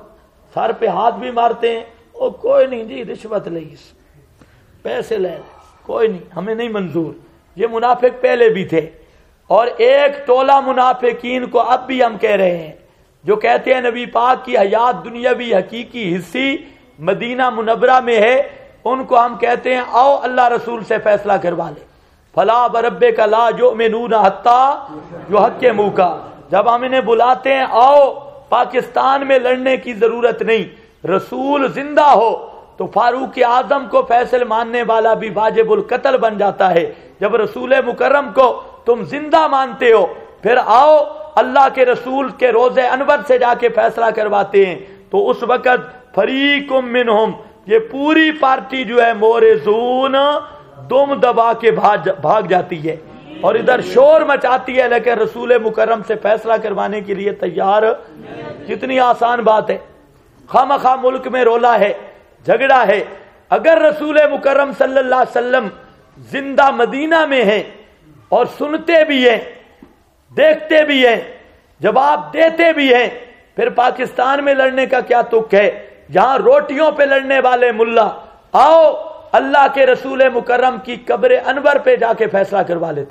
سر پہ ہاتھ بھی مارتے ہیں، وہ کوئی نہیں جی رشوت لئی، پیسے لے لیں، کوئی نہیں، ہمیں نہیں منظور۔ یہ منافق پہلے بھی تھے، اور ایک ٹولہ منافقین کو اب بھی ہم کہہ رہے ہیں جو کہتے ہیں نبی پاک کی حیات دنیاوی حقیقی حصی مدینہ منورہ میں ہے، ان کو ہم کہتے ہیں آؤ اللہ رسول سے فیصلہ کروا لے، فلا بربک لا یؤمنون حتی یحکموک۔ جب ہم انہیں بلاتے ہیں آؤ پاکستان میں لڑنے کی ضرورت نہیں، رسول زندہ ہو تو فاروق اعظم کو فیصل ماننے والا بھی واجب القتل بن جاتا ہے۔ جب رسول مکرم کو تم زندہ مانتے ہو، پھر آؤ اللہ کے رسول کے روضے انور سے جا کے فیصلہ کرواتے ہیں، تو اس وقت فریق منہم، یہ پوری پارٹی جو ہے مورزون دم دبا کے بھاگ جاتی ہے اور ادھر شور مچاتی ہے، لیکن رسول مکرم سے فیصلہ کروانے کے لیے تیار۔ کتنی آسان بات ہے، خواہ ملک میں رولا ہے، جھگڑا ہے، اگر رسول مکرم صلی اللہ علیہ وسلم زندہ مدینہ میں ہیں اور سنتے بھی ہیں، دیکھتے بھی ہیں، جواب دیتے بھی ہیں، پھر پاکستان میں لڑنے کا کیا تک ہے؟ جہاں روٹیوں پہ لڑنے والے ملا، آؤ اللہ کے رسول مکرم کی قبر انور پہ جا کے فیصلہ کروا لیتے۔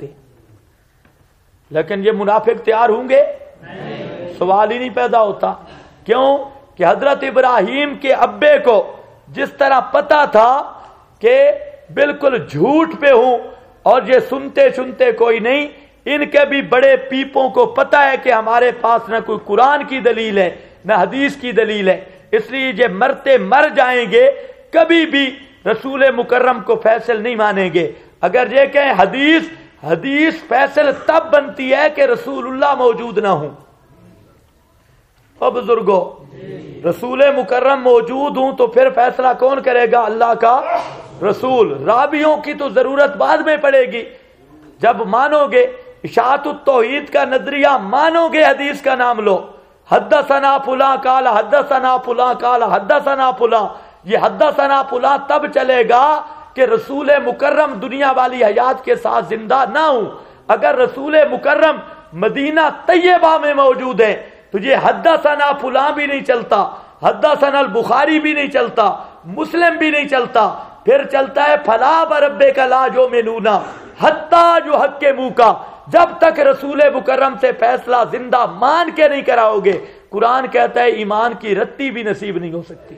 لیکن یہ منافق تیار ہوں گے؟ سوال ہی نہیں پیدا ہوتا۔ کیوں کہ حضرت ابراہیم کے ابے کو جس طرح پتا تھا کہ بالکل جھوٹ پہ ہوں اور یہ سنتے کوئی نہیں، ان کے بھی بڑے پیپوں کو پتا ہے کہ ہمارے پاس نہ کوئی قرآن کی دلیل ہے نہ حدیث کی دلیل ہے، اس لیے یہ مرتے مر جائیں گے، کبھی بھی رسول مکرم کو فیصل نہیں مانیں گے۔ اگر یہ کہیں حدیث فیصل تب بنتی ہے کہ رسول اللہ موجود نہ ہوں۔ اب بزرگوں، رسول مکرم موجود ہوں تو پھر فیصلہ کون کرے گا؟ اللہ کا رسول۔ رابیوں کی تو ضرورت بعد میں پڑے گی، جب مانو گے اشاعت التوحید کا نظریہ، مانو گے حدیث کا نام لو، حدثنا فلاں قال حدثنا فلاں قال حدثنا فلاں، یہ حدثنا فلاں تب چلے گا کہ رسول مکرم دنیا والی حیات کے ساتھ زندہ نہ ہوں۔ اگر رسول مکرم مدینہ طیبہ میں موجود ہے تو یہ حدثنا فلاں بھی نہیں چلتا، حدثنا البخاری بھی نہیں چلتا، مسلم بھی نہیں چلتا، پھر چلتا ہے فلا بربک لا یؤمنون حتی یحکموک۔ جب تک رسول مکرم سے فیصلہ زندہ مان کے نہیں کراؤ گے، قرآن کہتا ہے ایمان کی رتی بھی نصیب نہیں ہو سکتی۔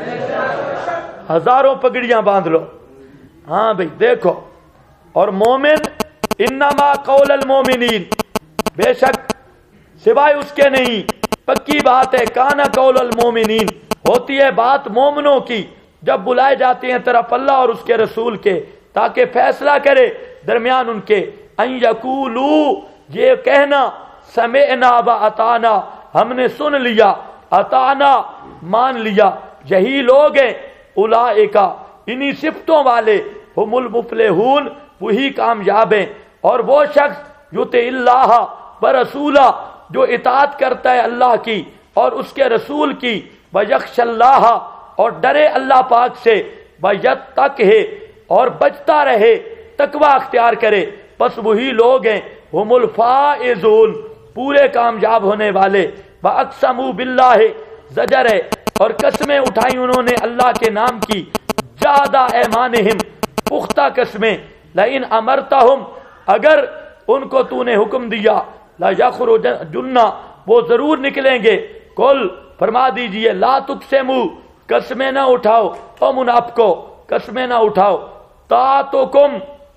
ہزاروں پگڑیاں باندھ لو، ہاں بھئی دیکھو۔ اور مومن انما قول المومنین، بے شک سوائے اس کے نہیں، پکی بات ہے، کانا قول المومنین، ہوتی ہے بات مومنوں کی جب بلائے جاتے ہیں طرف اللہ اور اس کے رسول کے، تاکہ فیصلہ کرے درمیان ان کے، ان یقولو، یہ کہنا، سمعنا و اطعنا، ہم نے سن لیا، اطعنا مان لیا، یہی لوگ ہیں، اولئک، انہی صفتوں والے، ہم المفلحون، وہی کامیاب ہیں۔ اور وہ شخص یطع اللہ ورسولہ، جو اطاعت کرتا ہے اللہ کی اور اس کے رسول کی، ویخش اللہ، اور ڈرے اللہ پاک سے، ویتقہ، اور بچتا رہے، تقوی اختیار کرے، بس وہی لوگ ہیں، ہم الفائزون، پورے کامیاب ہونے والے۔ وَأَقْسَمُوا بِاللَّهِ، زجر ہے، اور قسمیں اٹھائیں انہوں نے اللہ کے نام کی، جَادَ ایمانہم، پختہ قسمیں، لئن امرتہم، اگر ان کو تو نے حکم دیا، لَيَخْرُجُنَّ، وہ ضرور نکلیں گے، قل، فرما دیجئے، لا تقسموا، قسمیں نہ اٹھاؤ، او منافقو، قسمیں نہ اٹھاؤ، طاعتکم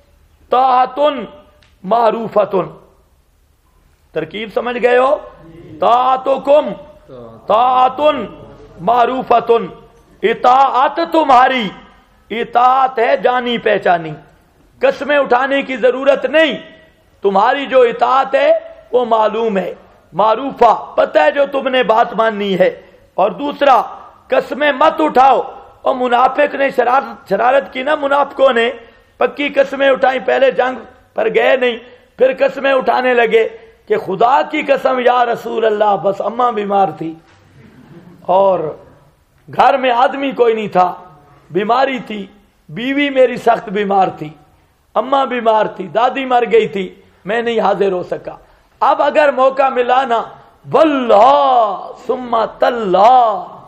طاعتن معروفتن، ترکیب سمجھ گئے ہو؟ طاعتکم طاعتن معروفتن، اطاعت تمہاری، اطاعت ہے جانی پہچانی، قسمیں اٹھانے کی ضرورت نہیں، تمہاری جو اطاعت ہے وہ معلوم ہے، معروفہ، پتہ ہے جو تم نے بات ماننی ہے۔ اور دوسرا، قسمیں مت اٹھاؤ، اور منافق نے شرارت کی نا، منافقوں نے پکی قسمیں اٹھائیں، پہلے جنگ پر گئے نہیں، پھر قسمیں اٹھانے لگے کہ خدا کی قسم یا رسول اللہ، بس اماں بیمار تھی اور گھر میں آدمی کوئی نہیں تھا، بیماری تھی، بیوی میری سخت بیمار تھی، اماں بیمار تھی، دادی مر گئی تھی، میں نہیں حاضر ہو سکا۔ اب اگر موقع ملا نا، واللہ ثم تاللہ،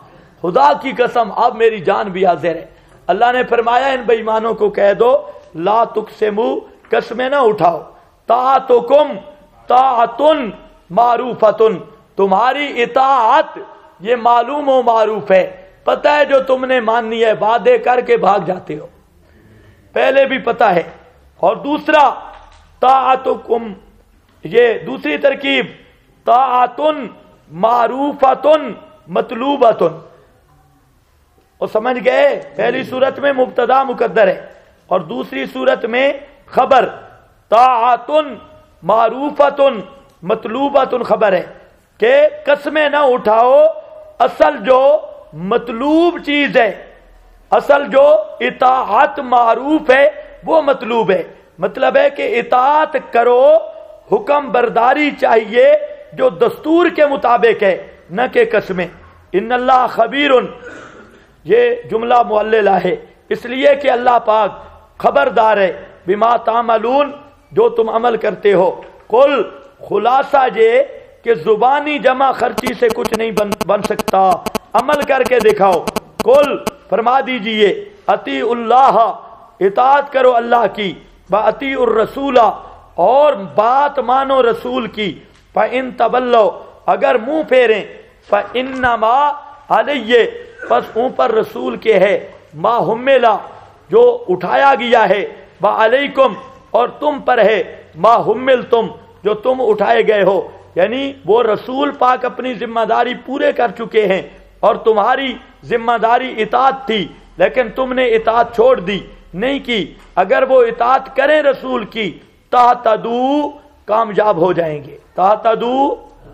خدا کی قسم اب میری جان بھی حاضر ہے. اللہ نے فرمایا ان بے ایمانوں کو کہہ دو لا تقسموا، قسمیں نہ اٹھاؤ، طاعتکم طاعتن معروفتن، تمہاری اطاعت یہ معلوم و معروف ہے، پتہ ہے جو تم نے ماننی ہے، وعدے کر کے بھاگ جاتے ہو، پہلے بھی پتہ ہے. اور دوسرا طاعتکم، یہ دوسری ترکیب طاعتن معروفتن مطلوبتن، اور سمجھ گئے پہلی صورت میں مبتدا مقدر ہے اور دوسری صورت میں خبر، طاعتن معروفتن مطلوبتن خبر ہے کہ قسمیں نہ اٹھاؤ، اصل جو مطلوب چیز ہے، اصل جو اطاعت معروف ہے وہ مطلوب ہے. مطلب ہے کہ اطاعت کرو، حکم برداری چاہیے جو دستور کے مطابق ہے، نہ کہ قسمیں. ان اللہ خبیر، یہ جملہ معللہ ہے اس لیے کہ اللہ پاک خبردار ہے، بما تعملون، جو تم عمل کرتے ہو. قل، خلاصہ یہ کہ زبانی جمع خرچی سے کچھ نہیں بن سکتا، عمل کر کے دکھاؤ. قل، فرما دیجئے، اطیعوا اللہ، اطاعت کرو اللہ کی، واطیعوا الرسول، اور بات مانو رسول کی. فإن تولوا، اگر منہ پھیریں، فإنما علیہ، پس اوپر رسول کے ہے، ما حملا، جو اٹھایا گیا ہے، وعلیکم، اور تم پر ہے، ما حملتم، جو تم اٹھائے گئے ہو. یعنی وہ رسول پاک اپنی ذمہ داری پورے کر چکے ہیں اور تمہاری ذمہ داری اطاعت تھی، لیکن تم نے اطاعت چھوڑ دی، نہیں کی. اگر وہ اطاعت کریں رسول کی، تہتدوا، کامیاب ہو جائیں گے. تہتدوا،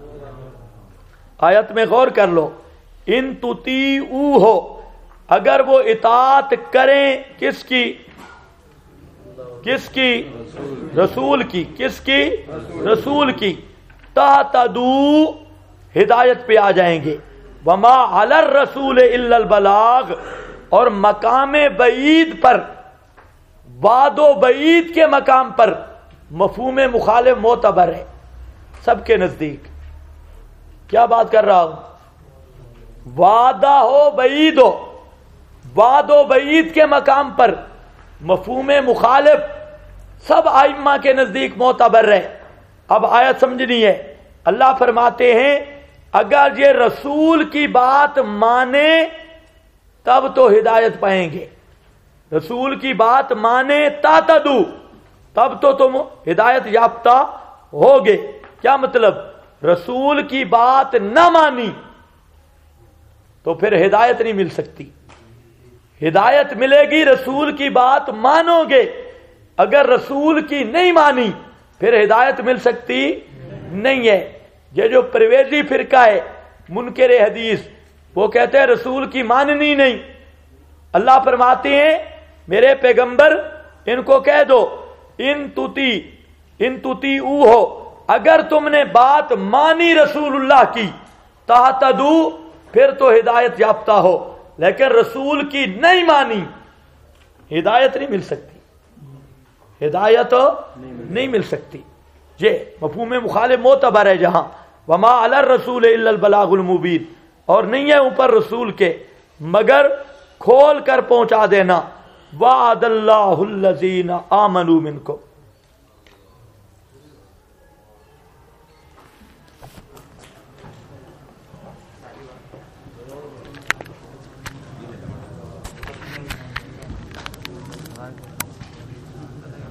آیت میں غور کر لو، ان تطیعوہ، اگر وہ اطاعت کریں کس کی؟ کس کی؟ رسول کی. کس کی؟ رسول کی. تہتدوا، ہدایت پہ آ جائیں گے. وما علی الرسول الا البلاغ، اور مقام بعید پر، وعد و بعید کے مقام پر مفہوم مخالف معتبر ہے سب کے نزدیک. کیا بات کر رہا ہوں؟ وعدہ ہو بعید ہو، وعد و بعید کے مقام پر مفہوم مخالف سب ائمہ کے نزدیک معتبر ہے. اب آیت سمجھنی ہے. اللہ فرماتے ہیں اگر یہ رسول کی بات مانے تب تو ہدایت پائیں گے. رسول کی بات مانے تہتدوا، تب تو تم ہدایت یافتہ ہوگے. کیا مطلب؟ رسول کی بات نہ مانی تو پھر ہدایت نہیں مل سکتی. ہدایت ملے گی رسول کی بات مانو گے. اگر رسول کی نہیں مانی پھر ہدایت مل سکتی نہیں ہے. یہ جو پرویزی فرقہ ہے منکر حدیث، وہ کہتے ہیں رسول کی ماننی نہیں. اللہ فرماتے ہیں میرے پیغمبر ان کو کہہ دو ان تطیعوہ، اگر تم نے بات مانی رسول اللہ کی، تہتدوا، پھر تو ہدایت یافتہ ہو. لیکن رسول کی نہیں مانی ہدایت نہیں مل سکتی، ہدایت نہیں مل سکتی. یہ مفہوم مخالف معتبر ہے جہاں. وما علی الرسول الا البلاغ المبین، اور نہیں ہے اوپر رسول کے مگر کھول کر پہنچا دینا. وعد اللہ الذین آمنوا منکم،